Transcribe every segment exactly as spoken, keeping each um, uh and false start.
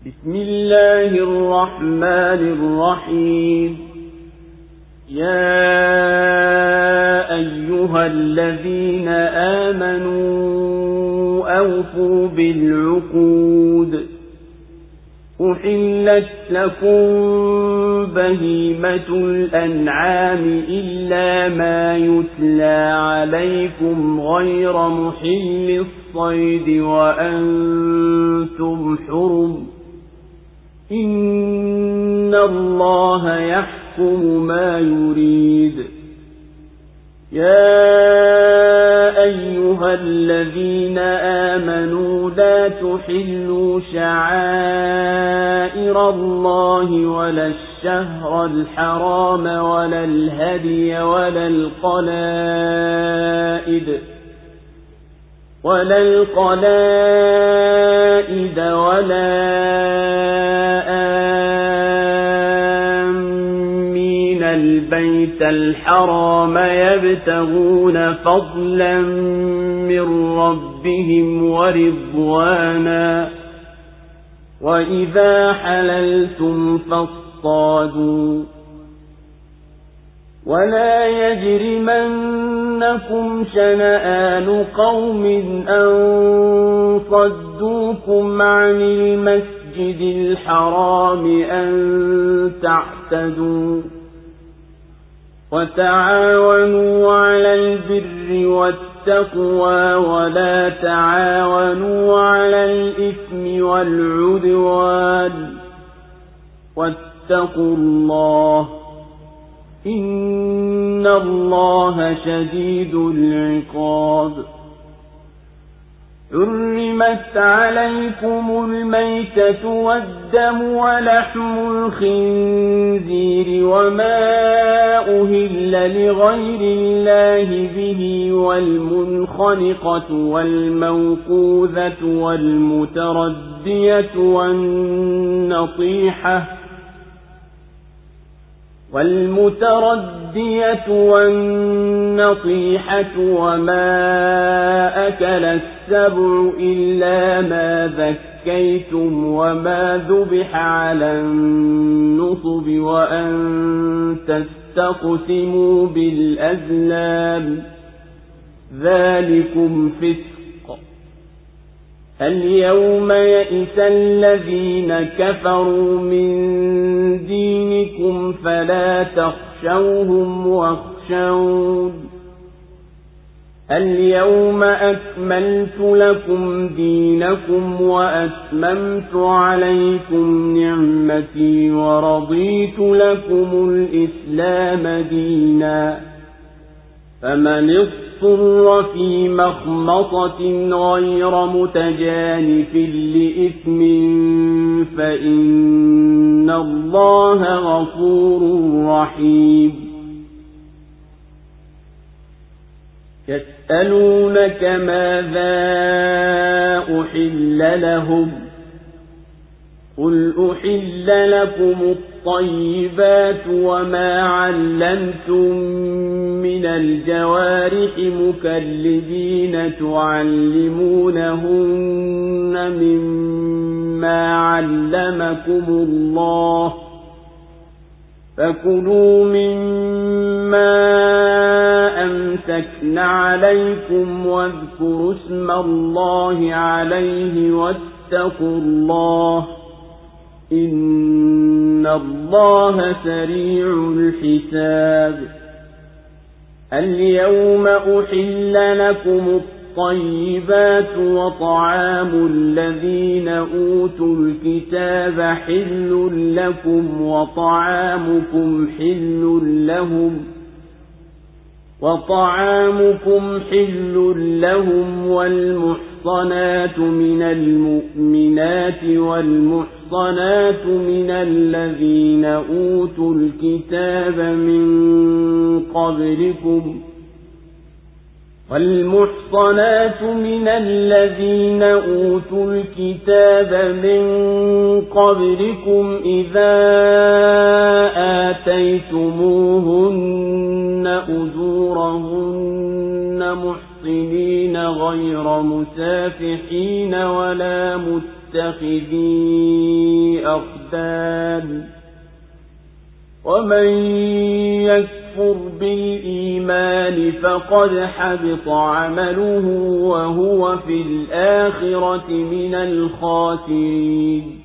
بسم الله الرحمن الرحيم. يا أيها الذين آمنوا أوفوا بالعقود. أحلت لكم بهيمة الأنعام إلا ما يتلى عليكم غير محل الصيد وأنتم حرم. إن الله يحكم ما يريد. يا أيها الذين آمنوا لا تحلوا شعائر الله ولا الشهر الحرام ولا الهدي ولا القلائد ولا القلائد ولا آمين البيت الحرام يبتغون فضلا من ربهم ورضوانا. وإذا حللتم فاصطادوا. ولا يجرمنكم شنآن قوم أن صدوكم عن المسجد الحرام أن تعتدوا. وتعاونوا على البر والتقوى ولا تعاونوا على الإثم والعدوان. واتقوا الله إن الله شديد العقاب. حرمت عليكم الميتة والدم ولحم الخنزير وما أهل لغير الله به والمنخنقة والموقوذة والمتردية والنطيحة والمتردية والنطيحة وما أكل السبع إلا ما ذكيتم وما ذبح على النصب وأن تستقسموا بالأزلام ذلكم فسق. اليوم يئس الذين كفروا من دينكم فلا تخشوهم واخشون. اليوم أكملت لكم دينكم وأتممت عليكم نعمتي ورضيت لكم الإسلام دينا. فمن اضطر في مخمصة غير متجانف لإثم فإن الله غفور رحيم. يسألونك ماذا أحل لهم قل أحل لكم الطيبات وما علمتم من الجوارح مكلبين تعلمونهن مما علمكم الله فكلوا مما أمسكن عليكم واذكروا اسم الله عليه واتقوا الله إن الله سريع الحساب. اليوم أحل لكم الطيبات وطعام الذين أوتوا الكتاب حل لكم وطعامكم حل لهم وطعامكم حل لهم والمحصنات من المؤمنات والمحصنات من الذين أوتوا الكتاب من قبلكم والمحصنات من الذين أوتوا الكتاب من قبلكم إذا آتيتموهن أجورهن محصنين غير مسافحين ولا متقين متخذي أخدان ومن يكفر بالإيمان فقد حبط عمله وهو في الآخرة من الخاسرين.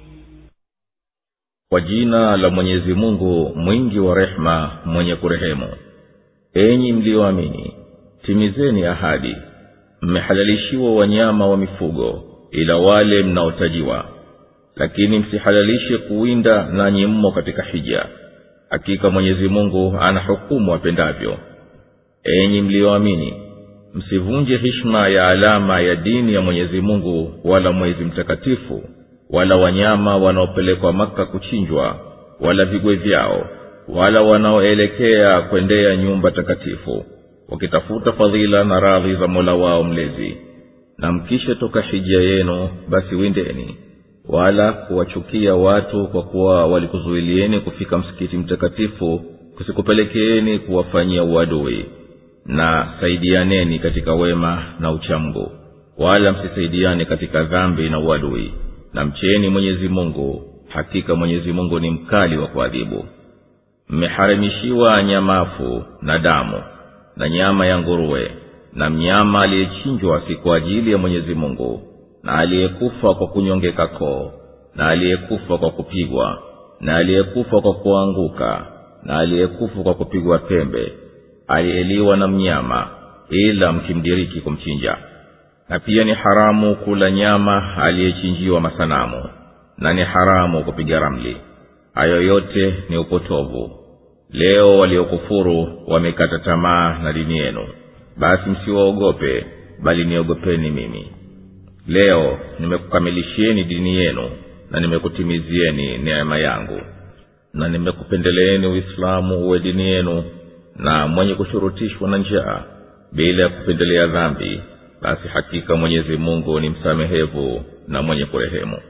Kwa jina la Mwenyezi Mungu mwingi wa rehema mwenye kurehemu. Enyi mlioamini, timizeni ahadi. Mmehalalishiwa wanyama wa mifugo ila wale mnaotajiwa, lakini msihalalishe kuwinda nanyi mmo katika hija. Hakika Mwenyezi Mungu anahukumu apendavyo. Enyi mlioamini, msivunje heshima ya alama ya dini ya Mwenyezi Mungu wala mwezi mtakatifu wala wanyama wanaopelekwa Maka kuchinjwa wala vigwe vyao wala wanaoelekea kwendea nyumba takatifu wakitafuta fadhila na radhi za Mola wao mlezi. Na mkisha toka hija yenu basi windeni, wala kuwachukia watu kwa kuwa walikuzuilieni kufika msikiti mtakatifu kusikupelekeeni kuwafanyia uadui. Na saidianeni katika wema na uchamgu, wala msisaidiane katika dhambi na uadui. Na mcheni Mwenyezi Mungu, hakika Mwenyezi Mungu ni mkali wa kuadhibu. Mmeharamishiwa nyamafu na damu na nyama ya nguruwe na mnyama aliyechinjwa si kwa ajili ya Mwenyezi Mungu, na aliyekufa kwa kunyongeka koo, na aliyekufa kwa kupigwa, na aliyekufa kwa kuanguka, na aliyekufa kwa kupigwa pembe, aliyeliwa na mnyama ila mkimdiriki kumchinja. Na pia ni haramu kula nyama aliyechinjiwa masanamu, na ni haramu kupiga ramli. Hayo yote ni upotovu. Leo waliokufuru wamekata tamaa na dini yenu, basi msiwaogope bali niogopeni mimi. Leo nimekukamilishieni dini yenu na nimekutimizieni neema yangu, na nimekupendeleeni Uislamu uwe dini yenu. Na mwenye kushurutishwa na njaa bila ya kupendelea dhambi, basi hakika Mwenyezi Mungu ni msamehevu na mwenye kurehemu.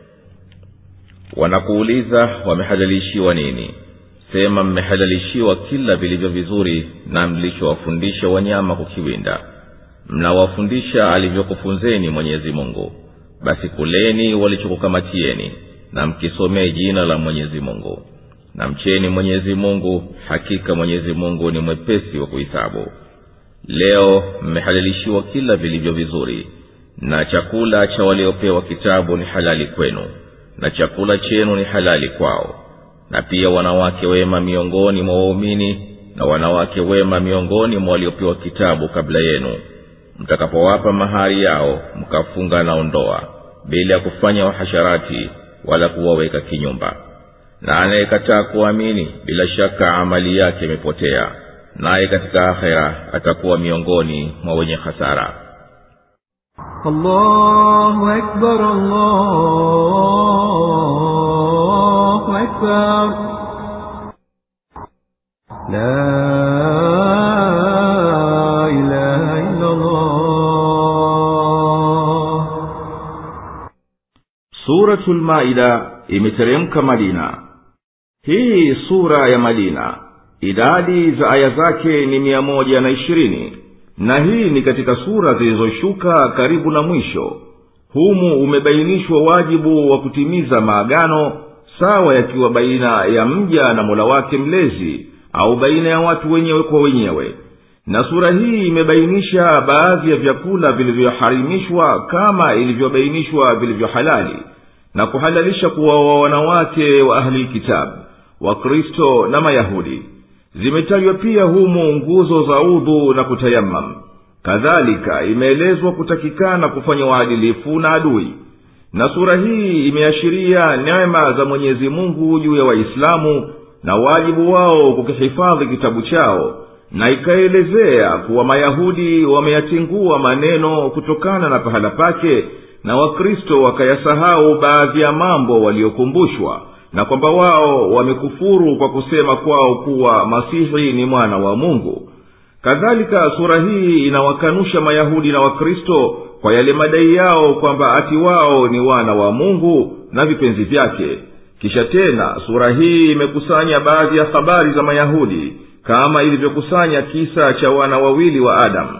Wanakuuliza wamehalalishiwa nini? Sema mmehalalishiwa kila vilivyo vizuri na mlichowafundisha wanyama kukiwinda. Mnawafundisha alivyokufunzeni Mwenyezi Mungu. Basi kuleni walichokukamatieni na mkisomee jina la Mwenyezi Mungu. Na mcheni Mwenyezi Mungu, hakika Mwenyezi Mungu ni mwepesi wa kuhesabu. Leo mmehalalishiwa kila vilivyo vizuri, na chakula cha waliopewa kitabu ni halali kwenu, na chakula chenu ni halali kwao. Na pia wanawake wema miongoni mwa waumini na wanawake wema miongoni mwa waliopewa kitabu kabla yenu, mtakapowapa mahari yao mkafunga na ndoa bila ya kufanya wahasharati wala kuwaweka kinyumba. Na anayekataa kuamini bila shaka amali yake imepotea, naye katika akhera atakuwa miongoni mwa wenye hasara. Allahu Akbar, Allahu Akbar. La ilaha illa Allah. Suratul Maida imeteremka Madina. Hii sura ya Madina, idadi za aya zake ni mia moja na ishirini, na hii ni katika sura zilizoshuka karibu na mwisho. Humu umebainishwa wajibu wa kutimiza maagano, sawa yakiwa baina ya mja na Mola wake mlezi au baina ya watu wenyewe kwa wenyewe. Na sura hii imebainisha baadhi ya vyakula vilivyoharimishwa kama ilivyobainishwa vilivyohalali, na kuhalalisha kuwaoa wanawake wa ahli kitabu, Wakristo na Mayahudi. Zimetajwa pia humu nguzo za udhu na kutayammam. Kadhalika imeelezwa kutakikana kufanya uadilifu na adui. Na sura hii imeashiria neema za Mwenyezi Mungu juu ya Waislamu na wajibu wao kukihifadhi kitabu chao, na ikaelezea kuwa Mayahudi wameyatingua maneno kutokana na pahala pake, na Wakristo wakayasahau baadhi ya mambo waliokumbushwa, na kwamba wao wamekufuru kwa kusema kwao kuwa Masihi ni mwana wa Mungu. Kadhalika sura hii inawakanusha Mayahudi na Wakristo kwa yale madai yao kwamba ati wao ni wana wa Mungu na vipenzi vyake. Kisha tena sura hii imekusanya baadhi ya habari za Mayahudi kama ilivyokusanya kisa cha wana wawili wa Adam.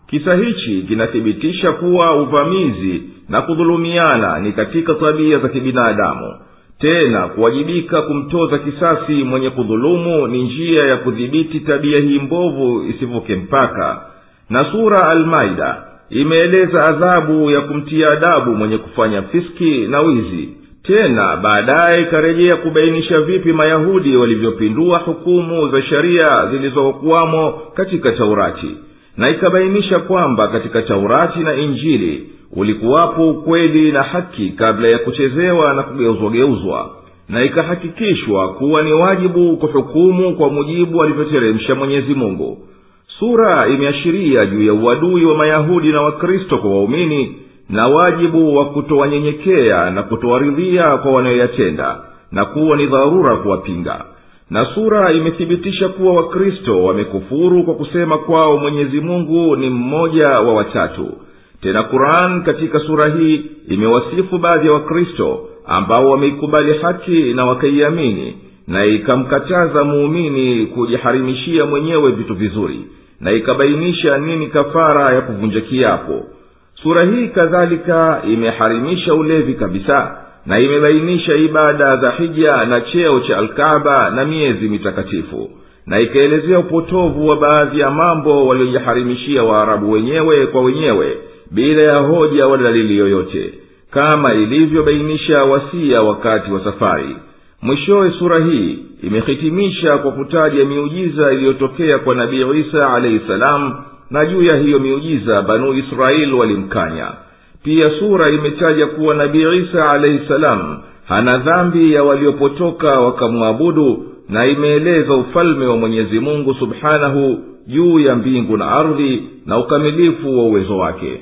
Kisa hichi kinathibitisha kuwa uvamizi na kudhulumiana ni katika tabia za kibinadamu. Tena kuwajibika kumtoza kisasi mwenye kudhulumu ni njia ya kudhibiti tabia hii mbovu isivuke mpaka. Na sura Al-Maida imeeleza adhabu ya kumtia adabu mwenye kufanya fiski na wizi. Tena baadaye karejea kubainisha vipi Mayahudi walivyopindua hukumu za sharia zilizokuwamo katika Taurati. Na ikabainisha kwamba katika Taurati na Injili ulikuwapo ukweli na haki kabla ya kuchezewa na kugeuzwa-geuzwa. Na ikahakikishwa kuwa ni wajibu kuhukumu kwa mujibu alivyoteremsha Mwenyezi Mungu. Sura imeashiria juu ya uadui wa Mayahudi na Wakristo kwa waumini na wajibu wa kutowanyenyekea na kutowaridhia kwa wanayoyatenda na kuwa ni dharura kuwapinga. Na sura imethibitisha kuwa Wakristo wamekufuru kwa kusema kwao Mwenyezi Mungu ni mmoja wa watatu. Tena Qur'an katika sura hii imewasifu baadhi ya Wakristo ambao wameikubali haki na wakaiamini, na ikamkataza muumini kujiharimishia mwenyewe vitu vizuri, na ikabainisha nini kafara ya kuvunja kiapo. Sura hii kadhalika imeharimisha ulevi kabisa, na imebainisha ibada za hija na cheo cha Al-Kaaba na miezi mitakatifu, na ikaelezea upotovu wa baadhi ya mambo waliojiharimishia Waarabu wenyewe kwa wenyewe bila ya hoja wala dalili yoyote, kama ilivyobainisha wasia wakati wa safari. Mwishowe sura hii imehitimisha kwa kutaja miujiza iliyotokea kwa Nabii Isa alayhi salam, na juu ya hiyo miujiza Banu Israeli walimkanya. Pia sura imetaja kuwa Nabii Isa alayhi salam hana dhambi ya waliopotoka wakamwabudu, na imeeleza ufalme wa Mwenyezi Mungu Subhanahu juu ya mbingu na ardhi na ukamilifu wa uwezo wake.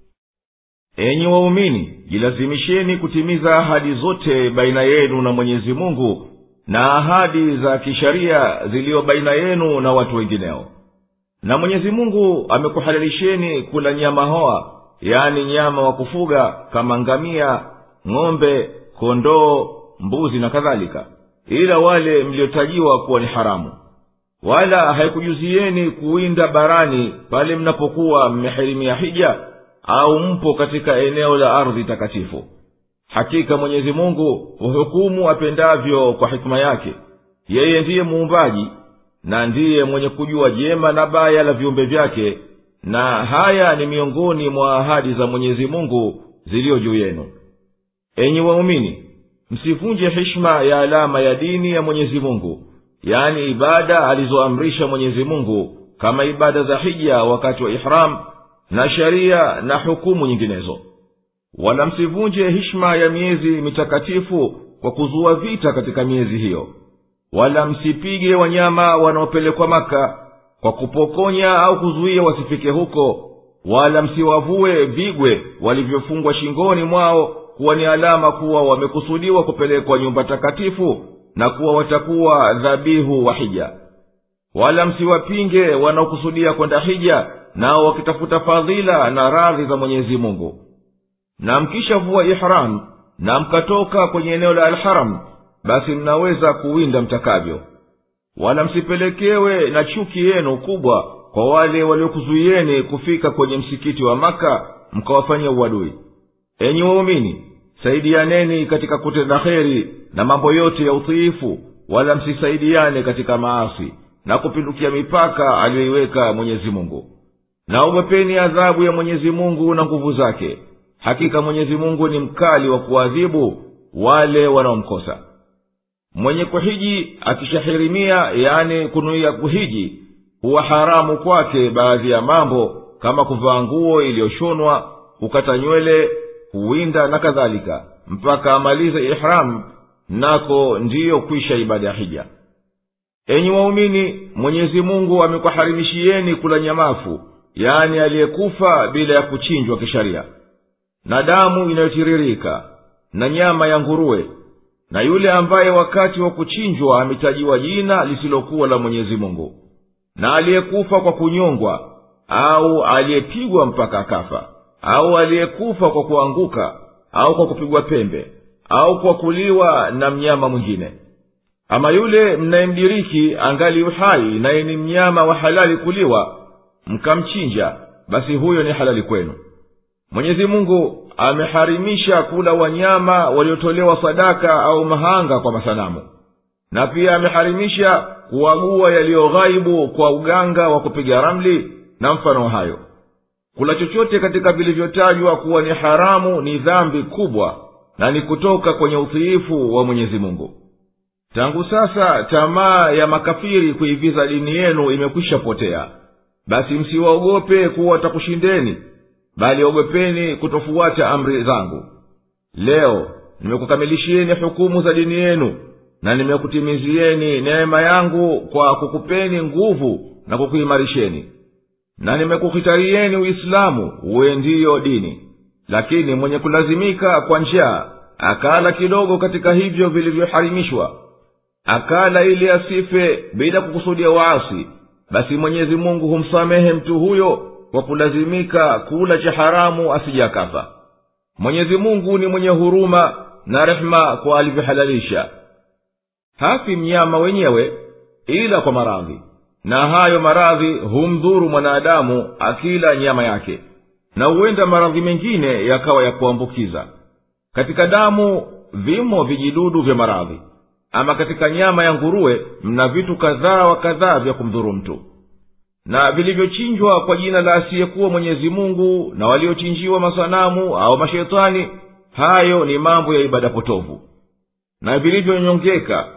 Enyi waumini, jilazimisheni kutimiza ahadi zote baina yenu na Mwenyezi Mungu na ahadi za kisharia zilio baina yenu na watu wengineo. Na Mwenyezi Mungu amekuhalalisheni kula nyama hoa, yani nyama wa kufuga kama ngamia, ng'ombe, kondoo, mbuzi na kadhalika, ila wale mliotajiwa kuwa ni haramu. Wala haikujuzieni kuwinda barani pale mnapokuwa mmehirimia hija au mpo katika eneo la ardhi takatifu. Hakika Mwenyezi Mungu huhukumu apendavyo kwa hikma yake. Yeye ndiye muumbaji na ndiye mwenye kujua jema na baya la viumbe vyake, na haya ni miongoni mwa ahadi za Mwenyezi Mungu zilio juu yenu. Enyi waumini, msivunje heshima ya alama ya dini ya Mwenyezi Mungu, yani ibada alizoamrisha Mwenyezi Mungu, kama ibada za hija wakati wa ihram na sharia na hukumu nyinginezo. Wala msivunje heshima ya miezi mitakatifu kwa kuzua vita katika miezi hiyo. Wala msipige wanyama wanaopelekwa Maka kwa kupokonya au kuzuia wasifike huko. Wala msiwavue vigwe walivyofungwa shingoni mwao kuwa ni alama kuwa wamekusudiwa kupelekwa nyumba takatifu na kuwa watakuwa dhabihu wa hija. Wala msiwapinge wanaokusudia kwenda hija nao wakitafuta fadhila na radhi za Mwenyezi Mungu. Na mkishavua ihram na mkatoka kwenye eneo la Al-Haram, basi mnaweza kuwinda mtakavyo. Wala msipelekewe na chuki yenu kubwa kwa wale waliokuzuieni kufika kwenye msikiti wa Maka mkawafanyia uadui. Enyi waumini, saidianeni katika kutenda kheri na mambo yote ya utiifu, wala msisaidiane katika maasi na kupindukia mipaka aliyoiweka Mwenyezi Mungu. Na ogopeni adhabu ya Mwenyezi Mungu na nguvu zake. Hakika Mwenyezi Mungu ni mkali wa kuadhibu wale wanaomkosa. Mwenye kuhiji akishahirimia, yani kunuia kuhiji, huwa haramu kwake baadhi ya mambo kama kuvaa nguo iliyoshonwa, kukata nywele, kuwinda na kadhalika, mpaka amalize ihram, nako ndiyo kwisha ibada ya hija. Enyi waumini, Mwenyezi Mungu amekuharimishieni kula nyamafu, yani aliyekufa bila ya kuchinjwa kisharia, na damu inayotiririka, na nyama ya nguruwe, na yule ambaye wakati wa kuchinjwa ametajiwa jina lisilokuwa la Mwenyezi Mungu, na aliyekufa kwa kunyongwa, au aliyepigwa mpaka akafa, au aliyekufa kwa kuanguka, au kwa kupigwa pembe, au kwa kuliwa na mnyama mwingine. Ama yule mnayemdiriki angali uhai naye ni mnyama wa halali kuliwa, mkamchinja, basi huyo ni halali kwenu. Mwenyezi Mungu ameharimisha kula wanyama waliotolewa sadaka au mahanga kwa masanamu, na pia ameharimisha kuagua yaliyoghaibu kwa uganga wa kupiga ramli na mfano hayo. Kula chochote katika vilivyotajwa kuwa ni haramu ni dhambi kubwa na ni kutoka kwenye utiifu wa Mwenyezi Mungu. Tangu sasa tamaa ya makafiri kuiviza dini yenu imekwisha potea, basi msiwaogope kuwa watakushindeni, bali ogopeni kutofuata amri zangu. Leo nimekukamilishieni hukumu za dini yenu, na nimekutimizieni neema yangu kwa kukupeni nguvu na kukuimarisheni, na nimekukhitarieni Uislamu uwe ndiyo dini. Lakini mwenye kulazimika kwa njaa akala kidogo katika hivyo vilivyoharimishwa, akala ili asife bila kukusudia waasi, basi Mwenyezi Mungu humsamehe mtu huyo kwa kulazimika kula cha haramu asijakafa. Mwenyezi Mungu ni mwenye huruma na rehema kwa alivyohalalisha. Hafi mnyama wenyewe ila kwa maradhi, na hayo maradhi humdhuru mwanadamu akila nyama yake, na huenda maradhi mengine yakawa ya kuambukiza. Katika damu vimo vijidudu vya maradhi, ama katika nyama ya nguruwe mna vitu kadhaa wa kadhaa vya kumdhuru mtu. Na vilivyochinjwa kwa jina la asiyekuwa Mwenyezi Mungu na waliochinjiwa masanamu au mashetani, hayo ni mambo ya ibada potovu. Na vilivyonyongeka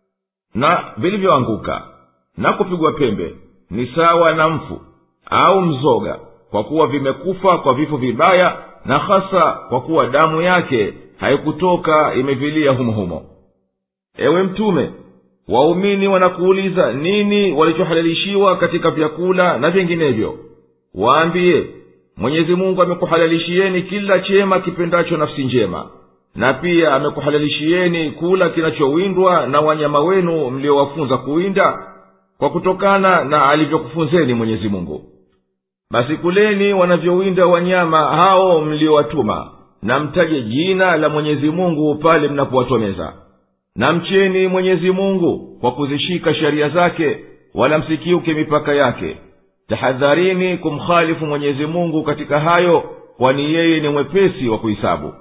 na vilivyoanguka na kupigwa pembe ni sawa na mfu au mzoga, kwa kuwa vimekufa kwa vifo vibaya, na hasa kwa kuwa damu yake haikutoka imevilia humo humo. Ewe Mtume, waumini wanakuuliza nini walichohalalishiwa katika vyakula na vinginevyo. Waambie, Mwenyezi Mungu amekuhalalishieni kila chema kipendacho nafsi njema, na pia amekuhalalishieni kula kinachowindwa na wanyama wenu mliowafunza kuwinda kwa kutokana na alivyokufunzeni Mwenyezi Mungu. Basi kuleni wanavyowinda wanyama hao mliowatuma, na mtaje jina la Mwenyezi Mungu pale mnapowatomeza. Na mcheni Mwenyezi Mungu kwa kuzishika sheria zake, wala msikiuke mipaka yake. Tahadharini kumkhalifu Mwenyezi Mungu katika hayo, kwani yeye ni mwepesi wa kuhisabu.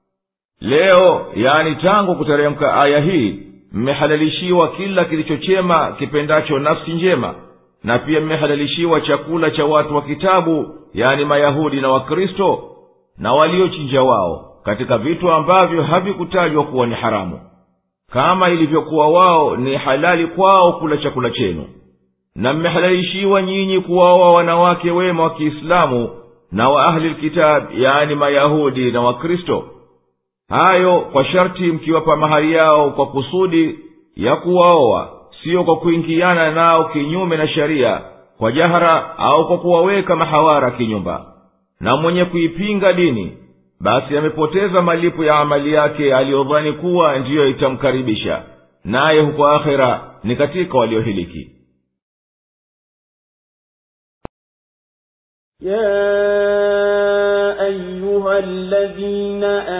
Leo, yani tangu kuteremka aya hii, mmehalalishiwa kila kilichochema kipendacho nafsi njema, na pia mmehalalishiwa chakula cha watu wa kitabu, yani Mayahudi na Wakristo na waliochinja wao, katika vitu ambavyo havikutajwa kuwa ni haramu, kama ilivyokuwa wao ni halali kwao kula chakula chenu. Na mmehalalishiwa nyinyi kuwaoa wanawake wema wa Kiislamu na wa ahli alkitab, yani Mayahudi na Wakristo. Hayo kwa sharti mkiwapa mahari yao kwa kusudi ya kuwaoa, sio kwa kuingiana nao kinyume na sharia kwa jahara au kwa kuwaweka mahawara kinyumba. Na mwenye kuipinga dini, basi amepoteza malipo ya amali yake aliyodhani kuwa ndiyo itamkaribisha, naye huko akhera ni katika waliohiliki. يا أيها الذين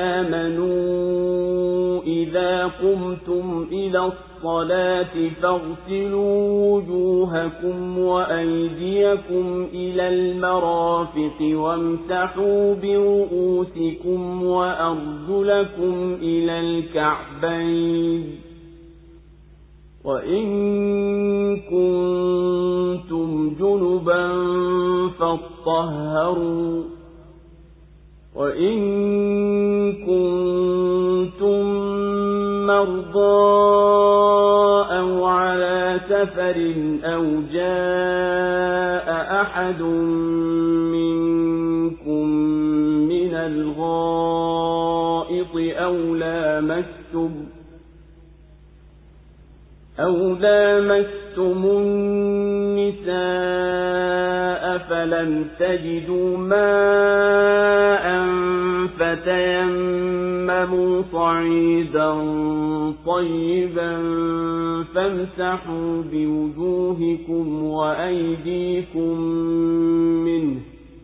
آمنوا إذا قمتم إلى الصلاة فاغسلوا وجوهكم وأيديكم إلى المرافق وامسحوا برؤوسكم وأرجلكم إلى الكعبين وإن كنتم جنبا فاطهروا وإن كنتم مرضى أو على سفر أو جاء أحد منكم من الغائط أو لامستم أو لامستم النساء فلم تجدوا ماء فتيمموا صعيدا طيبا فامسحوا بوجوهكم وأيديكم منه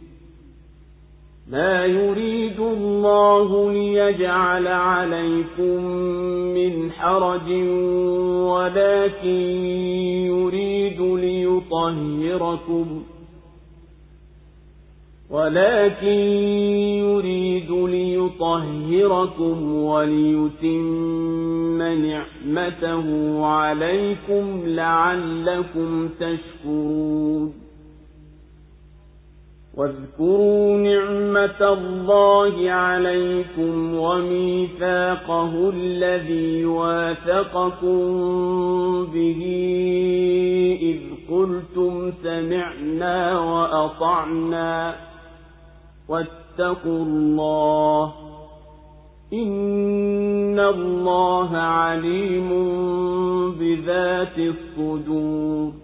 ما يريد الله ليجعل عليكم من حرج ولكن يريد ليطهركم ولكن يريد ليطهركم وليتم نعمته عليكم لعلكم تشكرون واذكروا نعمة الله عليكم وميثاقه الذي واثقكم به إذ قلتم سمعنا وأطعنا واتقوا الله إن الله عليم بذات الصدور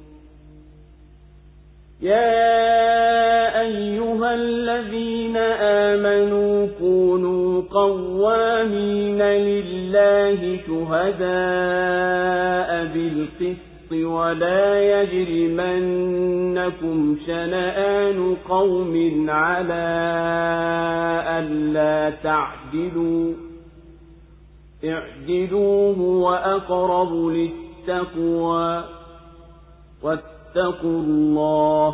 يا أيها الذين آمنوا كونوا قوامين لله شهداء بالقسط ولا يجرمنكم شنآن قوم على ألا تعدلوا اعدلوا هو أقرب للتقوى واتقوا الله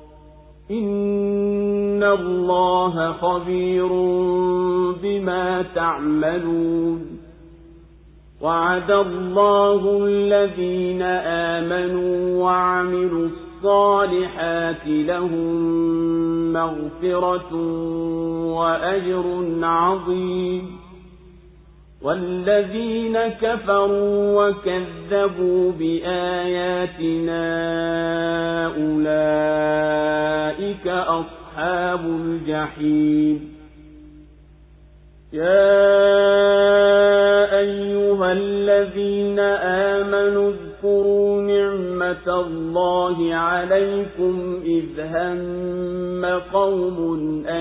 إن الله خبير بما تعملون وعد الله الذين آمنوا وعملوا الصالحات لهم مغفرة وأجر عظيم والذين كفروا وكذبوا بآياتنا أولئك أصحاب الجحيم يا أيها الذين آمنوا اذكروا نعمة الله عليكم إذ هم قوم أن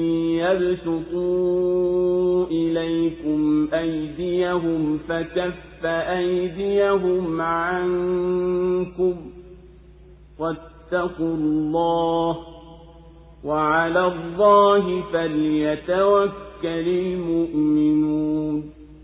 يبسطوا إليكم أيديهم فكف أيديهم عنكم واتقوا الله وعلى الله فليتوكل المؤمنون.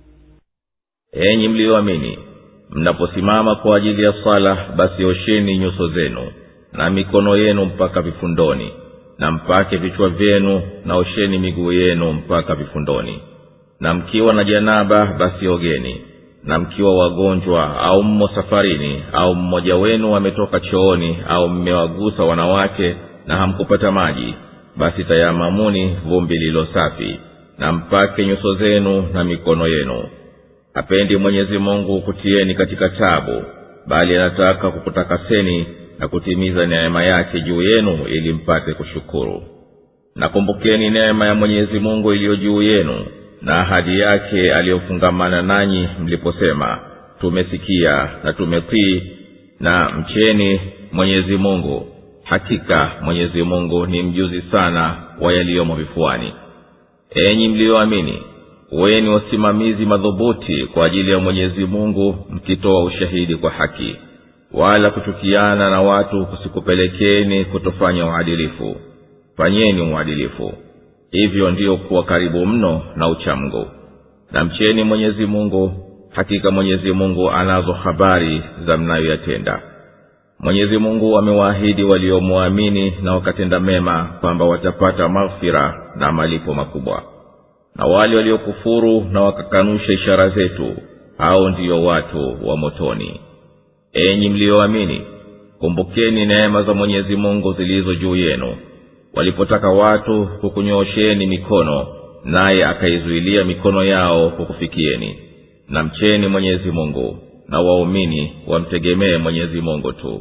Enyi mlioamini, mnaposimama kwa ajili ya sala, basi osheni nyuso zenu na mikono yenu mpaka vifundoni, na mpake vichwa vyenu, na osheni miguu yenu mpaka vifundoni. Na mkiwa na janaba, basi ogeni. Na mkiwa wagonjwa au mmo safarini, au mmoja wenu ametoka chooni, au mmewagusa wanawake na hamkupata maji, basi tayamamuni vumbi lilo safi, na mpake nyuso zenu na mikono yenu. Hapendi Mwenyezi Mungu kutieni katika tabu, bali anataka kukutakaseni na kutimiza neema yake juu yenu ili mpate kushukuru. Na kumbukeni neema ya Mwenyezi Mungu iliyo juu yenu na ahadi yake aliyofungamana nanyi mliposema, tumesikia na tumetii, na mcheni Mwenyezi Mungu. Hakika Mwenyezi Mungu ni mjuzi sana wa yaliyomo vifuani. Enyi mlioamini, weni wasimamizi madhubuti kwa ajili ya Mwenyezi Mungu, mkitoa ushahidi kwa haki, wala kuchukiana na watu kusikupelekeni kutofanya uadilifu. Fanyeni uadilifu, hivyo ndiyo kuwa karibu mno na uchamungu. Na mcheni Mwenyezi Mungu, hakika Mwenyezi Mungu anazo habari za mnayoyatenda. Mwenyezi Mungu amewaahidi waliomuamini na wakatenda mema kwamba watapata maghfira na malipo makubwa. Na wale waliokufuru na wakakanusha ishara zetu, hao ndio watu wa motoni. Enyi mlioamini, kumbukeni neema za Mwenyezi Mungu zilizo juu yenu, walipotaka watu kukunyoosheni mikono, naye akaizuilia mikono yao kukufikieni. Na mcheni Mwenyezi Mungu, na waumini wamtegemee Mwenyezi Mungu tu.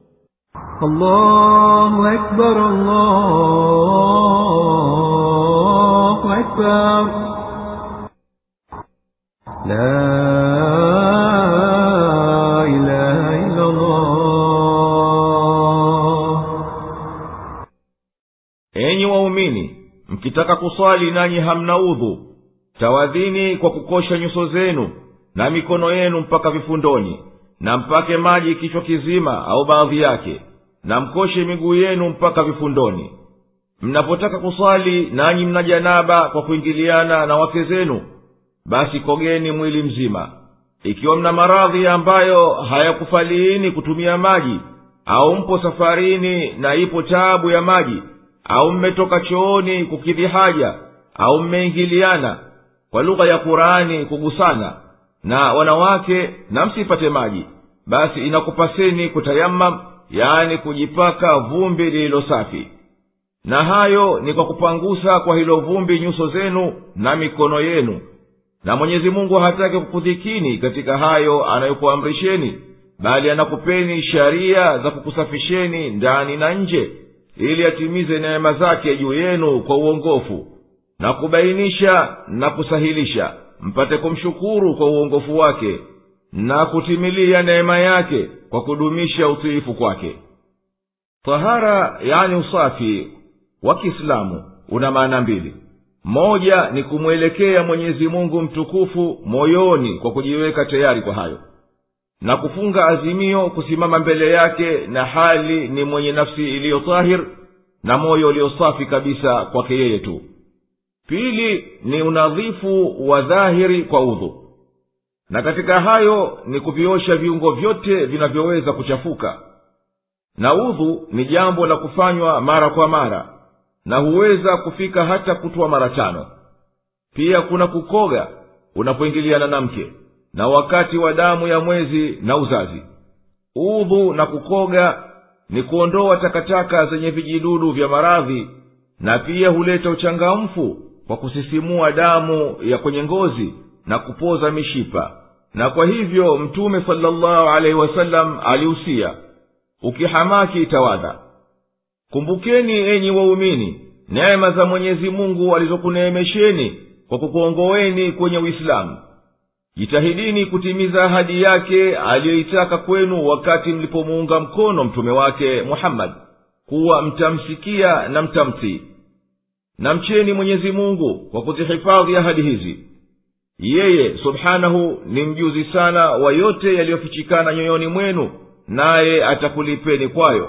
Allahu Akbar, Allahu Akbar. La ilaha illa Allah. Enyi waumini, mkitaka kuswali nanyi hamna udhu, tawadhini kwa kukosha nyuso zenu na mikono yenu mpaka vifundoni, na mpake maji kichwa kizima au baadhi yake, na mkoshe miguu yenu mpaka vifundoni. Mnapotaka kuswali nanyi mna janaba kwa kuingiliana na wake zenu, basi kogeni mwili mzima. Ikiwa mna maradhi ambayo hayakufaliini kutumia maji, au mpo safarini na ipo taabu ya maji, au mmetoka chooni kukidhi haja, au mmeingiliana kwa lugha ya Qur'ani kugusana na wanawake na msipate maji, basi inakupaseni kutayammam, yani kujipaka vumbi lililo safi. Na hayo ni kwa kupangusa kwa hilo vumbi nyuso zenu na mikono yenu. Na Mwenyezi Mungu hataki kukudhikini katika hayo anayokuamrisheni, bali anakupeni sharia za kukusafisheni ndani na nje, ili atimize neema zake juu yenu kwa uongofu, na kubainisha na kusahilisha, mpate kumshukuru kwa uongofu wake, na kutimilia neema yake kwa kudumisha utiifu kwake. Tahara, yani usafi wa Kiislamu, una maana mbili. Moja ni kumwelekea Mwenyezi Mungu mtukufu moyoni kwa kujiweka tayari kwa hayo, na kufunga azimio kusimama mbele yake na hali ni mwenye nafsi iliyo tahir na moyo ulio safi kabisa kwake yeye tu. Pili ni unadhifu wa dhahiri kwa udhu, na katika hayo ni kuviosha viungo vyote vinavyoweza kuchafuka. Na udhu ni jambo la kufanywa mara kwa mara, na huweza kufika hata kutwa mara tano. Pia kuna kukoga unapoingiliana na mke, na wakati wa damu ya mwezi na uzazi. Udhu na kukoga ni kuondoa takataka zenye vijidudu vya maradhi, na pia huleta uchangamfu kwa kusisimua damu ya kwenye ngozi na kupoza mishipa. Na kwa hivyo Mtume sallallahu alaihi wasallam alihusia, ukihamaki tawadha. Kumbukeni enyi waumini neema za Mwenyezi Mungu alizokuneemesheni kwa kukuongoeni kwenye Uislamu. Jitahidini kutimiza ahadi yake aliyoitaka kwenu wakati mlipomuunga mkono mtume wake Muhammad, kuwa mtamsikia na mtamtii. Na mcheni Mwenyezi Mungu kwa kuzihifadhi ahadi hizi. Yeye subhanahu ni mjuzi sana wa yote yaliyofichikana nyoyoni mwenu, naye atakulipeni kwayo.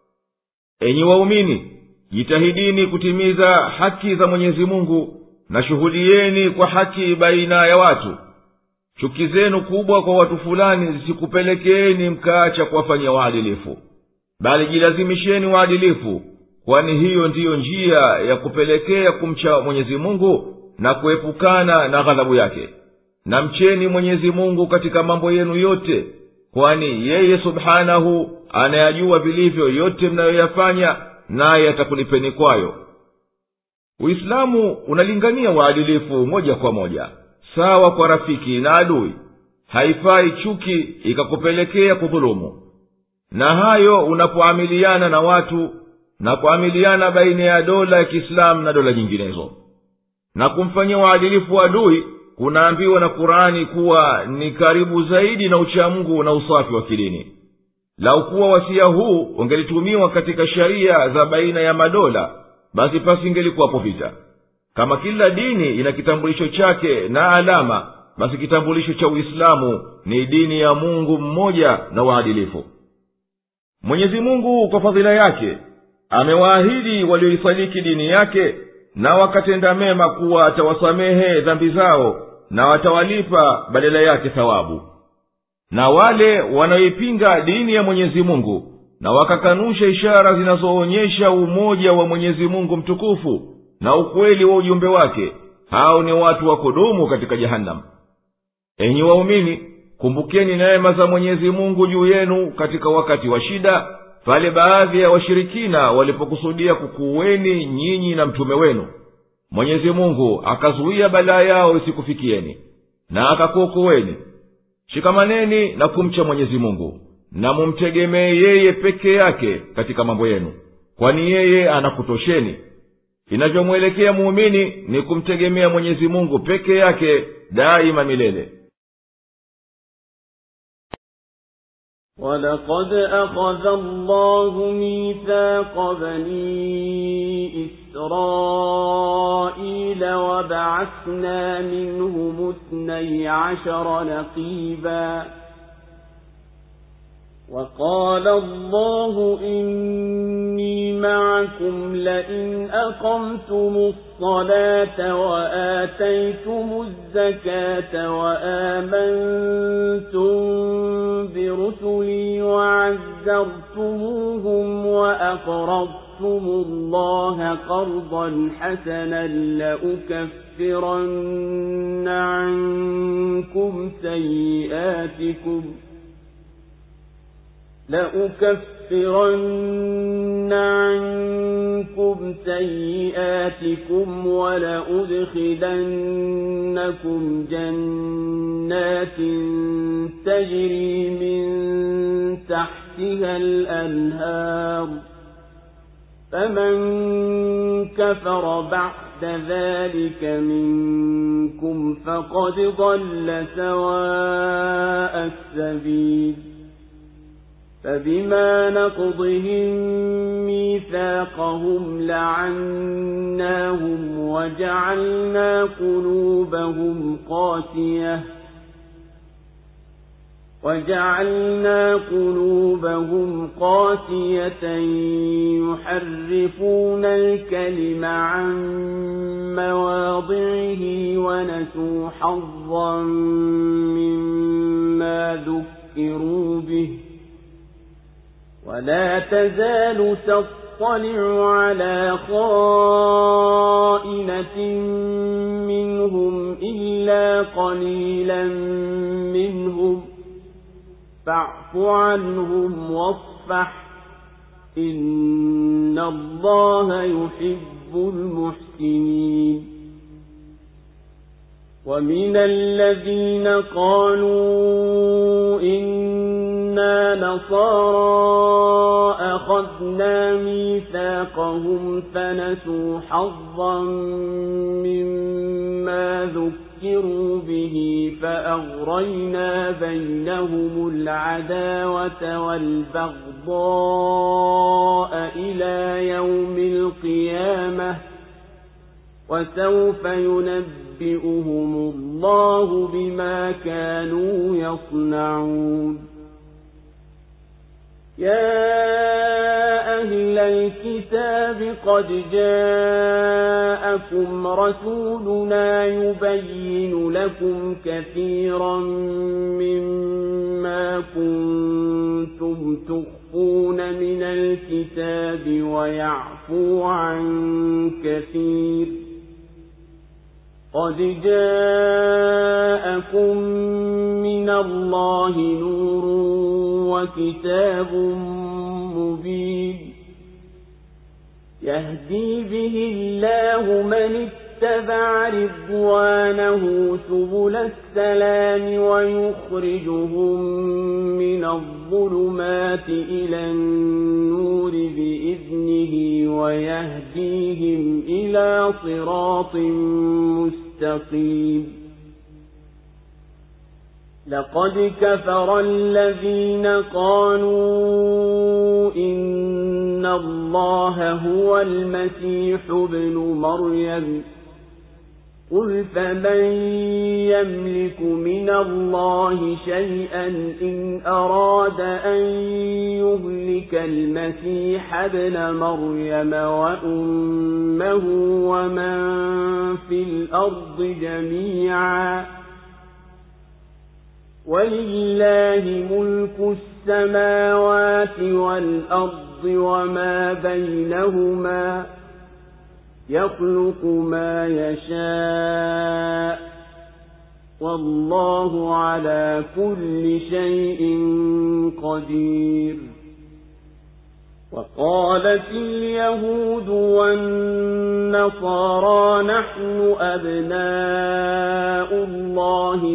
Enyi waumini, jitahidini kutimiza haki za Mwenyezi Mungu, na shuhudieni kwa haki baina ya watu. Chuki zenu kubwa kwa watu fulani zisikupelekeeni mkaacha kuwafanyia waadilifu, bali jilazimisheni waadilifu, kwani hiyo ndiyo njia ya kupelekea kumcha Mwenyezi Mungu na kuepukana na ghadhabu yake. Na mcheni Mwenyezi Mungu katika mambo yenu yote, kwani yeye subhanahu anayajua vilivyo yote mnayoyafanya, naye atakulipeni kwayo. Uislamu unalingania waadilifu moja kwa moja, sawa kwa rafiki na adui. Haifai chuki ikakupelekea kudhulumu. Na hayo unapoamiliana na watu, na kuamiliana baina ya dola ya Kiislamu na dola nyinginezo. Na kumfanyia waadilifu adui kunaambiwa na Qur'ani kuwa ni karibu zaidi na uchamungu na usafi wa kidini. Lau kuwa wasia huu ungelitumiwa katika sharia za baina ya madola, basi pasingelikuwapo vita. Kama kila dini ina kitambulisho chake na alama, basi kitambulisho cha Uislamu ni dini ya Mungu mmoja na waadilifu. Mwenyezi Mungu kwa fadhila yake amewaahidi walioisadiki dini yake na wakatenda mema kuwa atawasamehe dhambi zao na watawalipa badala yake thawabu. Na wale wanaoipinga dini ya Mwenyezi Mungu na wakakanusha ishara zinazoonyesha umoja wa Mwenyezi Mungu mtukufu na ukweli wa ujumbe wake, hao ni watu wa kudumu katika jahannam. Enyi waumini, kumbukeni neema za Mwenyezi Mungu juu yenu katika wakati wa shida, pale baadhi ya washirikina walipokusudia kukuweni nyinyi na mtume wenu. Mwenyezi Mungu akazuia balaa yao isikufikieni, na akakuokoeni. Shikamaneni na kumcha Mwenyezi Mungu, na mumtegemee yeye peke yake katika mambo yenu, kwani yeye anakutosheni. Inavyomwelekea muumini ni kumtegemea Mwenyezi Mungu peke yake daima milele. وَلَقَدْ أَخَذَ اللَّهُ مِيثَاقَ بَنِي إِسْرَائِيلَ وَبَعَثْنَا مِنْهُمُ اثْنَيْ عَشَرَ نَقِيبًا وَقَالَ اللَّهُ إِنِّي مَعَكُمْ لَئِنْ أَقَمْتُمُ الصَّلَاةَ وَآتَيْتُمُ الزَّكَاةَ وَآمَنْتُمْ بِرُسُلِي وَعَزَّرْتُمُوهُمْ وَأَقْرَضْتُمُ أقرضتم الله قرضا حسنا لأكفرن عنكم سيئاتكم لأكفرن عنكم سيئاتكم ولأدخلنكم جنات تجري من تحتها الأنهار فمن كفر بعد ذلك منكم فقد ضل سواء السبيل فبما نقضهم ميثاقهم لعناهم وجعلنا قلوبهم قاسية وجعلنا قلوبهم قاسية يحرفون الكلم عن مواضعه ونسوا حظا مما ذكروا به ولا تزال تطلع على خائنة منهم إلا قليلا منهم فاعف عنهم واصفح إن الله يحب المحسنين ومن الذين قالوا إنا نصارى أخذنا ميثاقهم فنسوا حظا مما ذكروا به فأغرينا بينهم العداوة والبغضاء إلى يوم القيامة وسوف ينبئهم الله بما كانوا يصنعون يا أهل الكتاب قد جاءكم رسولنا يبين لكم كثيرا مما كنتم تخفون من الكتاب ويعفو عن كثير قد جاءكم من الله نور وكتاب مبين يهدي به الله من اتبع رضوانه سبل السلام ويخرجهم من الظلمات إلى النور بإذنه ويهديهم إلى صراط مستقيم لقد كفر الذين قالوا إن الله هو المسيح ابن مريم قل فمن يملك من الله شيئا إن أراد أن يهلك المسيح ابن مريم وأمه ومن في الأرض جميعا ولله ملك السماوات والأرض وما بينهما يخلق ما يشاء والله على كل شيء قدير وقالت اليهود والنصارى نحن أبناء الله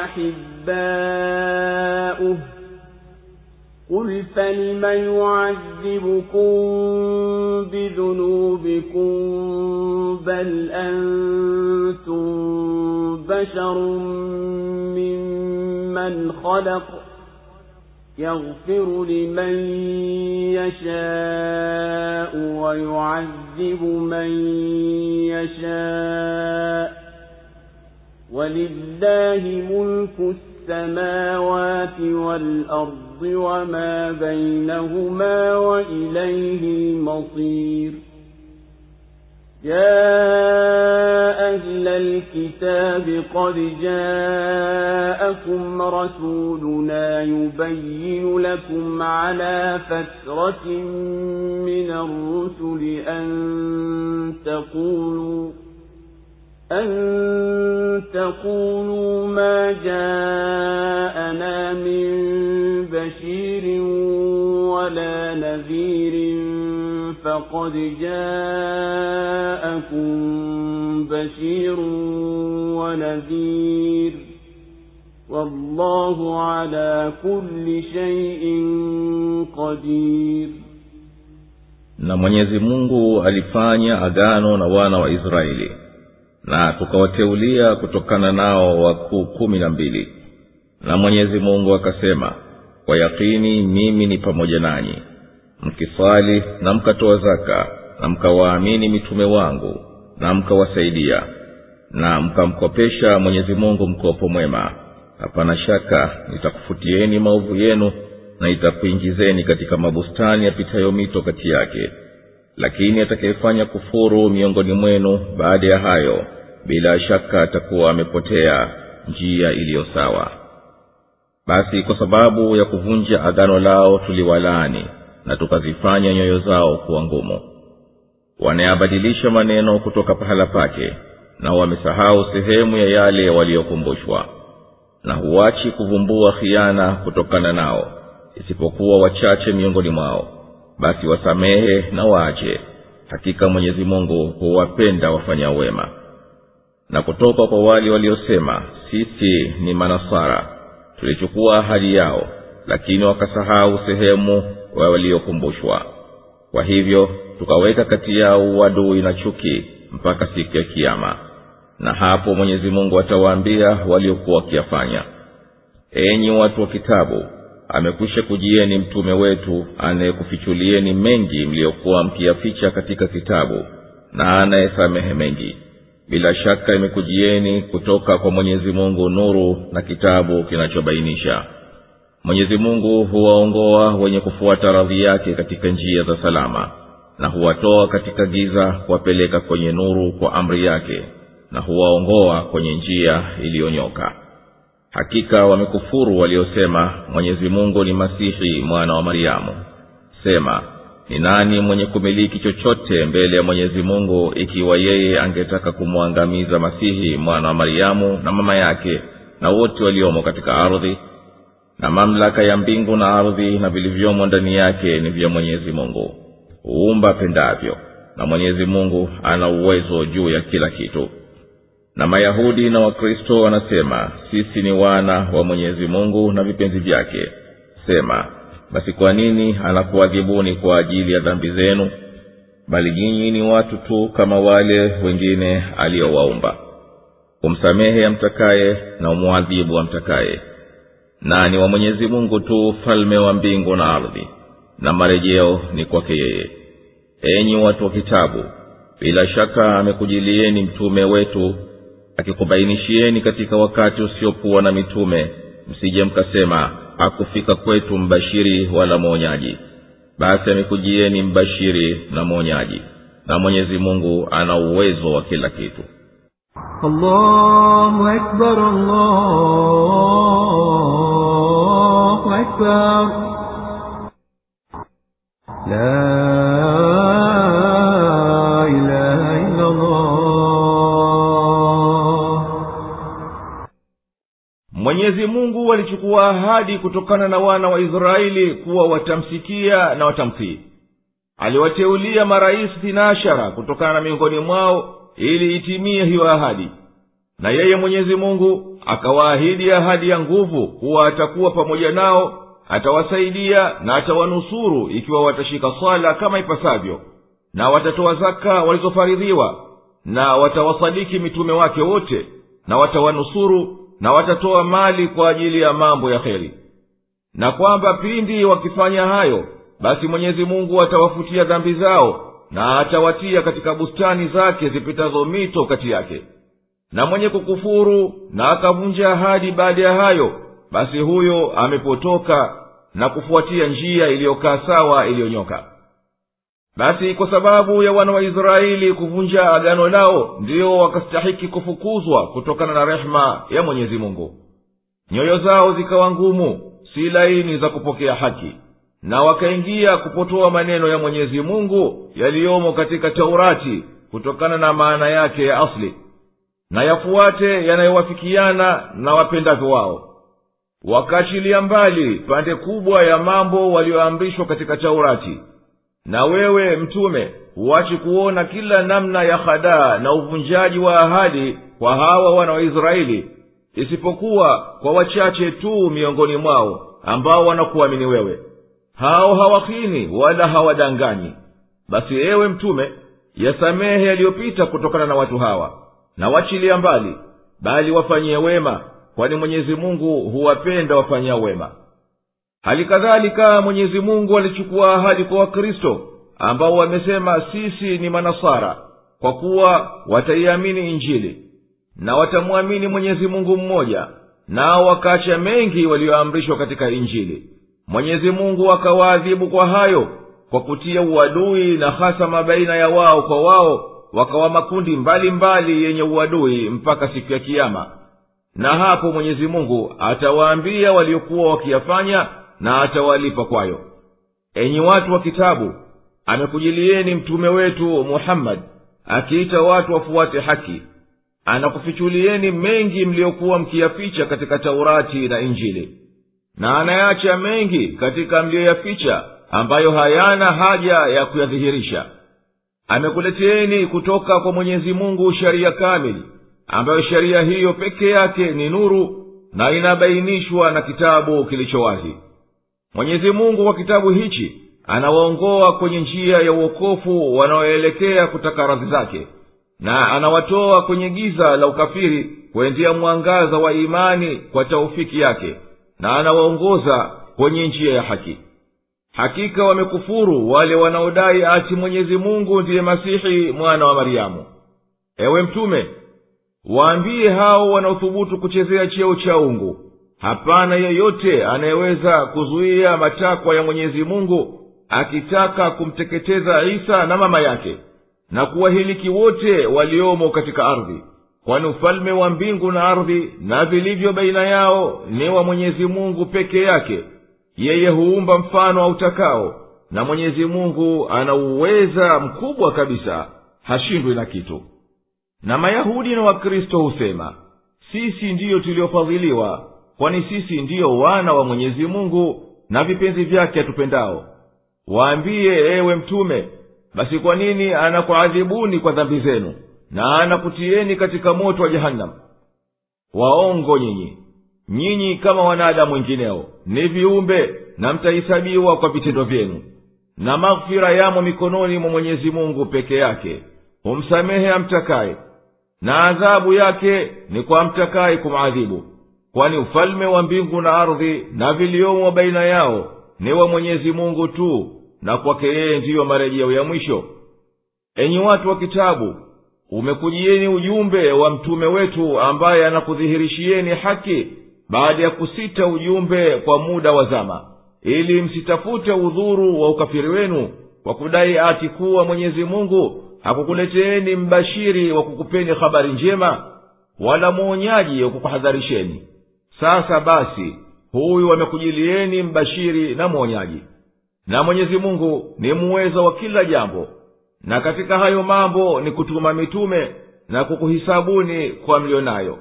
وأحباؤه قل فلم يعذبكم بذنوبكم بل أنتم بشر ممن خلق يغفر لمن يشاء ويعذب من يشاء ولله ملك السماوات والأرض وما بينهما وإليه المصير يا أهل الكتاب قد جاءكم رسولنا يبين لكم على فترة من الرسل أن تقولوا أن تقولوا ما جاءنا من بشير ولا نذير فقد جاءكم بشير ونذير والله على كل شيء قدير. Na Mwenyezi Mungu alifanya agano na wana wa Israeli, na tukawateulia kutokana nao wakuu kumi na mbili. Na Mwenyezi Mungu akasema, kwa yakini mimi ni pamoja nanyi, mkisali na mkatoa zaka na mkawaamini mitume wangu na mkawasaidia na mkamkopesha Mwenyezi Mungu mkopo mwema, hapana shaka nitakufutieni maovu yenu na nitakuingizeni katika mabustani yapitayo mito kati yake. Lakini atakayefanya kufuru miongoni mwenu baada ya hayo, bila shaka atakuwa amepotea njia iliyo sawa. Basi kwa sababu ya kuvunja agano lao tuliwalaani na tukazifanya nyoyo zao kuwa ngumu. Wanayabadilisha maneno kutoka pahala pake, na wamesahau sehemu ya yale waliokumbushwa. Na huachi kuvumbua khiana kutokana nao, isipokuwa wachache miongoni mwao. Basi wasamehe na waache, hakika Mwenyezi Mungu huwapenda wafanya wema. Na kutoka kwa wale waliosema sisi ni manasara, tulichukua ahadi yao, lakini wakasahau sehemu wa waliokumbushwa. Kwa hivyo tukaweka kati yao uadui na chuki mpaka siku ya kiyama. Na hapo Mwenyezi Mungu atawaambia waliokuwa wakiyafanya, enyi watu wa kitabu, amekwisha kujieni mtume wetu anayekufichulieni mengi mliokuwa mkiyaficha katika kitabu, na anayesamehe mengi. Bila shaka imekujieni kutoka kwa Mwenyezi Mungu nuru na kitabu kinachobainisha. Mwenyezi Mungu huwaongoa wenye kufuata radhi yake katika njia za salama, na huwatoa katika giza kuwapeleka kwenye nuru kwa amri yake, na huwaongoa kwenye njia iliyonyoka. Hakika wamekufuru waliosema Mwenyezi Mungu ni Masihi mwana wa Mariamu. Sema, ni nani mwenye kumiliki chochote mbele ya Mwenyezi Mungu ikiwa yeye angetaka kumwangamiza Masihi mwana wa Mariamu na mama yake na wote waliomo katika ardhi? Na mamlaka ya mbingu na ardhi na vilivyomo ndani yake ni vya Mwenyezi Mungu, huumba pendavyo, na Mwenyezi Mungu ana uwezo juu ya kila kitu. Na Mayahudi na Wakristo wanasema sisi ni wana wa Mwenyezi Mungu na vipenzi vyake. Sema, basi kwa nini anakuadhibuni kwa ajili ya dhambi zenu? Bali nyinyi ni watu tu kama wale wengine aliowaumba. Umsamehe amtakaye na umuadhibu amtakaye. Na ni wa Mwenyezi Mungu tu falme wa mbingu na ardhi, na marejeo ni kwake yeye. Enyi watu wa kitabu, bila shaka amekujilieni mtume wetu akikubainishieni katika wakati usiokuwa na mitume, msije mkasema hakufika kwetu mbashiri wala mwonyaji. Basi amekujieni mbashiri na mwonyaji, na Mwenyezi Mungu ana uwezo wa kila kitu. Allahu Akbar, Allahu Akbar. La ilaha illa Allah. Mwenyezi Mungu alichukua ahadi kutokana na wana wa Israeli kuwa watamsikia na watamtii. Aliwateulia marais thinashara kutokana na miongoni mwao ili itimie hiyo ahadi. Na yeye Mwenyezi Mungu akawaahidi ahadi ya nguvu kuwa atakuwa pamoja nao, atawasaidia na atawanusuru ikiwa watashika swala kama ipasavyo, na watatoa zaka walizofaridhiwa, na watawasadiki mitume wake wote, na watawanusuru, na watatoa mali kwa ajili ya mambo ya kheri. Na kwamba pindi wakifanya hayo, basi Mwenyezi Mungu atawafutia dhambi zao, na atawatia katika bustani zake zipitazo mito kati yake. Na mwenye kukufuru na akavunja ahadi baada ya hayo, basi huyo amepotoka na kufuatia njia iliyokaa sawa iliyonyoka. basi kwa sababu ya wana wa Israeli kuvunja agano lao, ndio wakastahiki kufukuzwa kutokana na rehema ya Mwenyezi Mungu. Nyoyo zao zikawa ngumu, si laini za kupokea haki, na wakaingia kupotoa maneno ya Mwenyezi Mungu yaliyomo katika Taurati kutokana na maana yake ya asli, na yafuate yanayowafikiana na wapendavyo wao. Wakaachilia mbali pande kubwa ya mambo walioamrishwa katika Taurati. Na wewe mtume, huachi kuona kila namna ya hadaa na uvunjaji wa ahadi kwa hawa wana wa Israeli, isipokuwa kwa wachache tu miongoni mwao ambao wanakuamini wewe. Hao hawakini wala hawadanganyi. Basi ewe mtume, yasamehe yaliyopita kutokana na watu hawa, na wachilia mbali, bali wafanyie wema, kwani Mwenyezi Mungu huwapenda wafanyao wema. Hali kadhalika Mwenyezi Mungu alichukua ahadi kwa Wakristo ambao wamesema sisi ni manasara, kwa kuwa wataiamini Injili na watamwamini Mwenyezi Mungu mmoja, nao wakaacha mengi walioamrishwa katika Injili. Mwenyezi Mungu akawaadhibu kwa hayo kwa kutia uadui na hasama baina ya wao kwa wao, wakawa makundi mbali mbali yenye uadui mpaka siku ya Kiyama. Na hapo Mwenyezi Mungu atawaambia waliokuwa wakiyafanya na atawalipa kwayo. Enyi watu wa kitabu, amekujilieni mtume wetu Muhammad akiita watu wafuate haki. Anakufichulieni mengi mliokuwa mkiyaficha katika Taurati na Injili, na anayaacha mengi katika mlioyaficha ambayo hayana haja ya kuyadhihirisha. Amekuleteeni kutoka kwa Mwenyezi Mungu sharia kamili, ambayo sharia hiyo peke yake ni nuru na inabainishwa na kitabu kilicho wazi. Mwenyezi Mungu kwa kitabu hichi anawaongoa kwenye njia ya uokofu wanaoelekea kutaka radhi zake, na anawatoa kwenye giza la ukafiri kuendea mwangaza wa imani kwa taufiki yake, na anawaongoza kwenye njia ya haki. Hakika wamekufuru wale wanaodai ati Mwenyezi Mungu ndiye Masihi mwana wa Mariamu. Ewe mtume, waambie hao wanaothubutu kuchezea cheo cha ungu, hapana yeyote anayeweza kuzuia matakwa ya Mwenyezi Mungu akitaka kumteketeza Isa na mama yake na kuwahiliki wote waliomo katika ardhi, kwani ufalme wa mbingu na ardhi na vilivyo baina yao ni wa Mwenyezi Mungu peke yake. Yeye huumba mfano autakao, na Mwenyezi Mungu ana uweza mkubwa kabisa, hashindwi na kitu. Na Mayahudi na Wakristo husema, sisi ndiyo tuliofadhiliwa, kwani sisi ndiyo wana wa Mwenyezi Mungu na vipenzi vyake atupendao. Waambie ewe mtume, basi kwa nini anakuadhibuni kwa dhambi zenu na anakutieni katika moto wa Jahannam? Waongo nyinyi! Nyinyi kama wanadamu wengineo ni viumbe, na mtahesabiwa kwa vitendo vyenu. Na maghfira yamo mikononi mwa Mwenyezi Mungu peke yake, humsamehe amtakaye, na adhabu yake ni kwa amtakaye kumadhibu, kwani ufalme wa mbingu na ardhi na viliomo baina yao ni wa Mwenyezi Mungu tu, na kwake yeye ndiyo marejeo ya mwisho. Enyi watu wa kitabu, umekujieni ujumbe wa mtume wetu ambaye anakudhihirishieni haki baada ya kusita ujumbe kwa muda wa zama, ili msitafute udhuru wa ukafiri wenu kwa kudai ati kuwa Mwenyezi Mungu hakukuleteeni mbashiri wa kukupeni habari njema, wala mwonyaji wa kukuhadharisheni. Sasa basi, huyu wamekujilieni mbashiri na mwonyaji, na Mwenyezi Mungu ni muweza wa kila jambo. Na katika hayo mambo ni kutuma mitume na kukuhisabuni kwa mlionayo.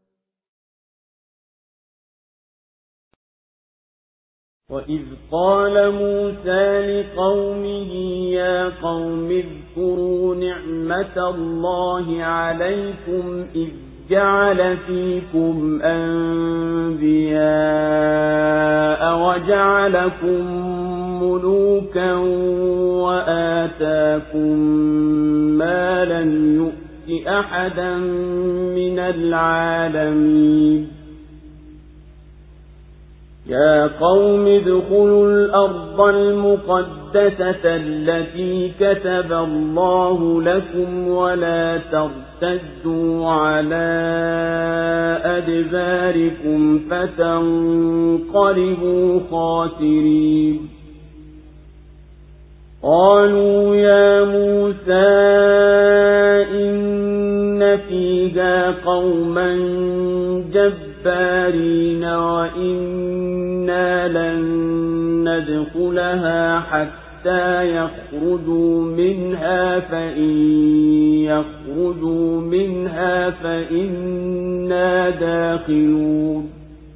وَإِذْ قَالَ مُوسَى لِقَوْمِهِ يَا قَوْمِ اذْكُرُوا نِعْمَةَ اللَّهِ عَلَيْكُمْ إِذْ جَعَلَ فِيكُمْ أَنْبِيَاءَ وَجَعَلَكُمْ مُلُوكًا وَآتَاكُمْ مَا لَمْ يُؤْتِ أَحَدًا مِنَ الْعَالَمِينَ يا قوم ادخلوا الأرض المقدسة التي كتب الله لكم ولا ترتدوا على أدباركم فتنقلبوا خاسرين قالوا يا موسى إن فيها قوما جبارين وإنا لن ندخلها حتى يخرجوا منها فإن يخرجوا منها فإنا داخلون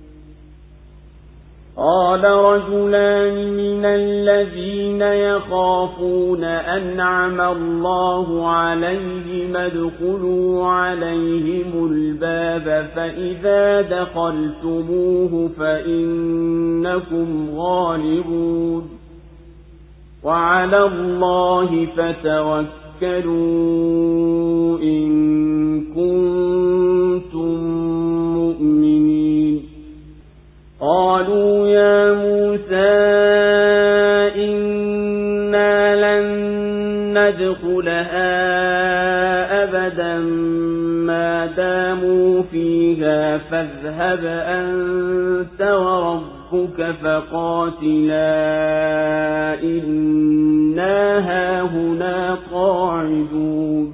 قال رجلان من الذين يخافون أنعم الله عليهم ادخلوا عليهم الباب فإذا دخلتموه فإنكم غالبون وعلى الله فتوكلوا إن كنتم مؤمنين قالوا يا موسى إنا لن ندخلها أبدا ما داموا فيها فاذهب أنت وربك فقاتلا إنا هاهنا قاعدون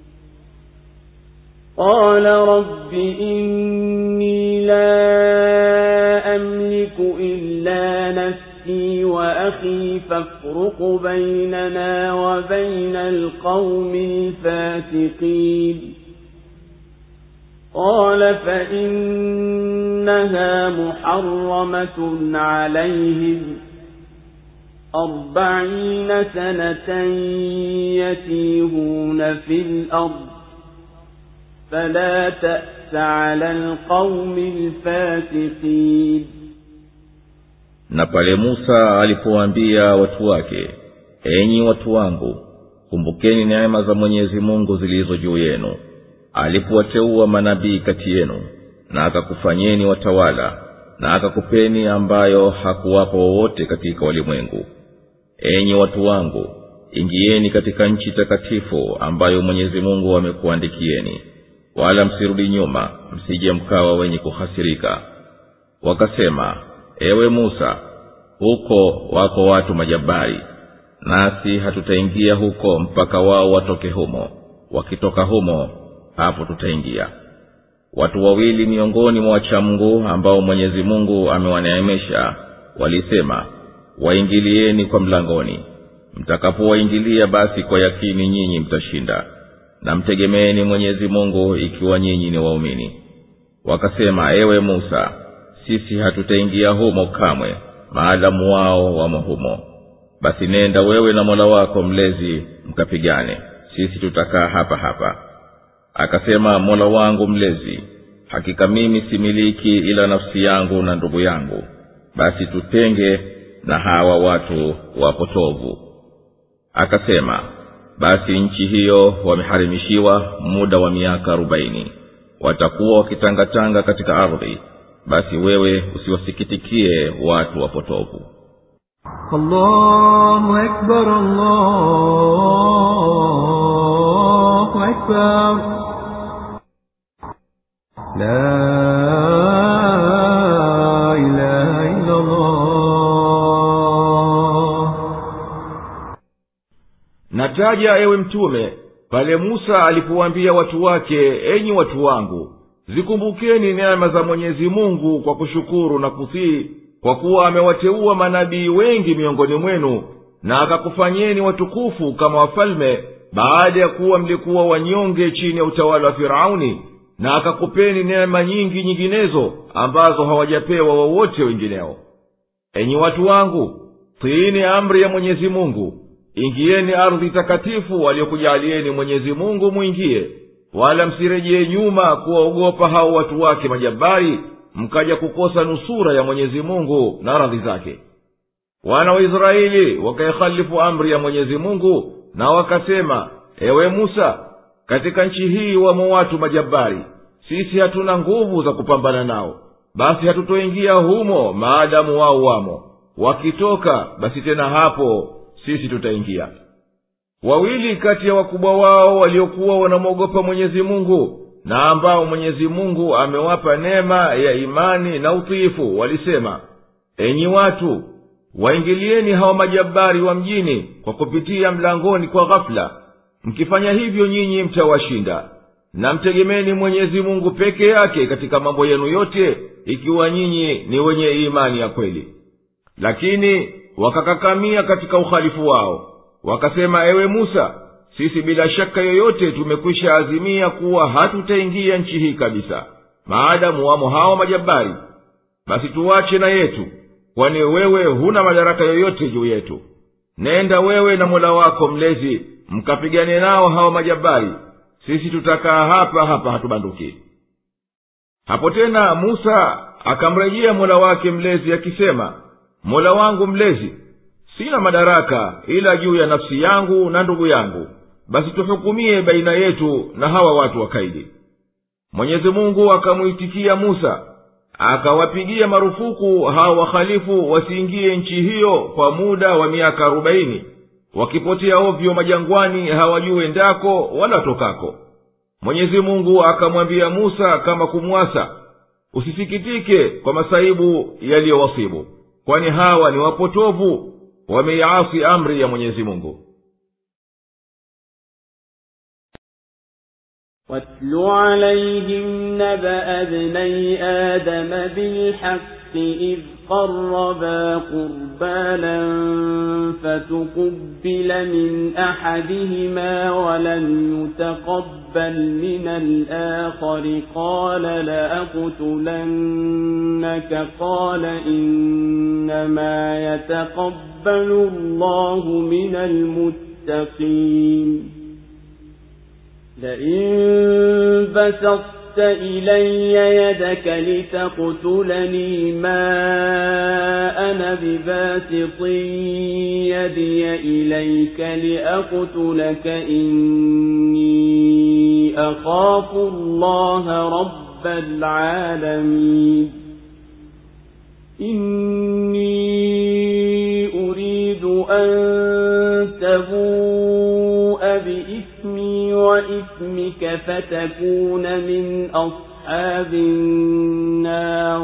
قال رب إني لا أملك إلا نفسي وأخي فافرق بيننا وبين القوم الفاسقين قال فإنها محرمة عليهم أربعين سنة يتيهون في الأرض فلا تأس على القوم الفاسقين. Na pale Musa alipowaambia watu wake, enyi watu wangu, kumbukeni neema za Mwenyezi Mungu zilizo juu yenu, alipowateua manabii kati yenu, na akakufanyeni watawala, na akakupeni ambayo hakuwapo wowote katika walimwengu. Enyi watu wangu, ingieni katika nchi takatifu ambayo Mwenyezi Mungu amekuandikieni, wala msirudi nyuma, msije mkawa wenye kuhasirika. Wakasema, ewe Musa, huko wako watu majabari, nasi hatutaingia huko mpaka wao watoke humo, wakitoka humo hapo tutaingia. Watu wawili miongoni mwa wacha Mungu ambao Mwenyezi Mungu amewaneemesha walisema, waingilieni kwa mlangoni, mtakapowaingilia basi kwa yakini nyinyi mtashinda, na mtegemeeni Mwenyezi Mungu ikiwa nyinyi ni waumini. Wakasema, ewe Musa, sisi hatutaingia humo kamwe maadamu wao wamo humo, basi nenda wewe na Mola wako mlezi mkapigane, sisi tutakaa hapa hapa. Akasema, Mola wangu mlezi, hakika mimi similiki ila nafsi yangu na ndugu yangu, basi tutenge na hawa watu wapotovu. Akasema, basi nchi hiyo wameharimishiwa muda wa miaka arobaini, watakuwa wakitangatanga katika ardhi, basi wewe usiwasikitikie watu wapotovu. Allahu Akbar, Allahu Akbar, la ilaha illa Allah. Nataja ewe mtume pale Musa alipowaambia watu wake, enyi watu wangu, zikumbukeni neema za Mwenyezi Mungu kwa kushukuru na kutii, kwa kuwa amewateua manabii wengi miongoni mwenu, na akakufanyeni watukufu kama wafalme baada ya kuwa mlikuwa wanyonge chini ya utawala wa Firauni, na akakupeni neema nyingi nyinginezo ambazo hawajapewa wowote wengineo. Enyi watu wangu, tiini amri ya Mwenyezi Mungu, ingieni ardhi takatifu aliyokujalieni Mwenyezi Mungu muingie, wala msirejee nyuma kuwaogopa hao watu wake majabari, mkaja kukosa nusura ya Mwenyezi Mungu na radhi zake. Wana wa Israeli wakaikhalifu amri ya Mwenyezi Mungu, na wakasema, ewe Musa, katika nchi hii wamo watu majabari, sisi hatuna nguvu za kupambana nao, basi hatutoingia humo maadamu wao wamo, wakitoka basi tena hapo sisi tutaingia. Wawili kati ya wakubwa wao waliokuwa wanamwogopa Mwenyezi Mungu, na ambao Mwenyezi Mungu amewapa neema ya imani na utiifu, walisema, enyi watu, waingilieni hawa majabari wa mjini kwa kupitia mlangoni kwa ghafula. Mkifanya hivyo nyinyi mtawashinda, na mtegemeni Mwenyezi Mungu peke yake katika mambo yenu yote, ikiwa nyinyi ni wenye imani ya kweli. Lakini wakakakamia katika ukhalifu wao, wakasema, ewe Musa, sisi bila shaka yoyote tumekwisha azimia kuwa hatutaingia nchi hii kabisa, maadamu wamo hawa majabari. Basi tuwache na yetu, kwani wewe huna madaraka yoyote juu yetu. Nenda wewe na Mola wako mlezi, mkapigane nao hawa majabari, sisi tutakaa hapa hapa hatubanduki. Hapo tena Musa akamrejea Mola wake mlezi akisema, Mola wangu mlezi, sina madaraka ila juu ya nafsi yangu na ndugu yangu, basi tuhukumie baina yetu na hawa watu wakaidi. Mwenyezi Mungu akamuitikia Musa, akawapigia marufuku hawa wakhalifu wasiingie nchi hiyo kwa muda wa miaka arobaini, wakipotea ovyo majangwani, hawajui ndako wala tokako. Mwenyezi Mungu akamwambia Musa kama kumwasa, usisikitike kwa masaibu yaliyowasibu, kwani hawa ni wapotovu, wameiasi amri ya Mwenyezi Mungu. واتل عليهم نبأ ابني آدم بالحق إذ قربا قربانا فتقبل من أحدهما ولم يتقبل من الآخر قال لأقتلنك قال إنما يتقبل الله من المتقين لئن بسطت إلي يدك لتقتلني ما أنا بباسط يدي إليك لأقتلك إني أخاف الله رب العالمين إني أريد أن تبوء بإثمي وإثمك فتكون من أصحاب النار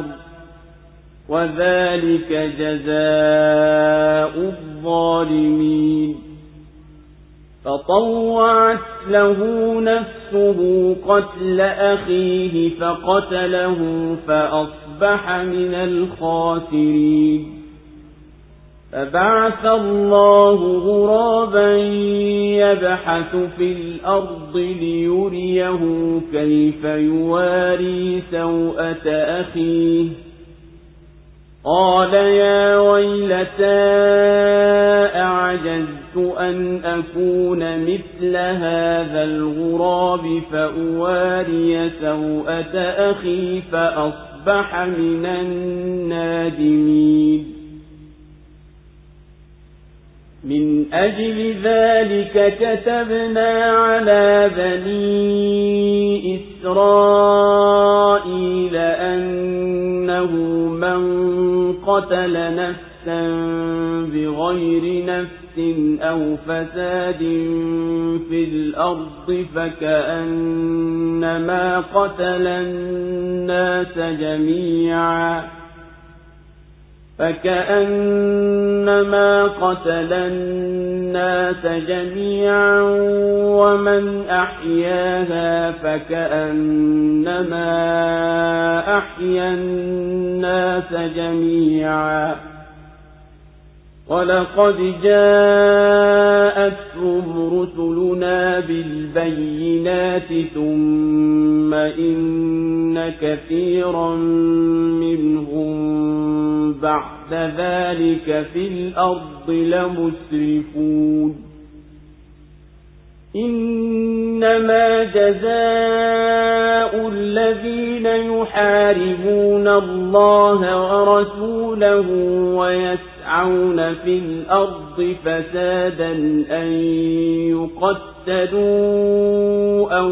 وذلك جزاء الظالمين فطوعت له نفسه قتل أخيه فقتله فأصبح من الخاسرين فبعث الله غرابا يبحث في الأرض ليريه كيف يواري سوءة أخيه قال يا ويلتى أعجزت أن أكون مثل هذا الغراب فأواري سوءة أخي فأصبح من النادمين من أجل ذلك كتبنا على بني إسرائيل أنه من قتل نفسا بغير نفس أو فساد في الأرض فكأنما قتل الناس جميعا فكأنما قتل الناس جميعا ومن أحياها فكأنما أحيا الناس جميعا ولقد جاءتهم رسلنا بالبينات ثم إن كثيرا منهم بعد ذلك في الأرض لمسرفون إنما جزاء الذين يحاربون الله ورسوله ويسعون في الأرض فسادا أن يقتلوا أو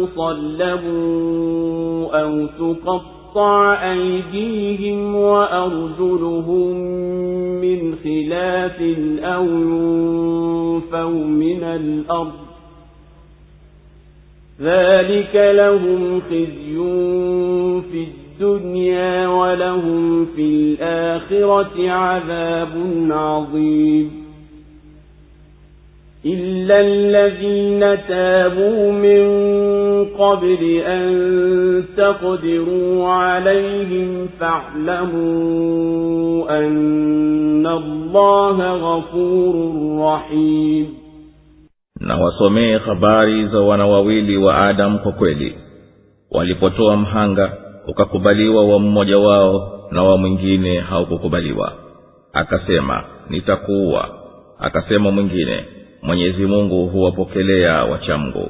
يصلبوا أو تقطع أيديهم وأرجلهم من خلاف أو ينفوا من الأرض ذلك لهم خزي في الدنيا الدنيا ولهم في الآخرة عذاب عظيم إلا الذين تابوا من قبل أن تقدروا عليهم فاعلموا أن الله غفور رحيم. Na wasomee habari za wana wawili wa Adam kwa kweli. Walipotoa mhanga, ukakubaliwa wa mmoja wao na wa mwingine haukukubaliwa. Akasema, nitakuua. Akasema mwingine, Mwenyezi Mungu huwapokelea wachamgu.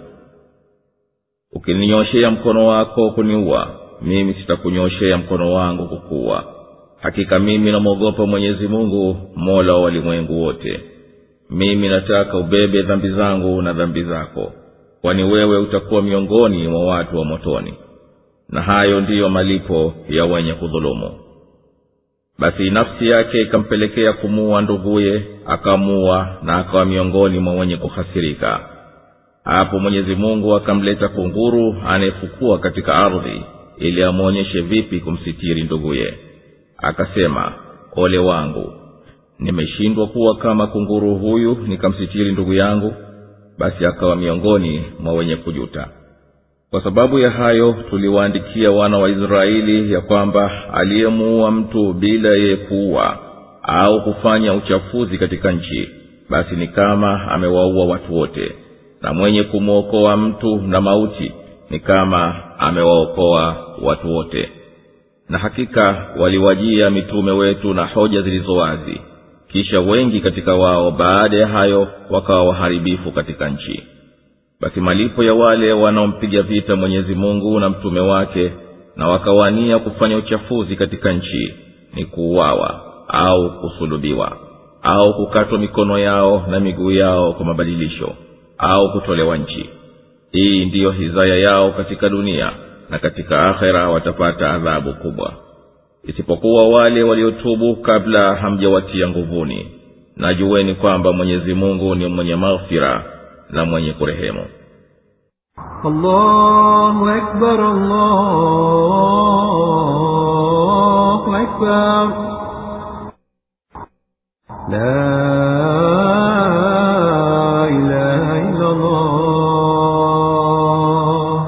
Ukininyoshea mkono wako kuniua, mimi sitakunyoshea mkono wangu kukuua. Hakika mimi namwogopa Mwenyezi Mungu, Mola wa walimwengu wote. Mimi nataka ubebe dhambi zangu na dhambi zako, kwani wewe utakuwa miongoni mwa watu wa motoni. Na hayo ndiyo malipo ya wenye kudhulumu. Basi nafsi yake ikampelekea kumuua nduguye, akamua na akawa miongoni mwa wenye kuhasirika. Hapo Mwenyezi Mungu akamleta kunguru anayefukua katika ardhi ili amuonyeshe vipi kumsitiri nduguye. Akasema, ole wangu, nimeshindwa kuwa kama kunguru huyu nikamsitiri ndugu yangu. Basi akawa miongoni mwa wenye kujuta. Kwa sababu ya hayo tuliwaandikia wana wa Israeli ya kwamba aliyemuua mtu bila yeye kuua au kufanya uchafuzi katika nchi, basi ni kama amewaua watu wote, na mwenye kumuokoa mtu na mauti ni kama amewaokoa watu wote. Na hakika waliwajia mitume wetu na hoja zilizo wazi, kisha wengi katika wao baada ya hayo wakawa waharibifu katika nchi. Basi malipo ya wale wanaompiga vita Mwenyezi Mungu na mtume wake na wakawania kufanya uchafuzi katika nchi ni kuuawa au kusulubiwa au kukatwa mikono yao na miguu yao kwa mabadilisho au kutolewa nchi. Hii ndiyo hizaya yao katika dunia, na katika akhera watapata adhabu kubwa. Isipokuwa wale waliotubu kabla hamjawatia nguvuni, na jueni kwamba Mwenyezi Mungu ni mwenye maghfira na mwenye kurehemu. Allahu Akbar, Allahu Akbar. La ilaha illa Allah.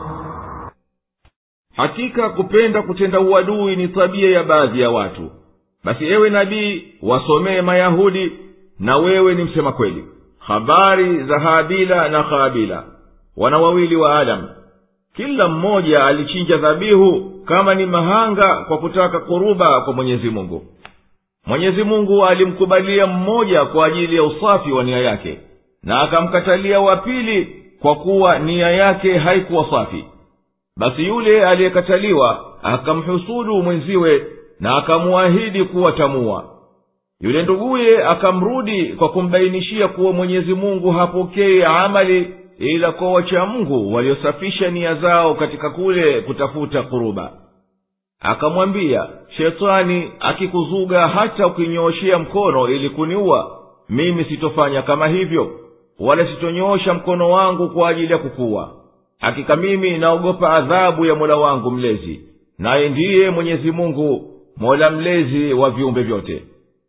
Hakika kupenda kutenda uadui ni tabia ya baadhi ya watu. Basi ewe nabii, wasomee Mayahudi, na wewe ni msema kweli, habari za Habila na Kabila, wana wawili wa Adam. Kila mmoja alichinja dhabihu kama ni mahanga kwa kutaka kuruba kwa Mwenyezi Mungu. Mwenyezi Mungu alimkubalia mmoja kwa ajili ya usafi wa nia yake, na akamkatalia wa pili kwa kuwa nia yake haikuwa safi. Basi yule aliyekataliwa akamhusudu mwenziwe na akamuahidi kuwa tamua. Yule nduguye akamrudi kwa kumbainishia kuwa Mwenyezi Mungu hapokei amali ila kwa wacha Mungu waliosafisha nia zao katika kule kutafuta kuruba. Akamwambia, shetani akikuzuga hata ukinyooshea mkono ili kuniua, mimi sitofanya kama hivyo, wala sitonyoosha mkono wangu kwa ajili ya kukua. Hakika mimi naogopa adhabu ya Mola wangu mlezi, naye ndiye Mwenyezi Mungu, Mola mlezi wa viumbe vyote.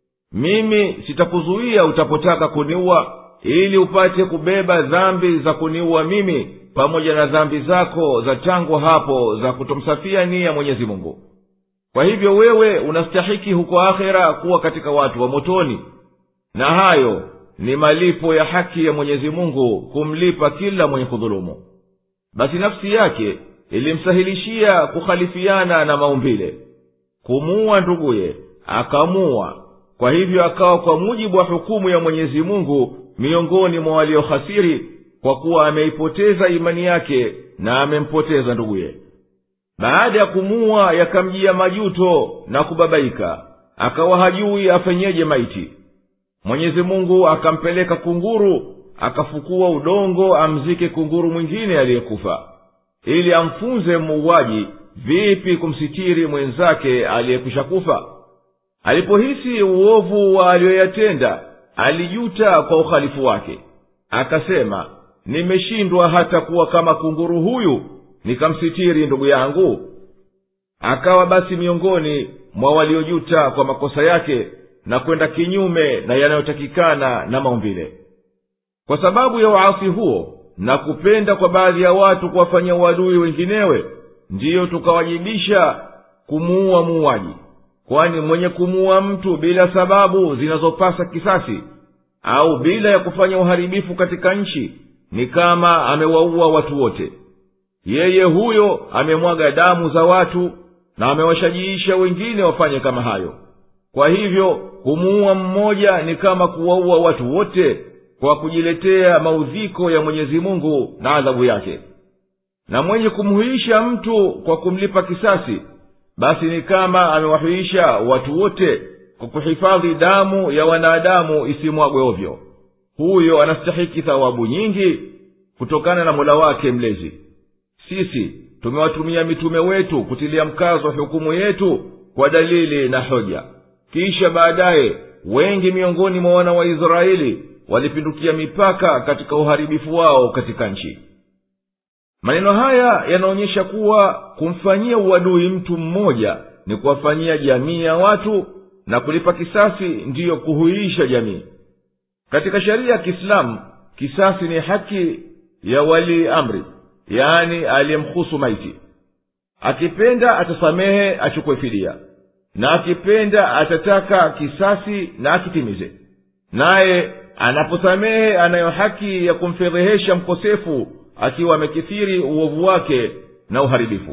Mimi sitakuzuia utapotaka kuniua, ili upate kubeba dhambi za kuniua mimi pamoja na dhambi zako za tangu hapo za kutomsafia nia Mwenyezi Mungu. Kwa hivyo wewe unastahiki huko akhera kuwa katika watu wa motoni, na hayo ni malipo ya haki ya Mwenyezi Mungu kumlipa kila mwenye kudhulumu. Basi nafsi yake ilimsahilishia kukhalifiana na maumbile, kumuua nduguye akamua. Kwa hivyo akawa kwa mujibu wa hukumu ya Mwenyezi Mungu miongoni mwa waliohasiri, kwa kuwa ameipoteza imani yake na amempoteza nduguye. Baada ya kumua yakamjia majuto na kubabaika, akawa hajui afenyeje maiti. Mwenyezi Mungu akampeleka kunguru, akafukua udongo amzike kunguru mwingine aliyekufa, ili amfunze muuaji vipi kumsitiri mwenzake aliyekwisha kufa. Alipohisi uovu wa aliyoyatenda, alijuta kwa ukhalifu wake. Akasema, nimeshindwa hata kuwa kama kunguru huyu nikamsitiri ndugu yangu. akawa basi miongoni mwa waliojuta kwa makosa yake na kwenda kinyume na yanayotakikana na maumbile. Kwa sababu ya uasi huo na kupenda kwa baadhi ya watu kuwafanyia uadui wenginewe, ndiyo tukawajibisha kumuua muuaji. Kwani mwenye kumuua mtu bila sababu zinazopasa kisasi au bila ya kufanya uharibifu katika nchi ni kama amewaua watu wote. Yeye huyo amemwaga damu za watu na amewashajiisha wengine wafanye kama hayo. Kwa hivyo kumuua mmoja ni kama kuwaua watu wote kwa kujiletea maudhiko ya Mwenyezi Mungu na adhabu yake. Na mwenye kumhuisha mtu kwa kumlipa kisasi, basi ni kama amewahuisha watu wote kwa kuhifadhi damu ya wanadamu isimwagwe ovyo. Huyo anastahiki thawabu nyingi kutokana na Mola wake mlezi. Sisi tumewatumia mitume wetu kutilia mkazo hukumu yetu kwa dalili na hoja. Kisha baadaye wengi miongoni mwa wana wa Israeli walipindukia mipaka katika uharibifu wao katika nchi. Maneno haya yanaonyesha kuwa kumfanyia uadui mtu mmoja ni kuwafanyia jamii ya watu, na kulipa kisasi ndiyo kuhuisha jamii. Katika sharia ya Kiislamu, kisasi ni haki ya wali amri, yaani aliyemhusu maiti. Akipenda atasamehe achukue fidia, na akipenda atataka kisasi na akitimize. Naye anaposamehe anayo haki ya kumfedhehesha mkosefu akiwa amekithiri uovu wake na uharibifu.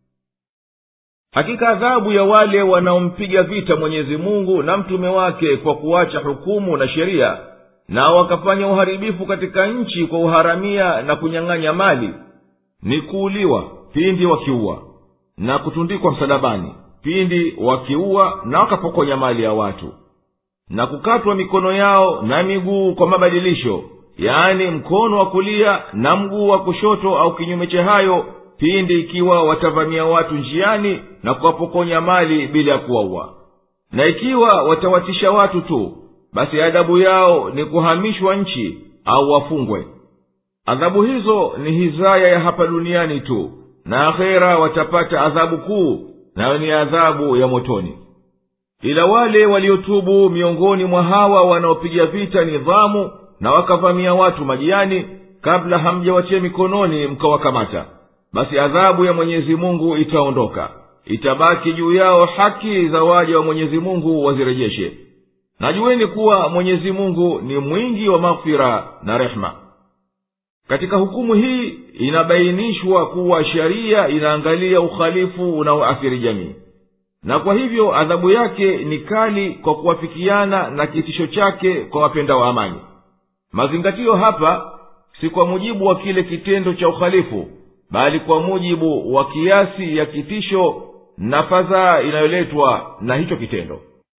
Hakika adhabu ya wale wanaompiga vita Mwenyezi Mungu na mtume wake kwa kuacha hukumu na sheria, na wakafanya uharibifu katika nchi kwa uharamia na kunyang'anya mali, ni kuuliwa pindi wakiua, na kutundikwa msalabani pindi wakiua na wakapokonya mali ya watu, na kukatwa mikono yao na miguu kwa mabadilisho, yaani mkono wa kulia na mguu wa kushoto au kinyume cha hayo, pindi ikiwa watavamia watu njiani na kuwapokonya mali bila kuwaua. Na ikiwa watawatisha watu tu, basi adhabu yao ni kuhamishwa nchi au wafungwe. Adhabu hizo ni hizaya ya hapa duniani tu, na akhera watapata adhabu kuu, nayo ni adhabu ya motoni. Ila wale waliotubu miongoni mwa hawa wanaopiga vita nidhamu na wakavamia watu majiani kabla hamjawatia mikononi mkawakamata, basi adhabu ya Mwenyezi Mungu itaondoka, itabaki juu yao haki za waja wa Mwenyezi Mungu wazirejeshe. Najueni kuwa Mwenyezi Mungu ni mwingi wa maghfira na rehma. Katika hukumu hii inabainishwa kuwa sharia inaangalia ukhalifu unaoathiri jamii, na kwa hivyo adhabu yake ni kali kwa kuwafikiana na kitisho chake kwa wapenda wa amani. Mazingatio hapa si kwa mujibu wa kile kitendo cha ukhalifu, bali kwa mujibu wa kiasi ya kitisho na fadhaa inayoletwa na hicho kitendo.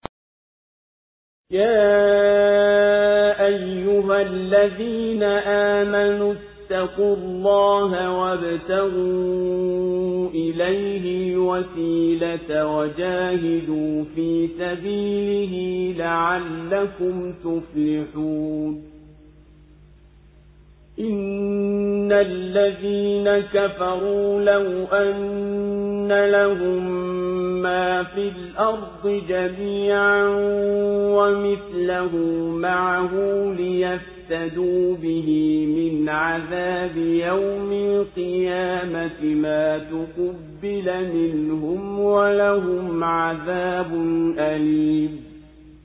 يا أيها الذين آمنوا اتقوا الله وابتغوا إليه وسيلة وجاهدوا في سبيله لعلكم تفلحون. إن الذين كفروا لو أن لهم ما في الأرض جميعا ومثله معه ليفتدوا به من عذاب يوم القيامة ما تقبل منهم ولهم عذاب أليم.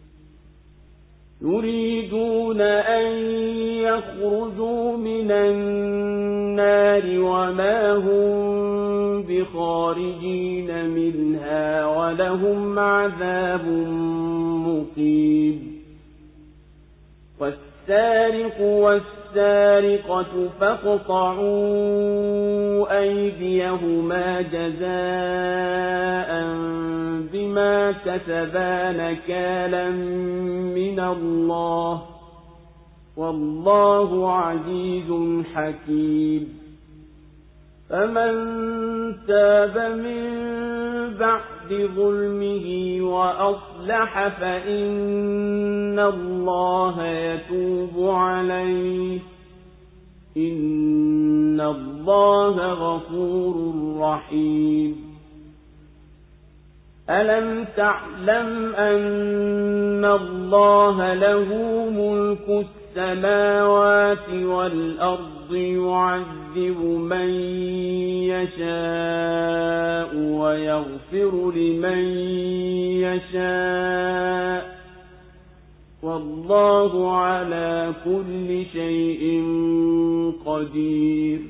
يريدون أن يخرجوا من النار وما هم بخارجين منها ولهم عذاب مقيم. والسارق والسارقة فاقطعوا أيديهما جزاء بما كسبا نكالا من الله والله عزيز حكيم. فمن تاب من بعد ظلمه وأصلح فإن الله يتوب عليه إن الله غفور رحيم. ألم تعلم أن الله له ملك السماوات والأرض يعذب من يشاء ويغفر لمن يشاء والله على كل شيء قدير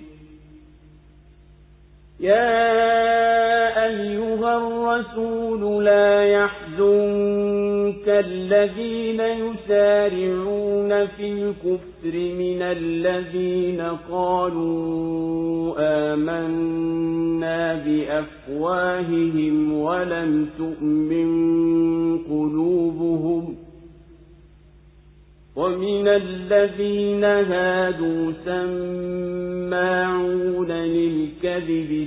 يا أيها الرسول لا يحزنك الذين يسارعون في الكفر من الذين قالوا آمنا بأفواههم ولم تؤمن قلوبهم ومن الذين هادوا سماعون للكذب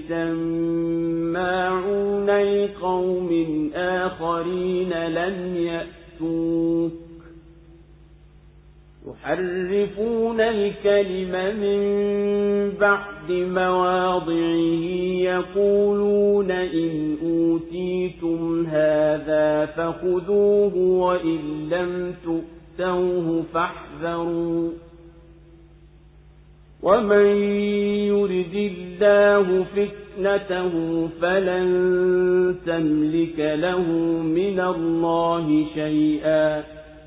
سماعون لقوم آخرين لم يأتوك يحرفون الكلم من بعد مواضعه يقولون إن أوتيتم هذا فخذوه وإن لم تؤتوه فاحذروا ومن يرد الله فتنته فلن تملك له من الله شيئا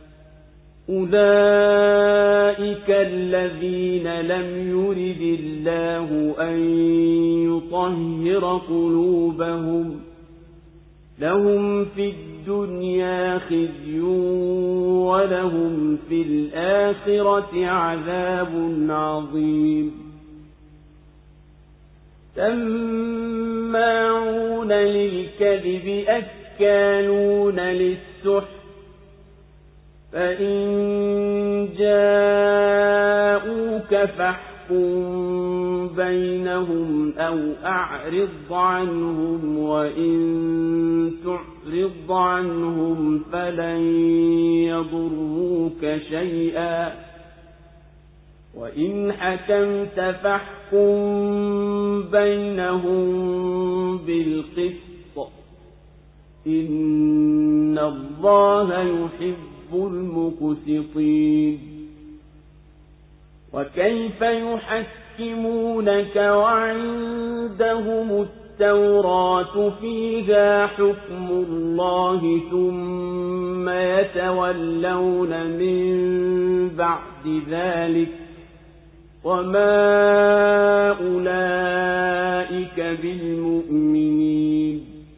أولئك الذين لم يرد الله أن يطهر قلوبهم لهم في الدنيا خزي ولهم في الآخرة عذاب عظيم سماعون للكذب أكالون للسحت فإن جاءوك فاحكم بينهم أو أعرض عنهم وإن تعرض عنهم فلن يضروك شيئا وإن حكمت فاحكم بينهم بالقسط إن الله يحب المقسطين وكيف يحكمونك وعندهم التوراة فيها حكم الله ثم يتولون من بعد ذلك وما أولئك بالمؤمنين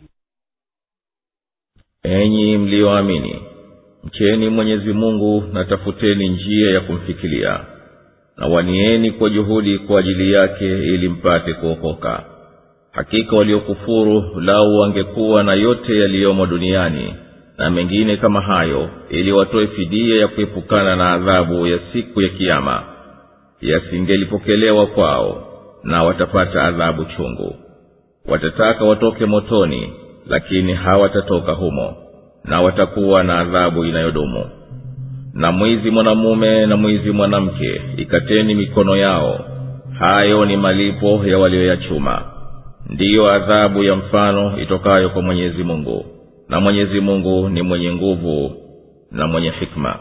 enyi mlioamini mcheni Mwenyezi Mungu na tafuteni njia ya kumfikiria na wanieni kwa juhudi kwa ajili yake ili mpate kuokoka. Hakika waliokufuru lao wangekuwa na yote yaliyomo duniani na mengine kama hayo ili watoe fidia ya kuepukana na adhabu ya siku ya kiyama, yasingelipokelewa kwao na watapata adhabu chungu. Watataka watoke motoni lakini hawatatoka humo na watakuwa na adhabu inayodumu. Na mwizi mwanamume na mwizi mwanamke ikateni mikono yao, hayo ni malipo ya walioyachuma. Ndiyo adhabu ya mfano itokayo kwa Mwenyezi Mungu, na Mwenyezi Mungu ni mwenye nguvu na mwenye hikma.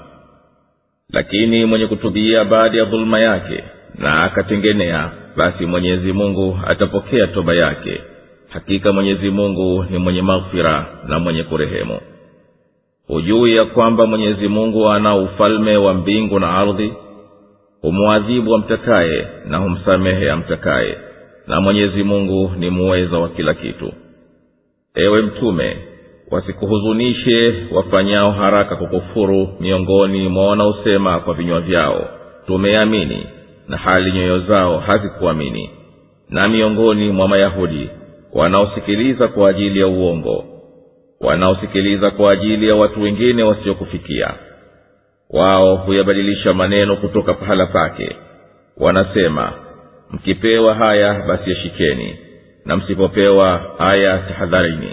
Lakini mwenye kutubia baada ya dhulma yake na akatengenea, basi Mwenyezi Mungu atapokea toba yake. Hakika Mwenyezi Mungu ni mwenye maghfira na mwenye kurehemu. Hujui ya kwamba Mwenyezi Mungu ana ufalme wa mbingu na ardhi? Humuadhibu amtakaye na humsamehe amtakaye, na Mwenyezi Mungu ni muweza wa kila kitu. Ewe Mtume, wasikuhuzunishe wafanyao haraka kukufuru miongoni mwa wanaosema kwa vinywa vyao tumeamini, na hali nyoyo zao hazikuamini, na miongoni mwa Mayahudi wanaosikiliza kwa ajili ya uongo, wanaosikiliza kwa ajili ya watu wengine wasiokufikia. Wao huyabadilisha maneno kutoka pahala pake. Wanasema, mkipewa haya basi yashikeni, na msipopewa haya tahadharini.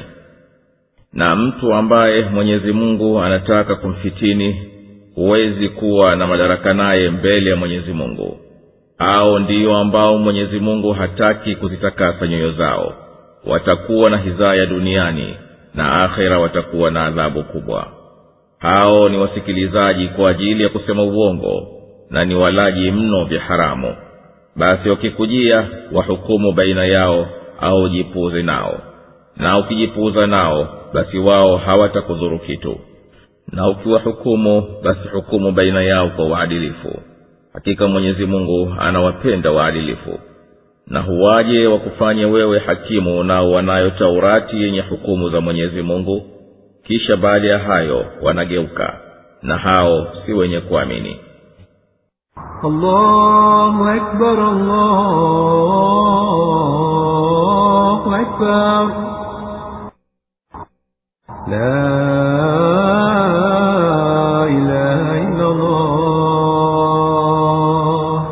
Na mtu ambaye Mwenyezi Mungu anataka kumfitini, huwezi kuwa na madaraka naye mbele ya Mwenyezi Mungu. Hao ndio ambao Mwenyezi Mungu hataki kuzitakasa nyoyo zao. Watakuwa na hizaya duniani na akhira watakuwa na adhabu kubwa. Hao ni wasikilizaji kwa ajili ya kusema uongo, na ni walaji mno vya haramu. Basi wakikujia wahukumu baina yao au jipuuze nao, na ukijipuuza nao basi wao hawatakudhuru kitu. Na ukiwahukumu basi hukumu baina yao kwa uadilifu. Hakika Mwenyezi Mungu anawapenda waadilifu. Na huwaje wakufanye wewe hakimu nao wanayo Taurati yenye hukumu za Mwenyezi Mungu, kisha baada ya hayo wanageuka, na hao si wenye kuamini. Allahu Akbar, Allahu Akbar. La ilaha illa Allah.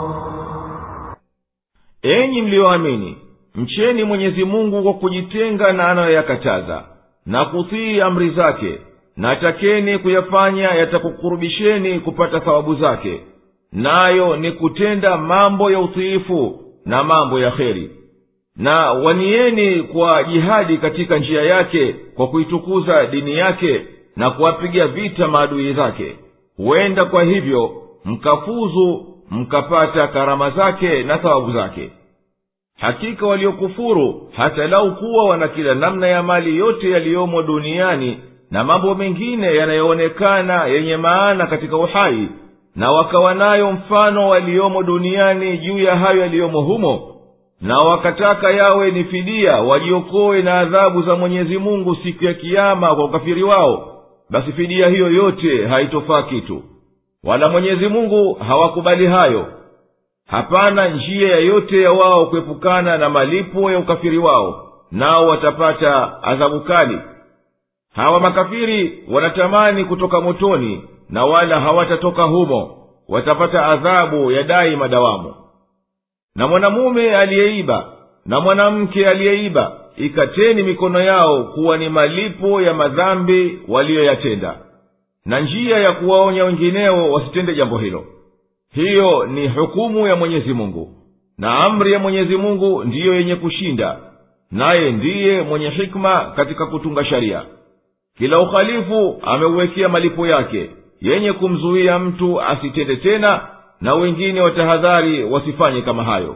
Enyi mlioamini, mcheni Mwenyezi Mungu kwa kujitenga na anayoyakataza na kutii amri zake, na takeni kuyafanya yatakukurubisheni kupata thawabu zake, nayo ni kutenda mambo ya utiifu na mambo ya kheri. Na wanieni kwa jihadi katika njia yake kwa kuitukuza dini yake na kuwapiga vita maadui zake. Huenda kwa hivyo mkafuzu mkapata karama zake na thawabu zake. Hakika waliokufuru hata lau kuwa wana kila namna ya mali yote yaliyomo duniani na mambo mengine yanayoonekana yenye maana katika uhai, na wakawa nayo mfano waliomo duniani juu ya hayo yaliyomo humo, na wakataka yawe ni fidia wajiokoe na adhabu za Mwenyezi Mungu siku ya Kiyama kwa ukafiri wao, basi fidia hiyo yote haitofaa kitu, wala Mwenyezi Mungu hawakubali hayo. Hapana njia yoyote ya wao kuepukana na malipo ya ukafiri wao, nao watapata adhabu kali. Hawa makafiri wanatamani kutoka motoni, na wala hawatatoka humo, watapata adhabu ya daima dawamu. Na mwanamume aliyeiba na mwanamke aliyeiba, ikateni mikono yao kuwa ni malipo ya madhambi waliyoyatenda, na njia ya kuwaonya wengineo wasitende jambo hilo. Hiyo ni hukumu ya Mwenyezi Mungu, na amri ya Mwenyezi Mungu ndiyo yenye kushinda, naye ndiye mwenye hikma katika kutunga sharia. Kila ukhalifu ameuwekea malipo yake yenye kumzuia mtu asitende tena, na wengine watahadhari wasifanye kama hayo.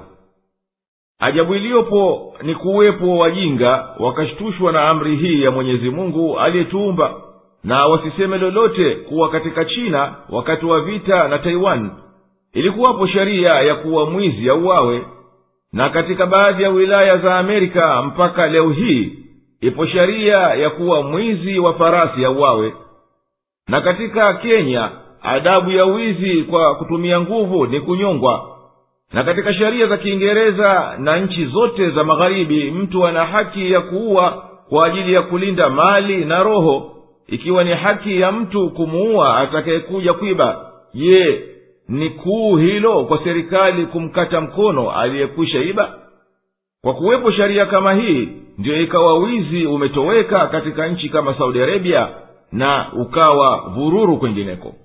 Ajabu iliyopo ni kuwepo wajinga wakashtushwa na amri hii ya Mwenyezi Mungu aliyetuumba, na wasiseme lolote kuwa katika China wakati wa vita na Taiwan ilikuwapo sheria ya kuwa mwizi auawe, na katika baadhi ya wilaya za Amerika mpaka leo hii ipo sheria ya kuwa mwizi wa farasi auawe. Na katika Kenya adabu ya wizi kwa kutumia nguvu ni kunyongwa. Na katika sheria za Kiingereza na nchi zote za magharibi mtu ana haki ya kuua kwa ajili ya kulinda mali na roho, ikiwa ni haki ya mtu kumuua atakayekuja kuiba. Je, ni kuu hilo kwa serikali kumkata mkono aliyekwisha iba? Kwa kuwepo sharia kama hii, ndio ikawa wizi umetoweka katika nchi kama Saudi Arabia, na ukawa vururu kwengineko.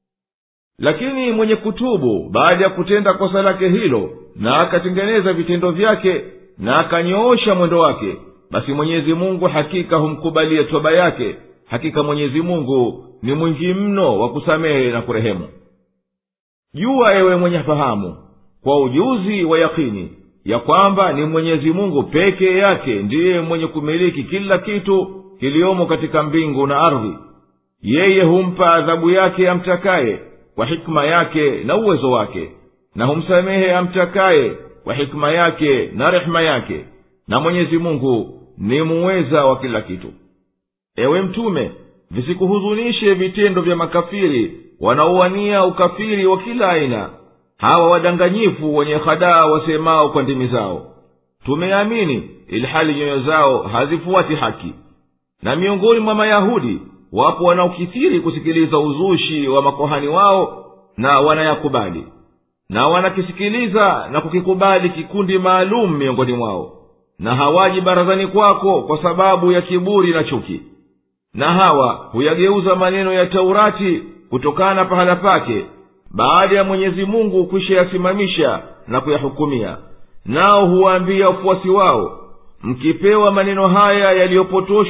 Lakini mwenye kutubu baada ya kutenda kosa lake hilo, na akatengeneza vitendo vyake, na akanyoosha mwendo wake, basi Mwenyezi Mungu hakika humkubalia toba yake. Hakika Mwenyezi Mungu ni mwingi mno wa kusamehe na kurehemu. Jua ewe mwenye fahamu kwa ujuzi wa yakini ya kwamba ni Mwenyezi Mungu peke yake ndiye mwenye kumiliki kila kitu kiliomo katika mbingu na ardhi. Yeye humpa adhabu yake amtakaye kwa hikma yake na uwezo wake, na humsamehe amtakaye kwa hikma yake na rehema yake, na Mwenyezi Mungu ni muweza wa kila kitu. Ewe mtume, visikuhuzunishe vitendo vya makafiri wanaowania ukafiri wa kila aina, hawa wadanganyifu wenye hadaa wasemao kwa ndimi zao, tumeamini, ilhali nyoyo zao hazifuati haki. Na miongoni mwa Mayahudi wapo wanaokithiri kusikiliza uzushi wa makohani wao, na wanayakubali, na wanakisikiliza na kukikubali kikundi maalum miongoni mwao, na hawaji barazani kwako kwa sababu ya kiburi na chuki. Na hawa huyageuza maneno ya Taurati kutokana pahala pake baada ya Mwenyezi Mungu kwisha yasimamisha na kuyahukumia. Nao huwaambia wafuasi wao, mkipewa maneno haya yaliyopotoshwa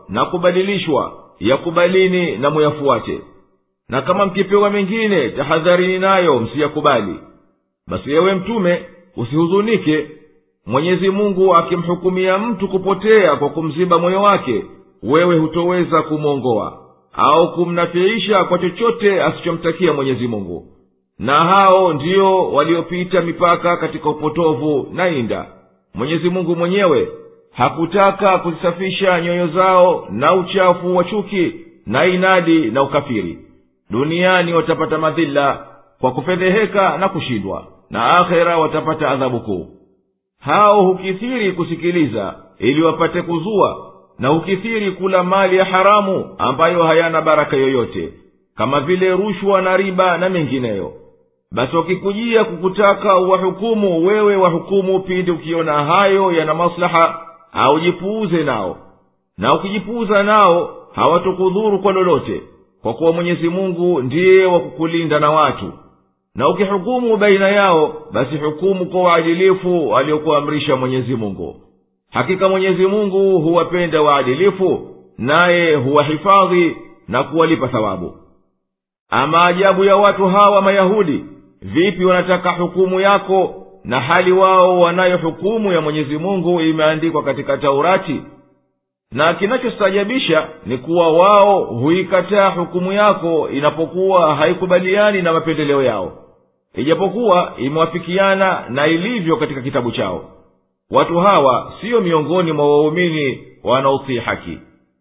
na kubadilishwa, yakubalini na muyafuate. Na kama mkipewa mengine, tahadharini nayo msiyakubali. Basi ewe mtume, usihuzunike. Mwenyezi Mungu akimhukumia mtu kupotea kwa kumziba moyo wake, wewe hutoweza kumwongoa au kumnafiisha kwa chochote asichomtakia Mwenyezi Mungu. Na hao ndio waliopita mipaka katika upotovu na inda. Mwenyezi Mungu mwenyewe hakutaka kuzisafisha nyoyo zao na uchafu wa chuki na inadi na ukafiri. Duniani watapata madhila kwa kufedheheka na kushindwa, na akhera watapata adhabu kuu. Hao hukithiri kusikiliza ili wapate kuzua, na hukithiri kula mali ya haramu ambayo hayana baraka yoyote, kama vile rushwa na riba na mengineyo. Basi wakikujia kukutaka uwahukumu, wewe wahukumu pindi ukiona hayo yana maslaha, au jipuuze nao. Na ukijipuuza nao hawatukudhuru kwa lolote, kwa kuwa Mwenyezi Mungu ndiye wa kukulinda na watu. Na ukihukumu baina yao, basi hukumu kwa uadilifu aliokuamrisha Mwenyezi Mungu. Hakika Mwenyezi Mungu huwapenda waadilifu, naye huwahifadhi na kuwalipa thawabu. Ama ajabu ya watu hawa Mayahudi, vipi wanataka hukumu yako, na hali wao wanayo hukumu ya Mwenyezi Mungu imeandikwa katika Taurati? Na kinachostajabisha ni kuwa wao huikataa hukumu yako inapokuwa haikubaliani na mapendeleo yao, ijapokuwa imewafikiana na ilivyo katika kitabu chao. Watu hawa sio miongoni mwa waumini wanaotii haki.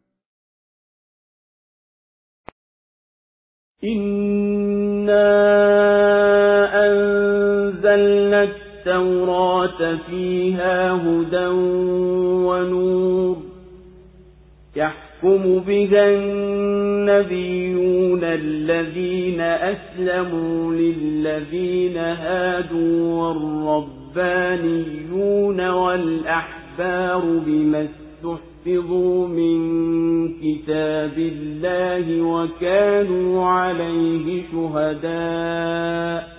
Inna anzalna at-taurata fiha hudan wa nur يحكم بها النبيون الذين أسلموا للذين هادوا والربانيون والأحبار بما استحفظوا من كتاب الله وكانوا عليه شهداء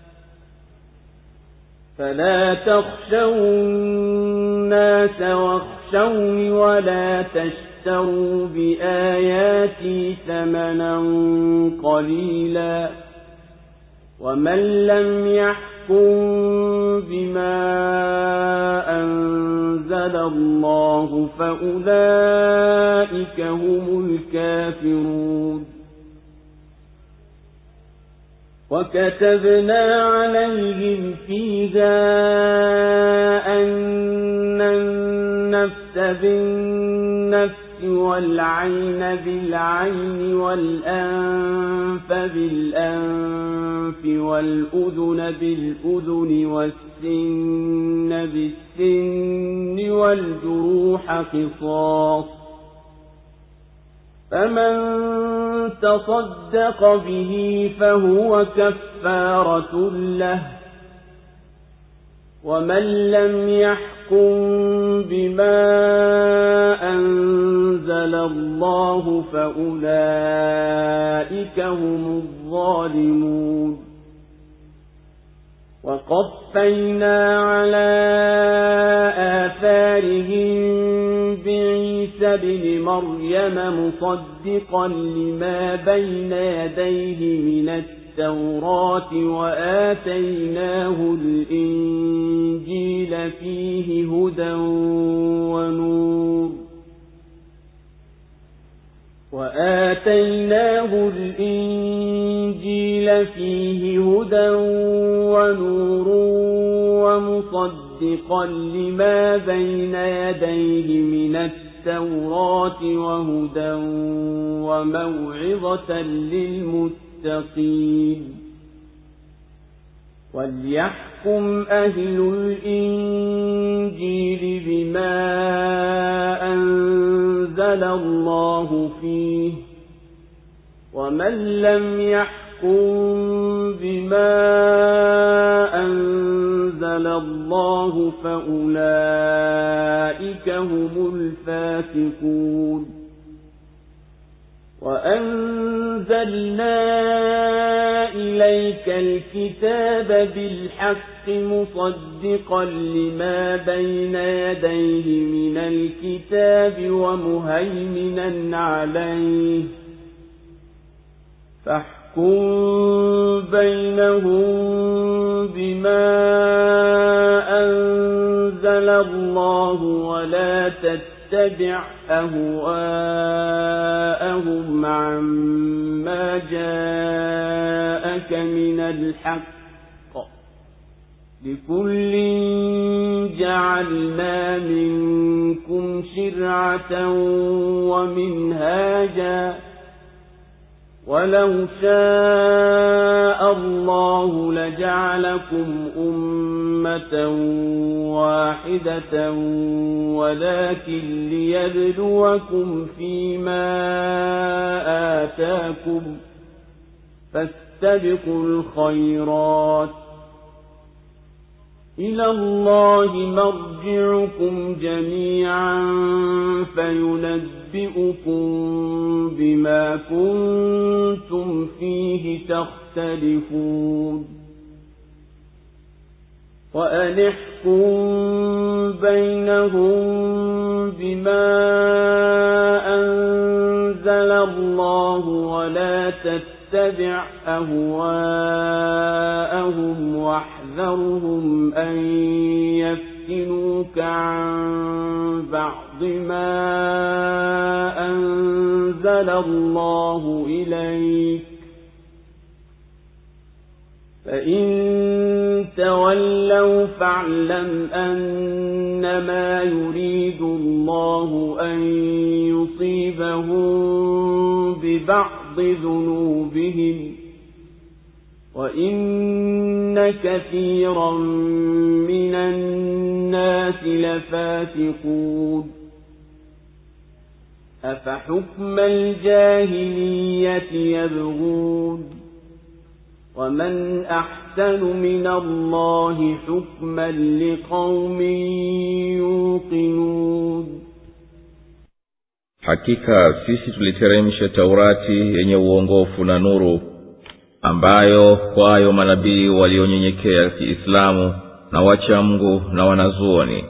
فلا تخشوا الناس واخشوني ولا تشتروا اشتروا بآياتي ثمنا قليلا ومن لم يحكم بما أنزل الله فأولئك هم الكافرون. وكتبنا عليهم فيها أن النفس بالنفس والعين بالعين والأنف بالأنف والأذن بالأذن والسن بالسن والجروح قصاص فمن تصدق به فهو كفارة له ومن لم يحكم بما أنزل الله فأولئك هم الظالمون. وقفينا على آثارهم بعيسى بن مريم مصدقا لما بين يديه من التوراة وآتيناه الإنجيل فيه هدى ونور وآتيناه الإنجيل فيه هدى ونور ومصدقا لما بين يديه من التوراة وهدى وموعظة للمتقين. وليحكم أهل الإنجيل بما أنزل الله فيه ومن لم يحكم بما أنزل الله فأولئك هم الفاسقون. وأنزلنا إليك الكتاب بالحق مصدقا لما بين يديه من الكتاب ومهيمنا عليه فاحكم بينهم بما أنزل الله ولا تتبع أهواءهم عما جاءك من الحق لكل جعلنا منكم شرعة ومنهاجا ولو شاء الله لجعلكم أمة واحدة ولكن ليبلوكم فيما آتاكم فاستبقوا الخيرات إلى الله مرجعكم جميعا فينبئكم بما كنتم فيه تختلفون وأنحكم بينهم بما أنزل الله ولا تتبع أهواءهم واحذرهم أن يفتنوك عن بعض ما أنزل الله إليك فإن تولوا فاعلم أنما يريد الله أن يصيبهم ببعض ذنوبهم وإن كثيرا من الناس لفاسقون أفحكم الجاهلية يبغون ومن أحسن من الله حكما لقوم يوقنون hakika sisi tuliteremsha Taurati yenye uongofu na nuru ambayo kwayo manabii walionyenyekea Kiislamu na wacha Mungu na wanazuoni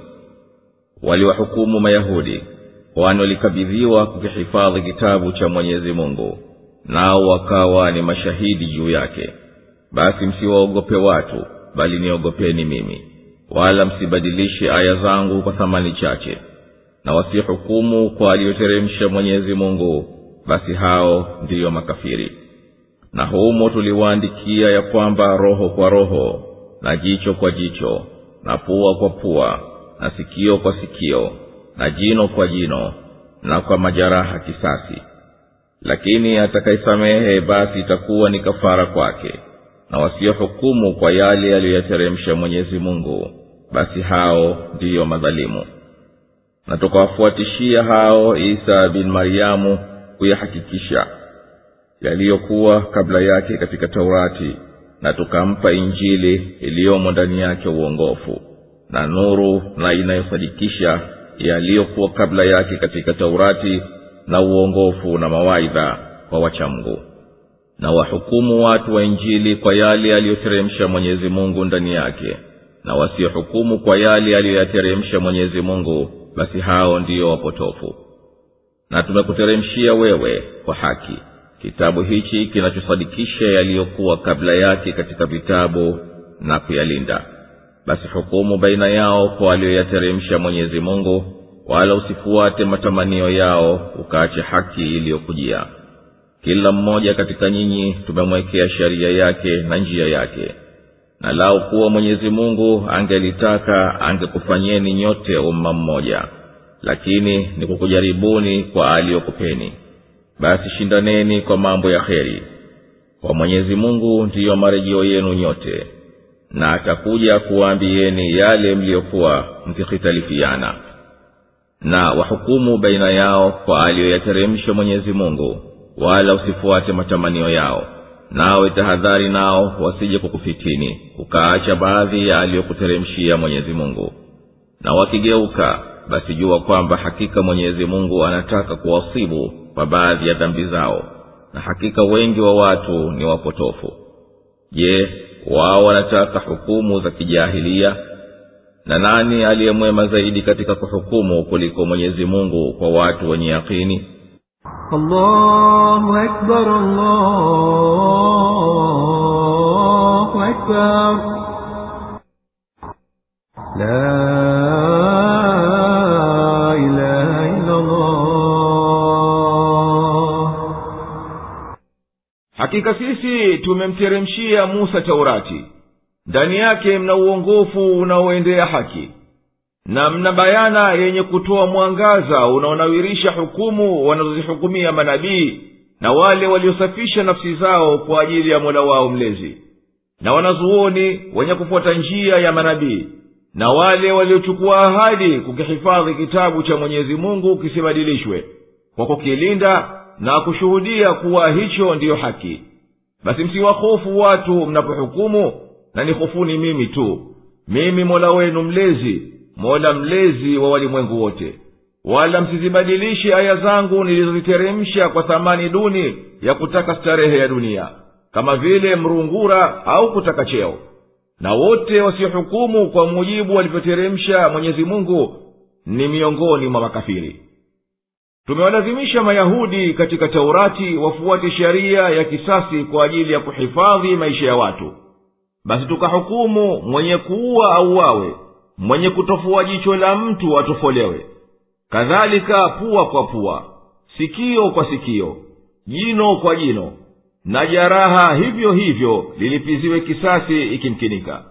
waliwahukumu Mayahudi kwani walikabidhiwa kukihifadhi kitabu cha Mwenyezi Mungu nao wakawa ni mashahidi juu yake. Basi msiwaogope watu bali niogopeni mimi, wala msibadilishe aya zangu kwa thamani chache, na wasihukumu kwa aliyoteremsha Mwenyezi Mungu, basi hao ndiyo makafiri. Na humo tuliwaandikia ya kwamba roho kwa roho, na jicho kwa jicho, na pua kwa pua, na sikio kwa sikio, na jino kwa jino, na kwa majeraha kisasi. Lakini atakayesamehe basi itakuwa ni kafara kwake, na wasiohukumu kwa yale aliyoyateremsha Mwenyezi Mungu, basi hao ndiyo madhalimu. Na tukawafuatishia hao Isa bin Maryamu kuyahakikisha yaliyokuwa kabla yake katika Taurati, na tukampa Injili iliyomo ndani yake uongofu na nuru, na inayosadikisha yaliyokuwa kabla yake katika Taurati na uongofu na mawaidha kwa wacha Mungu. Na wahukumu watu wa Injili kwa yale aliyoteremsha Mwenyezi Mungu ndani yake, na wasiohukumu kwa yale aliyoyateremsha Mwenyezi Mungu, basi hao ndiyo wapotofu. Na tumekuteremshia wewe kwa haki kitabu hichi kinachosadikisha yaliyokuwa kabla yake katika vitabu na kuyalinda. Basi hukumu baina yao kwa aliyoyateremsha Mwenyezi Mungu, wala usifuate matamanio yao ukaache haki iliyokujia. Kila mmoja katika nyinyi tumemwekea sheria yake na njia yake. Na lao kuwa Mwenyezi Mungu angelitaka angekufanyeni nyote umma mmoja, lakini ni kukujaribuni kwa aliyokupeni. Basi shindaneni kwa mambo ya kheri. Kwa Mwenyezi Mungu ndiyo marejeo yenu nyote, na atakuja kuwaambieni yale mliokuwa mkikhitalifiana. Na wahukumu baina yao kwa aliyoyateremsha Mwenyezi Mungu, wala usifuate matamanio yao. Nawe tahadhari nao wasije kukufitini ukaacha baadhi ya aliyokuteremshia Mwenyezi Mungu. Na wakigeuka basi jua kwamba hakika Mwenyezi Mungu anataka kuwasibu kwa baadhi ya dhambi zao, na hakika wengi wa watu ni wapotofu. Je, wao wanataka hukumu za kijahilia? Na nani aliyemwema zaidi katika kuhukumu kuliko Mwenyezi Mungu kwa watu wenye yakini? Allahu Akbar, Allahu Akbar. La ilaha illa Allah. Hakika sisi tumemteremshia Musa Taurati, ndani yake mna uongofu unaoendea haki, na mna bayana yenye kutoa mwangaza unaonawirisha hukumu wanazozihukumia manabii na wale waliosafisha nafsi zao kwa ajili ya Mola wao mlezi, na wanazuoni wenye kufuata njia ya manabii, na wale waliochukua ahadi kukihifadhi kitabu cha Mwenyezi Mungu kisibadilishwe kwa kukilinda na kushuhudia kuwa hicho ndiyo haki. Basi msiwahofu watu mnapohukumu, na nihofuni mimi tu, mimi Mola wenu mlezi, Mola mlezi wa walimwengu wote. Wala msizibadilishe aya zangu nilizoziteremsha kwa thamani duni ya kutaka starehe ya dunia, kama vile mrungura au kutaka cheo. Na wote wasiohukumu kwa mujibu walivyoteremsha Mwenyezi Mungu ni miongoni mwa makafiri. Tumewalazimisha Mayahudi katika Taurati wafuate sheria ya kisasi kwa ajili ya kuhifadhi maisha ya watu. Basi tukahukumu mwenye kuua auawe, mwenye kutofua jicho la mtu atofolewe, kadhalika pua kwa pua, sikio kwa sikio, jino kwa jino, na jaraha hivyo hivyo lilipiziwe kisasi ikimkinika.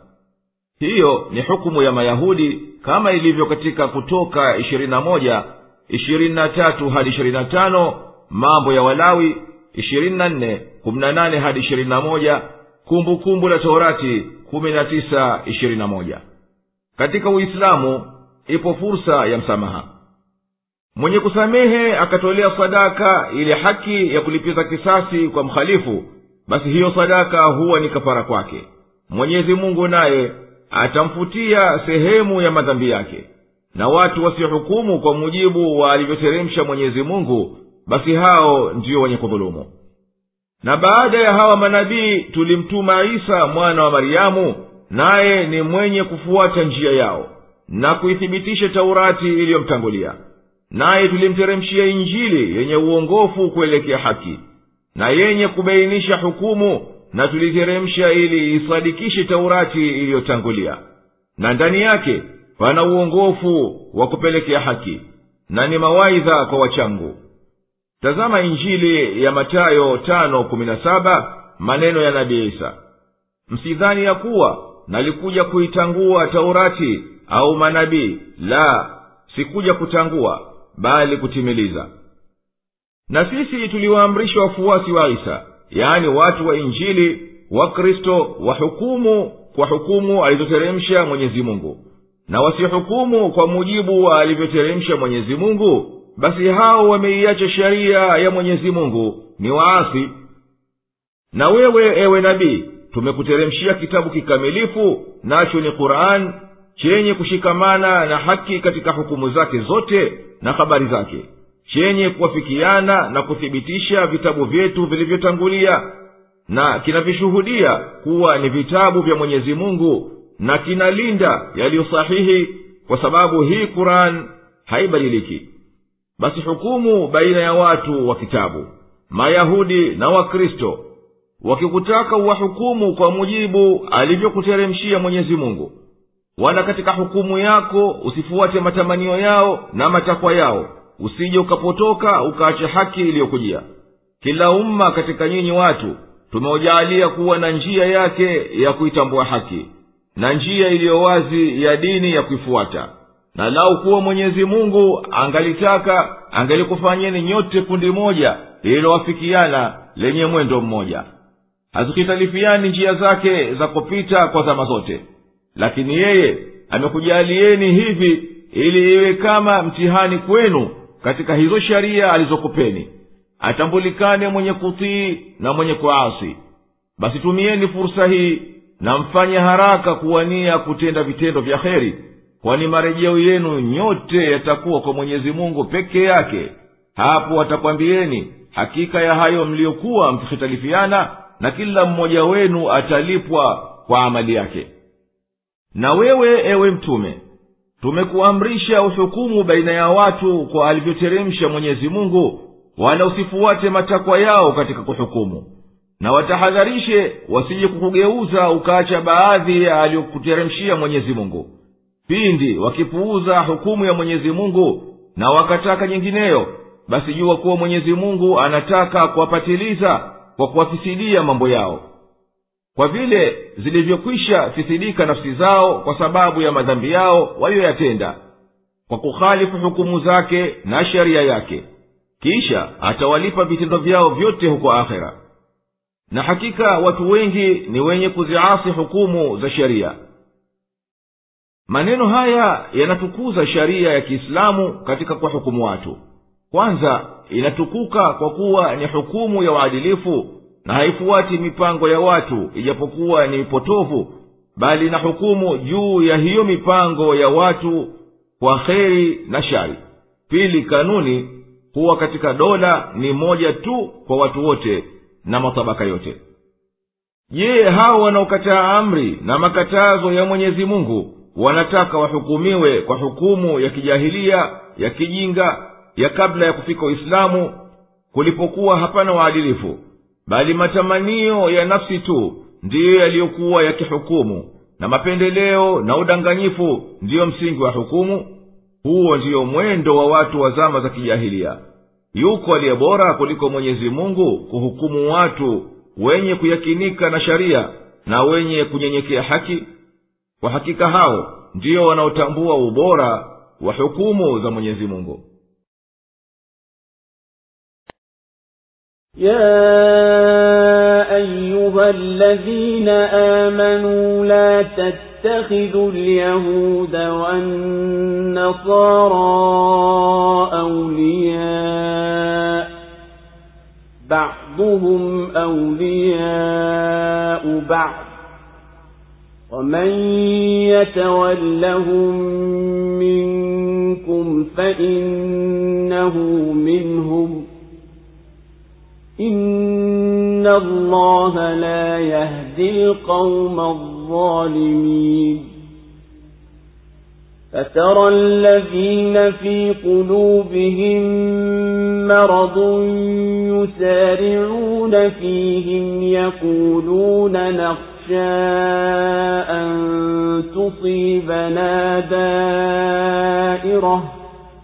Hiyo ni hukumu ya Mayahudi kama ilivyo katika Kutoka ishirini na moja, ishirini na tatu hadi ishirini na tano, Mambo ya Walawi ishirini na nne, kumi na nane hadi ishirini na moja, Kumbukumbu la Taurati kumi na tisa, ishirini na moja. Katika Uislamu ipo fursa ya msamaha. Mwenye kusamehe akatolea sadaka ile haki ya kulipiza kisasi kwa mkhalifu, basi hiyo sadaka huwa ni kafara kwake. Mwenyezi Mungu naye atamfutia sehemu ya madhambi yake. Na watu wasiohukumu kwa mujibu wa alivyoteremsha Mwenyezi Mungu, basi hao ndio wenye kudhulumu. Na baada ya hawa manabii tulimtuma Isa mwana wa Mariamu, naye ni mwenye kufuata njia yao na kuithibitisha Taurati iliyomtangulia. Naye tulimteremshia Injili yenye uongofu kuelekea haki na yenye kubainisha hukumu, na tuliteremsha ili isadikishe Taurati iliyotangulia. Na ndani yake pana uongofu wa kupelekea haki na ni mawaidha kwa wachangu. Tazama Injili ya Mathayo tano kumi na saba, maneno ya Nabii Isa: msidhani ya kuwa nalikuja kuitangua Taurati au manabii, la, sikuja kutangua bali kutimiliza. Na sisi tuliwaamrisha wafuasi wa Isa, yaani watu wa Injili wa Kristo, wahukumu kwa hukumu alizoteremsha Mwenyezi Mungu, na wasihukumu kwa mujibu wa alivyoteremsha Mwenyezi Mungu, basi hao wameiacha sheria ya Mwenyezi Mungu, ni waasi. Na wewe ewe nabii, tumekuteremshia kitabu kikamilifu, nacho ni Qur'an, chenye kushikamana na haki katika hukumu zake zote na habari zake, chenye kuwafikiana na kuthibitisha vitabu vyetu vilivyotangulia, na kinavishuhudia kuwa ni vitabu vya Mwenyezi Mungu, na kinalinda yaliyo sahihi, kwa sababu hii Qur'an haibadiliki. Basi hukumu baina ya watu wa kitabu, Mayahudi na Wakristo, wakikutaka uwahukumu kwa mujibu alivyokuteremshia Mwenyezi Mungu. Wala katika hukumu yako usifuate matamanio yao na matakwa yao, usije ukapotoka ukaacha haki iliyokujia. Kila umma katika nyinyi watu tumeujalia kuwa na njia yake ya kuitambua haki, na njia iliyo wazi ya dini ya kuifuata. Na lau kuwa Mwenyezi Mungu angalitaka, angalikufanyeni nyote kundi moja lililowafikiana, lenye mwendo mmoja. Hazikitalifiani njia zake za kupita kwa zama zote, lakini yeye amekujalieni hivi ili iwe kama mtihani kwenu katika hizo sharia alizokupeni, atambulikane mwenye kutii na mwenye kuasi. Basi tumieni fursa hii na mfanye haraka kuwania kutenda vitendo vya kheri, kwani marejeo yenu nyote yatakuwa kwa Mwenyezi Mungu peke yake. Hapo atakwambieni hakika ya hayo mliokuwa mkihitalifiana, na kila mmoja wenu atalipwa kwa amali yake. Na wewe ewe mtume, tumekuamrisha uhukumu baina ya watu kwa alivyoteremsha Mwenyezi Mungu, wala usifuate matakwa yao katika kuhukumu, na watahadharishe wasije kukugeuza ukaacha baadhi ya aliyokuteremshia Mwenyezi Mungu. Pindi wakipuuza hukumu ya Mwenyezi Mungu na wakataka nyingineyo, basi jua kuwa Mwenyezi Mungu anataka kuwapatiliza kwa kuwafisidia mambo yao, kwa vile zilivyokwisha fisidika nafsi zao kwa sababu ya madhambi yao walioyatenda, kwa kukhalifu hukumu zake na sheria yake. Kisha atawalipa vitendo vyao vyote huko akhera. Na hakika watu wengi ni wenye kuziasi hukumu za sheria. Maneno haya yanatukuza sharia ya Kiislamu katika kwa hukumu watu. Kwanza, inatukuka kwa kuwa ni hukumu ya uadilifu na haifuati mipango ya watu ijapokuwa ni mipotovu, bali na hukumu juu ya hiyo mipango ya watu kwa kheri na shari. Pili, kanuni huwa katika dola ni moja tu kwa watu wote na matabaka yote. Je, hao wanaokataa amri na makatazo ya Mwenyezi Mungu wanataka wahukumiwe kwa hukumu ya kijahilia, ya kijinga, ya kabla ya kufika Uislamu, kulipokuwa hapana uadilifu, bali matamanio ya nafsi tu ndiyo yaliyokuwa yakihukumu, na mapendeleo na udanganyifu ndiyo msingi wa hukumu? Huo ndiyo mwendo wa watu wa zama za kijahilia. Yuko aliye bora kuliko Mwenyezi Mungu kuhukumu watu wenye kuyakinika na sharia na wenye kunyenyekea haki? Kwa hakika hao ndiyo wanaotambua ubora wa hukumu za Mwenyezi Mungu. يا أيها الذين آمنوا لا تتخذوا اليهود والنصارى أولياء بعضهم أولياء بعض ومن يتولهم منكم فإنه منهم إن الله لا يهدي القوم الظالمين فترى الذين في قلوبهم مرض يسارعون فيهم يقولون نخشى أن تصيبنا دائرة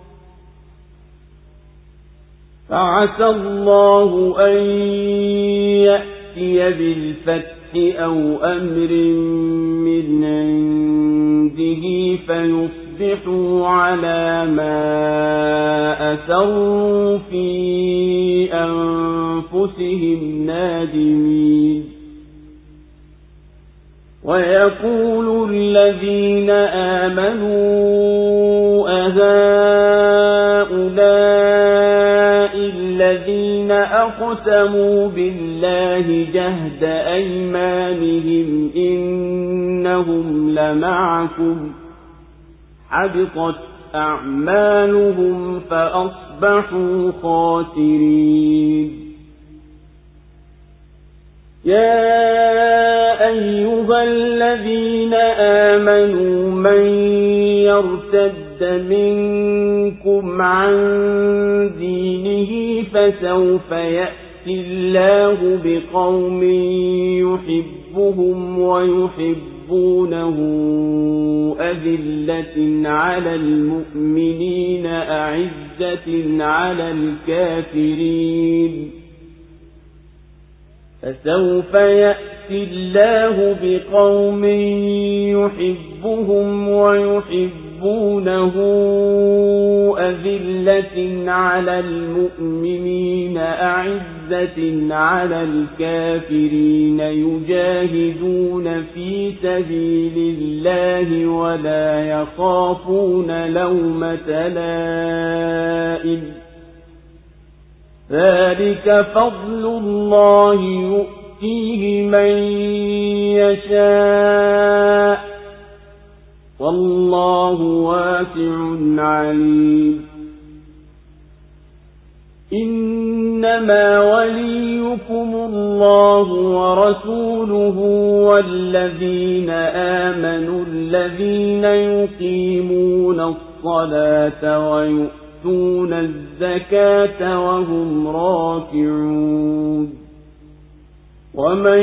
فعسى الله أن يأتي بالفتح أو أمر من عنده فيصبحوا على ما أسروا في أنفسهم نادمين ويقول الذين آمنوا أهؤلاء الذين أقسموا بالله جهد أيمانهم إنهم لمعكم حبطت أعمالهم فأصبحوا خاسرين يا أيها الذين آمنوا من يرتد منكم عن دينه فسوف يأتي الله بقوم يحبهم ويحبونه أذلة على المؤمنين أعزة على الكافرين فسوف يأتي الله بقوم يحبهم ويحبونه أذلة على المؤمنين أعزة على الكافرين يجاهدون في سبيل الله ولا يخافون لومة لائم ذلك فضل الله يؤتيه من يشاء والله واسع عليم إنما وليكم الله ورسوله والذين آمنوا الذين يقيمون الصلاة ويؤتون الزكاة وهم راكعون ومن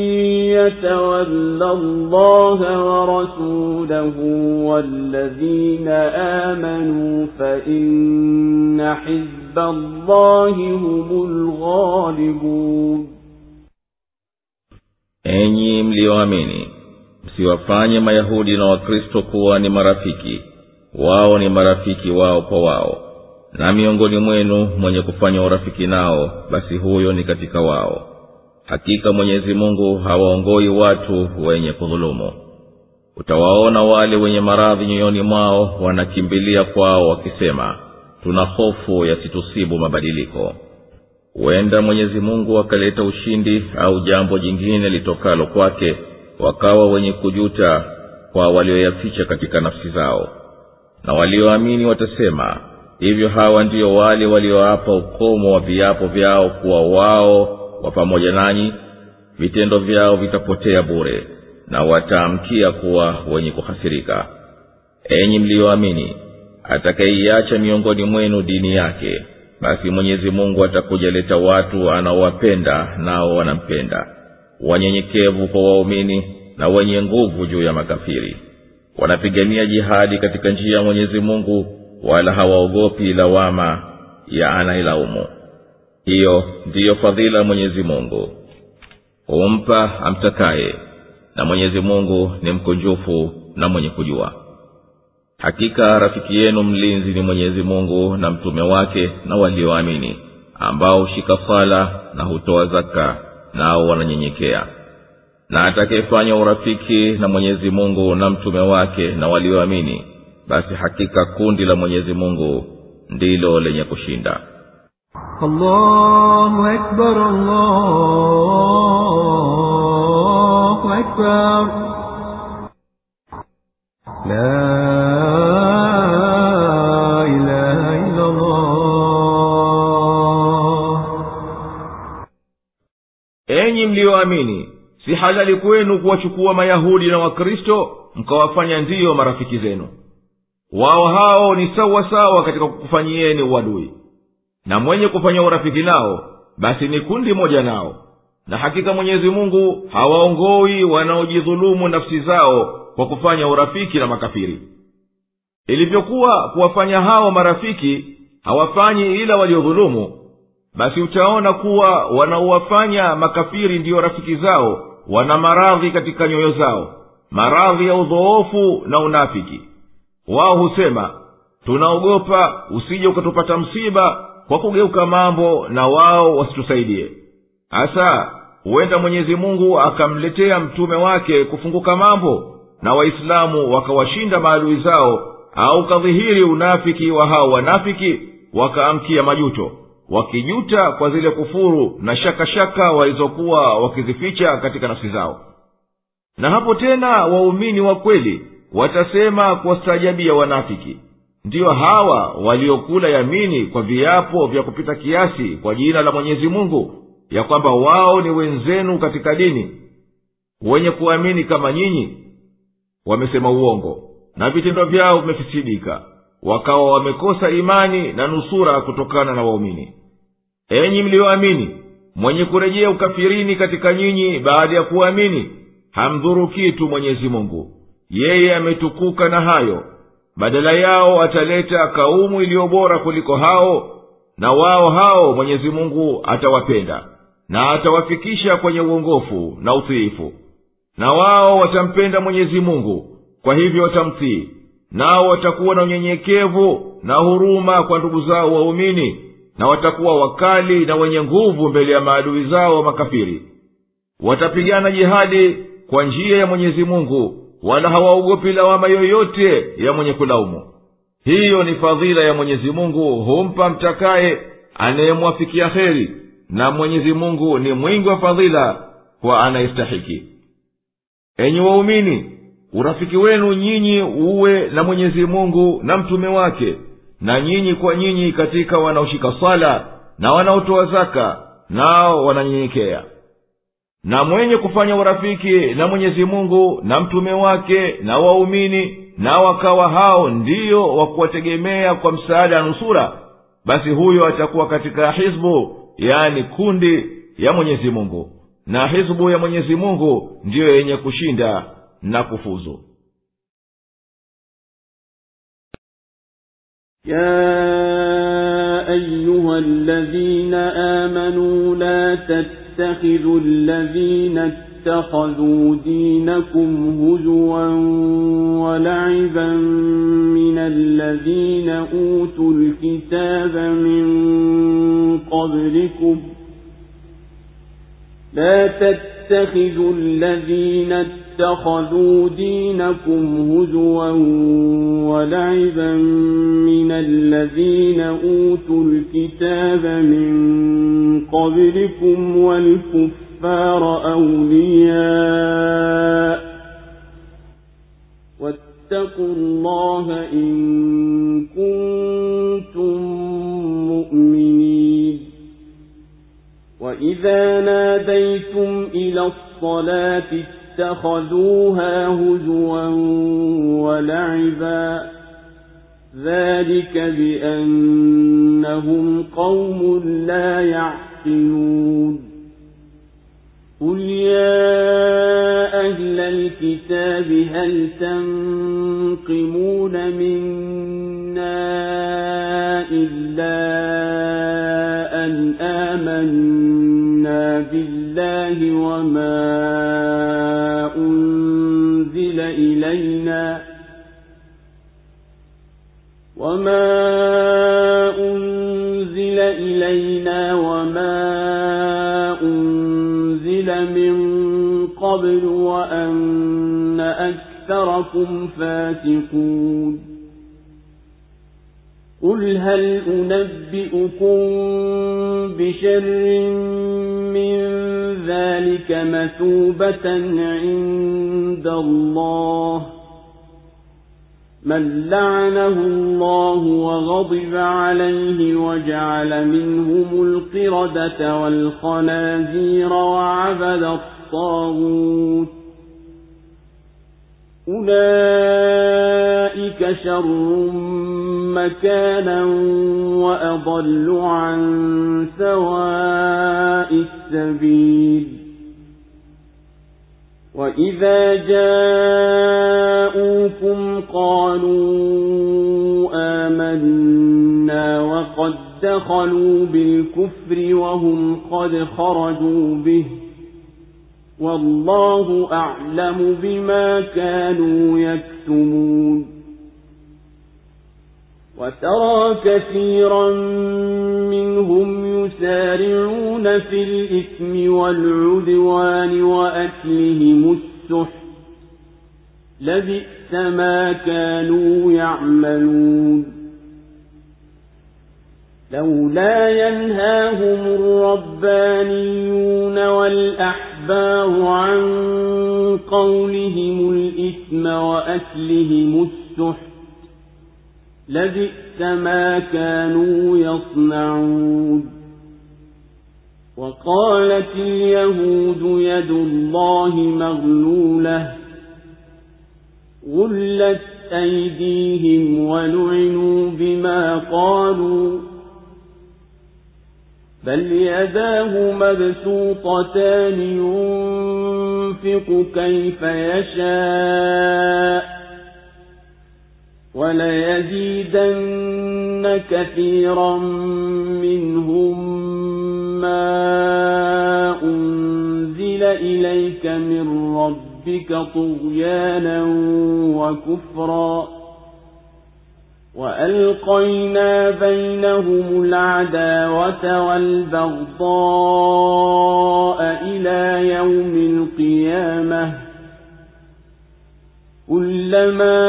يتول الله ورسوله والذين آمنوا فإن حزب الله هم الغالبون. Enyi mlioamini, msiwafanye Mayahudi na Wakristo kuwa ni marafiki, wao ni marafiki wao kwa wao, na miongoni mwenu mwenye kufanya urafiki nao, basi huyo ni katika wao. Hakika Mwenyezi Mungu hawaongoi watu wenye kudhulumu. Utawaona wale wenye maradhi nyoyoni mwao wanakimbilia kwao wakisema, tuna hofu yasitusibu mabadiliko. Huenda Mwenyezi Mungu akaleta ushindi au jambo jingine litokalo kwake, wakawa wenye kujuta kwa walioyaficha katika nafsi zao. Na walioamini watasema, hivyo hawa ndio wale walioapa ukomo wa viapo vyao kuwa wao wa pamoja nanyi, vitendo vyao vitapotea bure na wataamkia kuwa wenye kuhasirika. Enyi mlioamini, atakayeiacha miongoni mwenu dini yake, basi Mwenyezi Mungu atakujaleta watu anaowapenda nao wanampenda, wanyenyekevu kwa waumini na wenye nguvu juu ya makafiri. Wanapigania jihadi katika njia ya Mwenyezi Mungu, wala hawaogopi lawama ya anailaumu. Hiyo ndiyo fadhila Mwenyezi Mungu, humpa amtakaye, na Mwenyezi Mungu ni mkunjufu na mwenye kujua. Hakika rafiki yenu mlinzi ni Mwenyezi Mungu na mtume wake na walioamini, ambao hushika sala na hutoa zaka, nao wananyenyekea. Na atakayefanya urafiki na Mwenyezi Mungu na mtume wake na walioamini, basi hakika kundi la Mwenyezi Mungu ndilo lenye kushinda. Allahu Akbar, Allahu Akbar. La ilaha illa Allah. Enyi mlioamini, si halali kwenu kuwachukua Mayahudi na Wakristo mkawafanya ndiyo marafiki zenu. Wao hao ni sawa sawa katika kukufanyieni uadui, na mwenye kufanya urafiki nao basi ni kundi moja nao. Na hakika Mwenyezi Mungu hawaongoi wanaojidhulumu nafsi zao kwa kufanya urafiki na makafiri. Ilivyokuwa kuwafanya hao marafiki hawafanyi ila waliodhulumu, basi utaona kuwa wanaowafanya makafiri ndiyo rafiki zao wana maradhi katika nyoyo zao, maradhi ya udhoofu na unafiki. Wao husema, tunaogopa usije ukatupata msiba kwa kugeuka mambo na wao wasitusaidie. Asa huenda Mwenyezi Mungu akamletea mtume wake kufunguka mambo na Waislamu wakawashinda maadui zao, au kadhihiri unafiki wa hao wanafiki wakaamkia majuto, wakijuta kwa zile kufuru na shaka shaka walizokuwa wakizificha katika nafsi zao. Na hapo tena waumini wa kweli watasema kuwastaajabia wanafiki, ndiyo hawa waliokula yamini kwa viapo vya kupita kiasi kwa jina la Mwenyezi Mungu, ya kwamba wao ni wenzenu katika dini, wenye kuamini kama nyinyi. Wamesema uongo na vitendo vyao vimefisidika, wakawa wamekosa imani na nusura kutokana na waumini. Enyi mlioamini, mwenye kurejea ukafirini katika nyinyi baada ya kuamini, hamdhuru kitu Mwenyezi Mungu, yeye ametukuka na hayo. Badala yao ataleta kaumu iliyo bora kuliko hao, na wao hao Mwenyezi Mungu atawapenda na atawafikisha kwenye uongofu na utiifu. Na wao watampenda Mwenyezi Mungu, kwa hivyo watamtii, nao watakuwa na unyenyekevu na huruma kwa ndugu zao waumini, na watakuwa wakali na wenye nguvu mbele ya maadui zao makafiri. Watapigana jihadi kwa njia ya Mwenyezi Mungu, wala hawaogopi lawama yoyote ya mwenye kulaumu. Hiyo ni fadhila ya Mwenyezi Mungu, humpa mtakaye anayemwafikia kheri, na Mwenyezi Mungu ni mwingi wa fadhila kwa anayestahiki. Enyi waumini, urafiki wenu nyinyi uwe na Mwenyezi Mungu na mtume wake, na nyinyi kwa nyinyi katika wanaoshika sala na wanaotoa zaka, nao wananyenyekea. na mwenye kufanya urafiki na Mwenyezi Mungu na mtume wake na waumini, na wakawa hao ndiyo wa kuwategemea kwa msaada na nusura, basi huyo atakuwa katika hizbu, yani kundi ya Mwenyezi Mungu, na hizbu ya Mwenyezi Mungu ndiyo yenye kushinda na kufuzu. يا أيها الذين آمنوا لا تتخذوا الذين اتخذوا دينكم هزوا ولعبا من الذين أوتوا الكتاب من قبلكم لا تتخذوا الذين اتخذوا دينكم هزوا ولعبا من الذين أوتوا الكتاب من قبلكم والكفار أولياء واتقوا الله إن كنتم مؤمنين. وإذا ناديتم إلى الصلاة اتخذوها هزوا ولعبا ذلك بأنهم قوم لا يعقلون. قل يا أهل الكتاب هل تنقمون منا إلا أن آمنا بالله وما أنزل إلينا وما أنزل إلينا وما أنزل من قبل وأن أكثركم فاسقون. قل هل أنبئكم بشر من ذلك مثوبة عند الله من لعنه الله وغضب عليه وجعل منهم القردة والخنازير وعبد الطاغوت أولئك شر مكانا وأضل عن سواء السبيل. وإذا جاءوكم قالوا آمنا وقد دخلوا بالكفر وهم قد خرجوا به والله أعلم بما كانوا يكتمون. وترى كثيرا منهم يسارعون في الإثم والعدوان وأكلهم السحت لبئس ما كانوا يعملون. لولا ينهاهم الربانيون والأحبار عن قولهم الإثم وأكلهم السحت لبئس ما كانوا يصنعون. وقالت اليهود يد الله مغلولة غلت أيديهم ولعنوا بما قالوا بل يداه مبسوطتان ينفق كيف يشاء وليزيدن كثيرا منهم ما أنزل إليك من ربك طغيانا وكفرا وألقينا بينهم العداوة والبغضاء إلى يوم القيامة كلما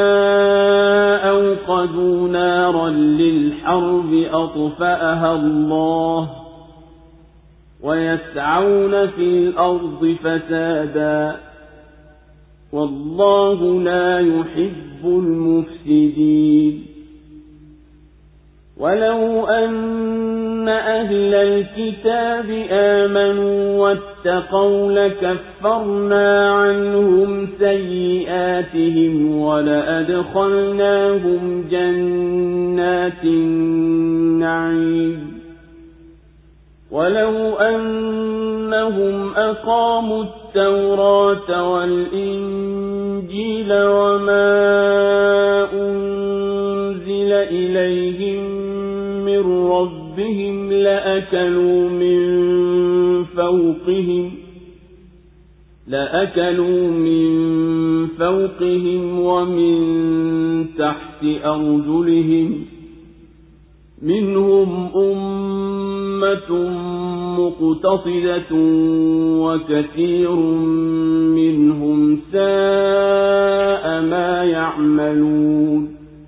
أوقدوا نارا للحرب أطفأها الله ويسعون في الأرض فسادا والله لا يحب المفسدين. ولو أن أهل الكتاب آمنوا واتقوا لكفرنا عنهم سيئاتهم ولأدخلناهم جنات النعيم ولو أنهم أقاموا التوراة والإنجيل وما أنزل إليهم من ربهم لأكلوا من فوقهم لأكلوا من فوقهم ومن تحت أرجلهم منهم أمة مقتصدة وكثير منهم ساء ما يعملون.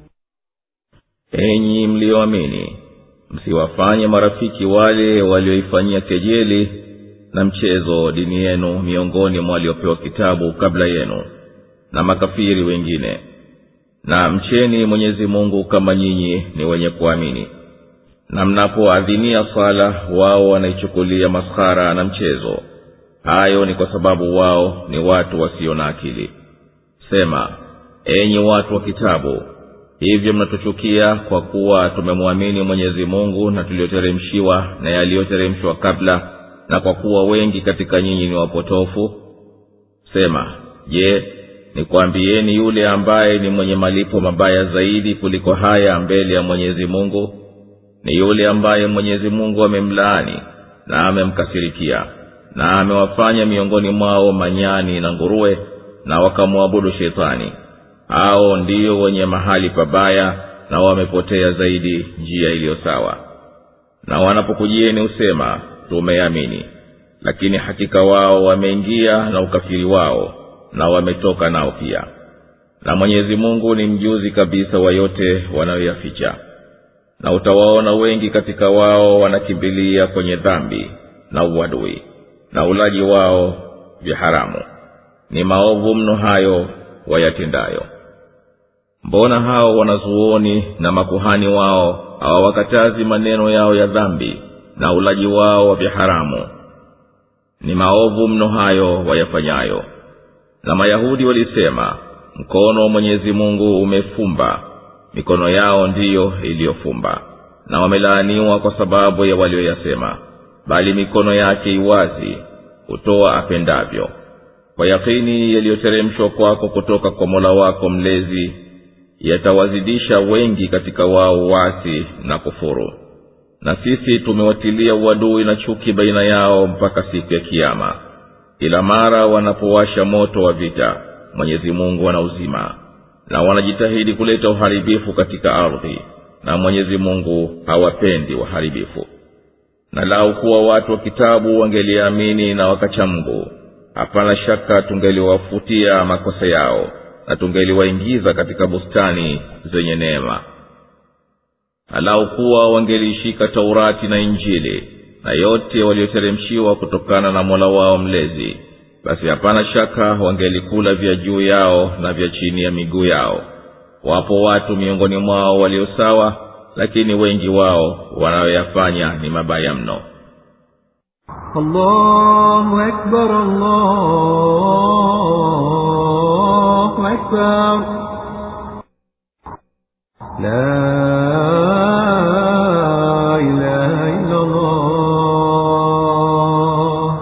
Enyi mlioamini, msiwafanye marafiki wale walioifanyia kejeli na mchezo dini yenu miongoni mwa waliopewa kitabu kabla yenu na makafiri wengine, na mcheni Mwenyezi Mungu kama nyinyi ni wenye kuamini. Na mnapoadhinia sala wao wanaichukulia maskhara na mchezo. Hayo ni kwa sababu wao ni watu wasio na akili. Sema, enyi watu wa kitabu, hivyo mnatuchukia kwa kuwa tumemwamini Mwenyezi Mungu na tulioteremshiwa na yaliyoteremshwa kabla, na kwa kuwa wengi katika nyinyi ni wapotofu? Sema, je, nikwambieni yule ambaye ni mwenye malipo mabaya zaidi kuliko haya mbele ya Mwenyezi Mungu? Ni yule ambaye Mwenyezi Mungu amemlaani na amemkasirikia na amewafanya miongoni mwao manyani na nguruwe na wakamwabudu shetani. Hao ndio wenye mahali pabaya na wamepotea zaidi njia iliyo sawa. Na wanapokujieni usema tumeamini, lakini hakika wao wameingia na ukafiri wao na wametoka nao pia. Na Mwenyezi Mungu ni mjuzi kabisa wa yote wanayoyaficha. Na utawaona wengi katika wao wanakimbilia kwenye dhambi na uadui na ulaji wao vya haramu. Ni maovu mno hayo wayatendayo. Mbona hao wanazuoni na makuhani wao hawawakatazi maneno yao ya dhambi na ulaji wao vya haramu? Ni maovu mno hayo wayafanyayo. Na Mayahudi walisema, mkono wa Mwenyezi Mungu umefumba, mikono yao ndiyo iliyofumba, na wamelaaniwa kwa sababu ya walioyasema. Bali mikono yake iwazi, kutoa apendavyo. Kwa yakini yaliyoteremshwa kwako kutoka kwa Mola wako mlezi yatawazidisha wengi katika wao wasi na kufuru. Na sisi tumewatilia uadui na chuki baina yao mpaka siku ya kiyama. Ila mara wanapowasha moto wa vita, Mwenyezi Mungu anauzima, na wanajitahidi kuleta uharibifu katika ardhi, na Mwenyezi Mungu hawapendi waharibifu. Na lau kuwa watu wa kitabu wangeliamini na wakacha Mungu, hapana shaka tungeliwafutia makosa yao na tungeliwaingiza katika bustani zenye neema. Lau kuwa wangelishika Taurati na Injili na yote walioteremshiwa kutokana na Mola wao mlezi, basi hapana shaka wangelikula vya juu yao na vya chini ya miguu yao. Wapo watu miongoni mwao walio sawa, lakini wengi wao wanayoyafanya ni mabaya mno. Allahu Akbar, Allahu Akbar. La ilaha illallah.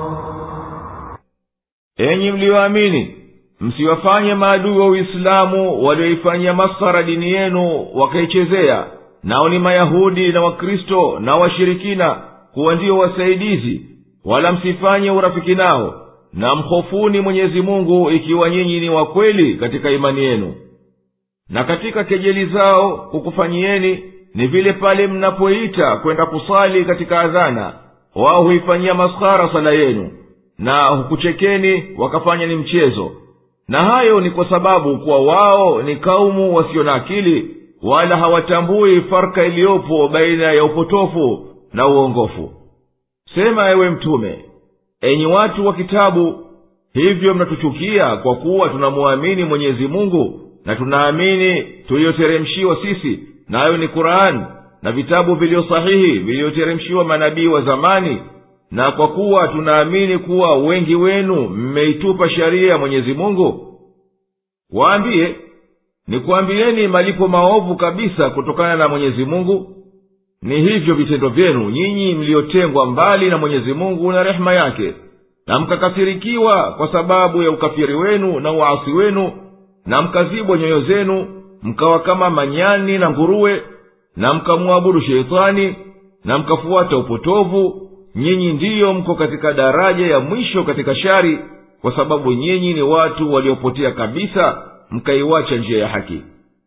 Enyi mlioamini, msiwafanye maadui wa Uislamu walioifanyia maskhara dini yenu wakaichezea, nao ni Mayahudi na Wakristo na washirikina, kuwa ndio wasaidizi, wala msifanye urafiki nao, na mkhofuni Mwenyezi Mungu ikiwa nyinyi ni wa kweli katika imani yenu. Na katika kejeli zao kukufanyieni ni vile pale mnapoita kwenda kusali katika adhana, wao huifanyia maskhara sala yenu, na hukuchekeni wakafanya ni mchezo. Na hayo ni kwa sababu kuwa wao ni kaumu wasio na akili, wala hawatambui farka iliyopo baina ya upotofu na uongofu. Sema, ewe Mtume, enyi watu wa kitabu, hivyo mnatuchukia kwa kuwa tunamuamini Mwenyezi Mungu na tunaamini tuliyoteremshiwa sisi, nayo ni Qur'an, na vitabu vilivyo sahihi vilivyoteremshiwa manabii wa zamani, na kwa kuwa tunaamini kuwa wengi wenu mmeitupa sharia ya Mwenyezi Mungu? Waambie, nikuambieni malipo maovu kabisa kutokana na Mwenyezi Mungu ni hivyo vitendo vyenu nyinyi mliotengwa mbali na Mwenyezi Mungu na rehema yake, na mkakasirikiwa kwa sababu ya ukafiri wenu na uasi wenu, na mkazibwa nyoyo zenu, mkawa kama manyani na nguruwe, na mkamwabudu sheitani, na mkafuata upotovu. Nyinyi ndiyo mko katika daraja ya mwisho katika shari, kwa sababu nyinyi ni watu waliopotea kabisa, mkaiwacha njia ya haki.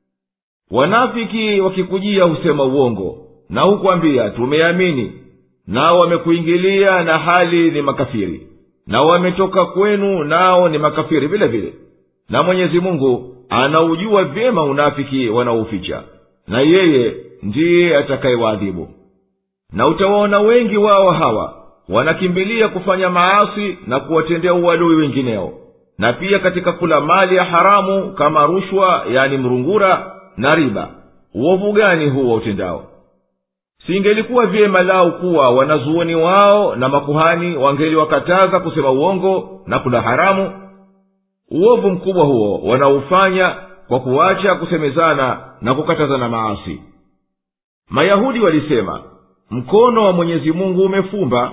Wanafiki wakikujia husema uongo, na hukwambia tumeamini, nao wamekuingilia na hali ni makafiri, na wametoka kwenu nao ni makafiri vile vile. Na Mwenyezi Mungu anaujua vyema unafiki wanaouficha, na yeye ndiye atakayewaadhibu. Na utawaona wengi wao hawa wanakimbilia kufanya maasi na kuwatendea uadui wengineo, na pia katika kula mali ya haramu kama rushwa, yani mrungura na riba. Uovu gani huo utendao? Singelikuwa vyema lao kuwa wanazuoni wao na makuhani wangeliwakataza kusema uongo na kula haramu? Uovu mkubwa huo wanaufanya kwa kuacha kusemezana na kukatazana maasi. Mayahudi walisema, mkono wa Mwenyezi Mungu umefumba,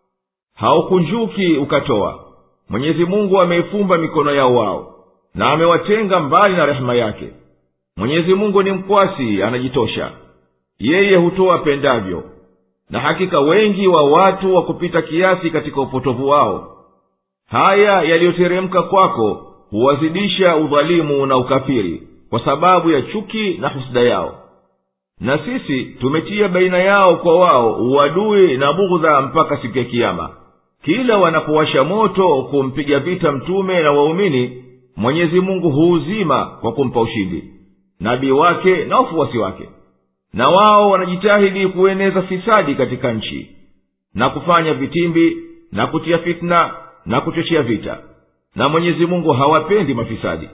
haukunjuki ukatoa. Mwenyezi Mungu ameifumba mikono yao wao, na amewatenga mbali na rehema yake. Mwenyezi Mungu ni mkwasi, anajitosha. Yeye hutoa pendavyo, na hakika wengi wa watu wa kupita kiasi katika upotovu wao. Haya yaliyoteremka kwako huwazidisha udhalimu na ukafiri kwa sababu ya chuki na husda yao. Na sisi tumetia baina yao kwa wao uadui na bughdha mpaka siku ya kiyama. Kila wanapowasha moto kumpiga vita mtume na waumini, Mwenyezi Mungu huuzima kwa kumpa ushindi nabii wake na wafuasi wake. Na wao wanajitahidi kueneza fisadi katika nchi, na kufanya vitimbi, na kutia fitna, na kuchochea vita. Na Mwenyezi Mungu hawapendi mafisadi.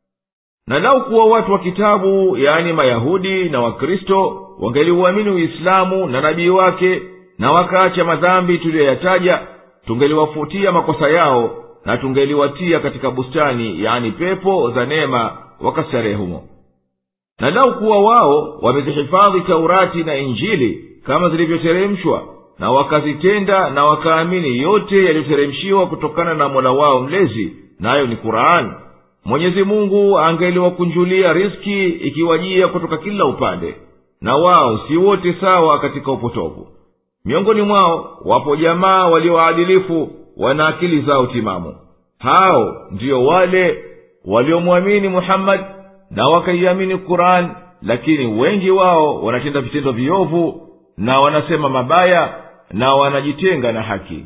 Na lau kuwa watu wa kitabu, yani Mayahudi na Wakristo, wangeliuamini Uislamu na nabii wake, na wakaacha madhambi tuliyoyataja, tungeliwafutia makosa yao, na tungeliwatia katika bustani, yani pepo za neema, wakastarehe humo. Na lau kuwa wao wamezihifadhi Taurati na Injili kama zilivyoteremshwa, na wakazitenda na wakaamini yote yaliyoteremshiwa kutokana na Mola wao mlezi, nayo ni Qur'an, Mwenyezi Mungu angeliwakunjulia riziki ikiwajia kutoka kila upande. Na wao si wote sawa katika upotovu. Miongoni mwao wapo jamaa walioadilifu, wana akili zao timamu. Hao ndio wale waliomwamini Muhammad na wakaiamini Qur'an, lakini wengi wao wanatenda vitendo viovu na wanasema mabaya na wanajitenga na haki.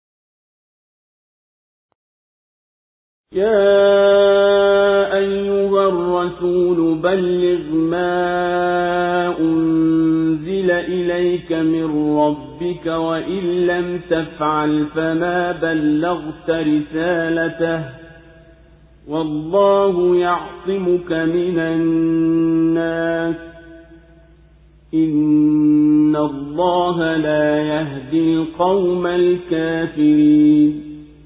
يا أيها الرسول بلغ ما أنزل إليك من ربك وإن لم تفعل فما بلغت رسالته والله يعصمك من الناس إن الله لا يهدي القوم الكافرين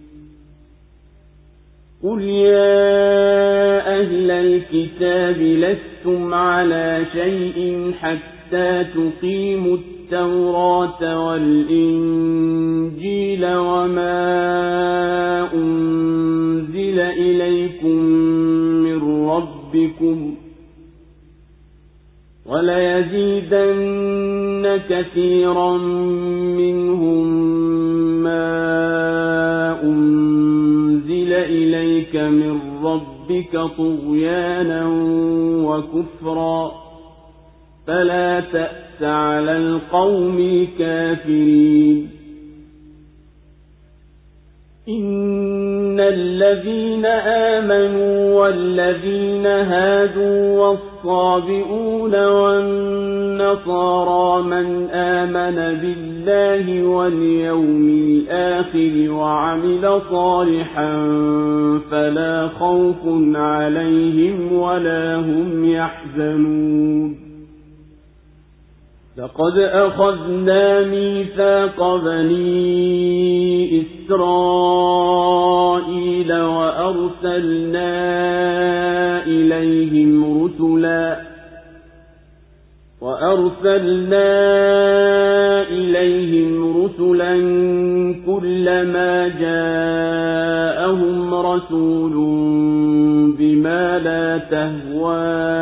قل يا أهل الكتاب لستم على شيء حتى تقيموا التوراة والإنجيل وما أنزل إليكم من ربكم وليزيدن كثيرا منهم ما أنزل إليك من ربك طغيانا وكفرا فلا تأس على القوم الكافرين إن الذين آمنوا والذين هادوا والصابئون والنصارى من آمن بالله واليوم الآخر وعمل صالحا فلا خوف عليهم ولا هم يحزنون لقد أخذنا ميثاق بني إسرائيل وأرسلنا إليهم رسلا وأرسلنا إليهم رسلا كلما جاءهم رسول بما لا تهوى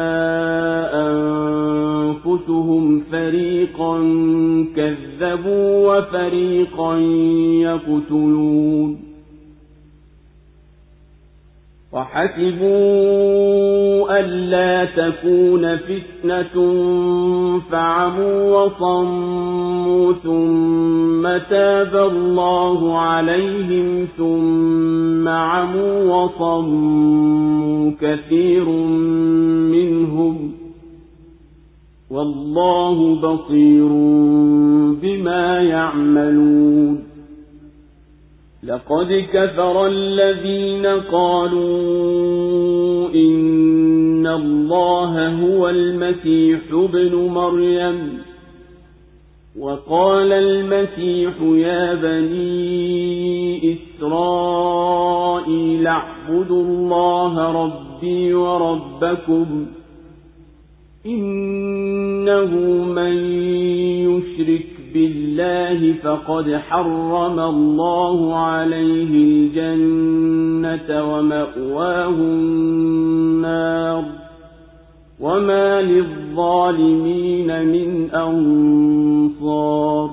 أنفسهم فريقا كذبوا وفريقا يقتلون وحسبوا ألا تكون فتنة فعموا وصموا ثم تاب الله عليهم ثم عموا وصموا كثير منهم والله بصير بما يعملون لقد كفر الذين قالوا إن الله هو المسيح ابن مريم وقال المسيح يا بني إسرائيل اعبدوا الله ربي وربكم إنه من يشرك بالله فقد حرم الله عليه الجنة ومأواه النار وما للظالمين من أنصار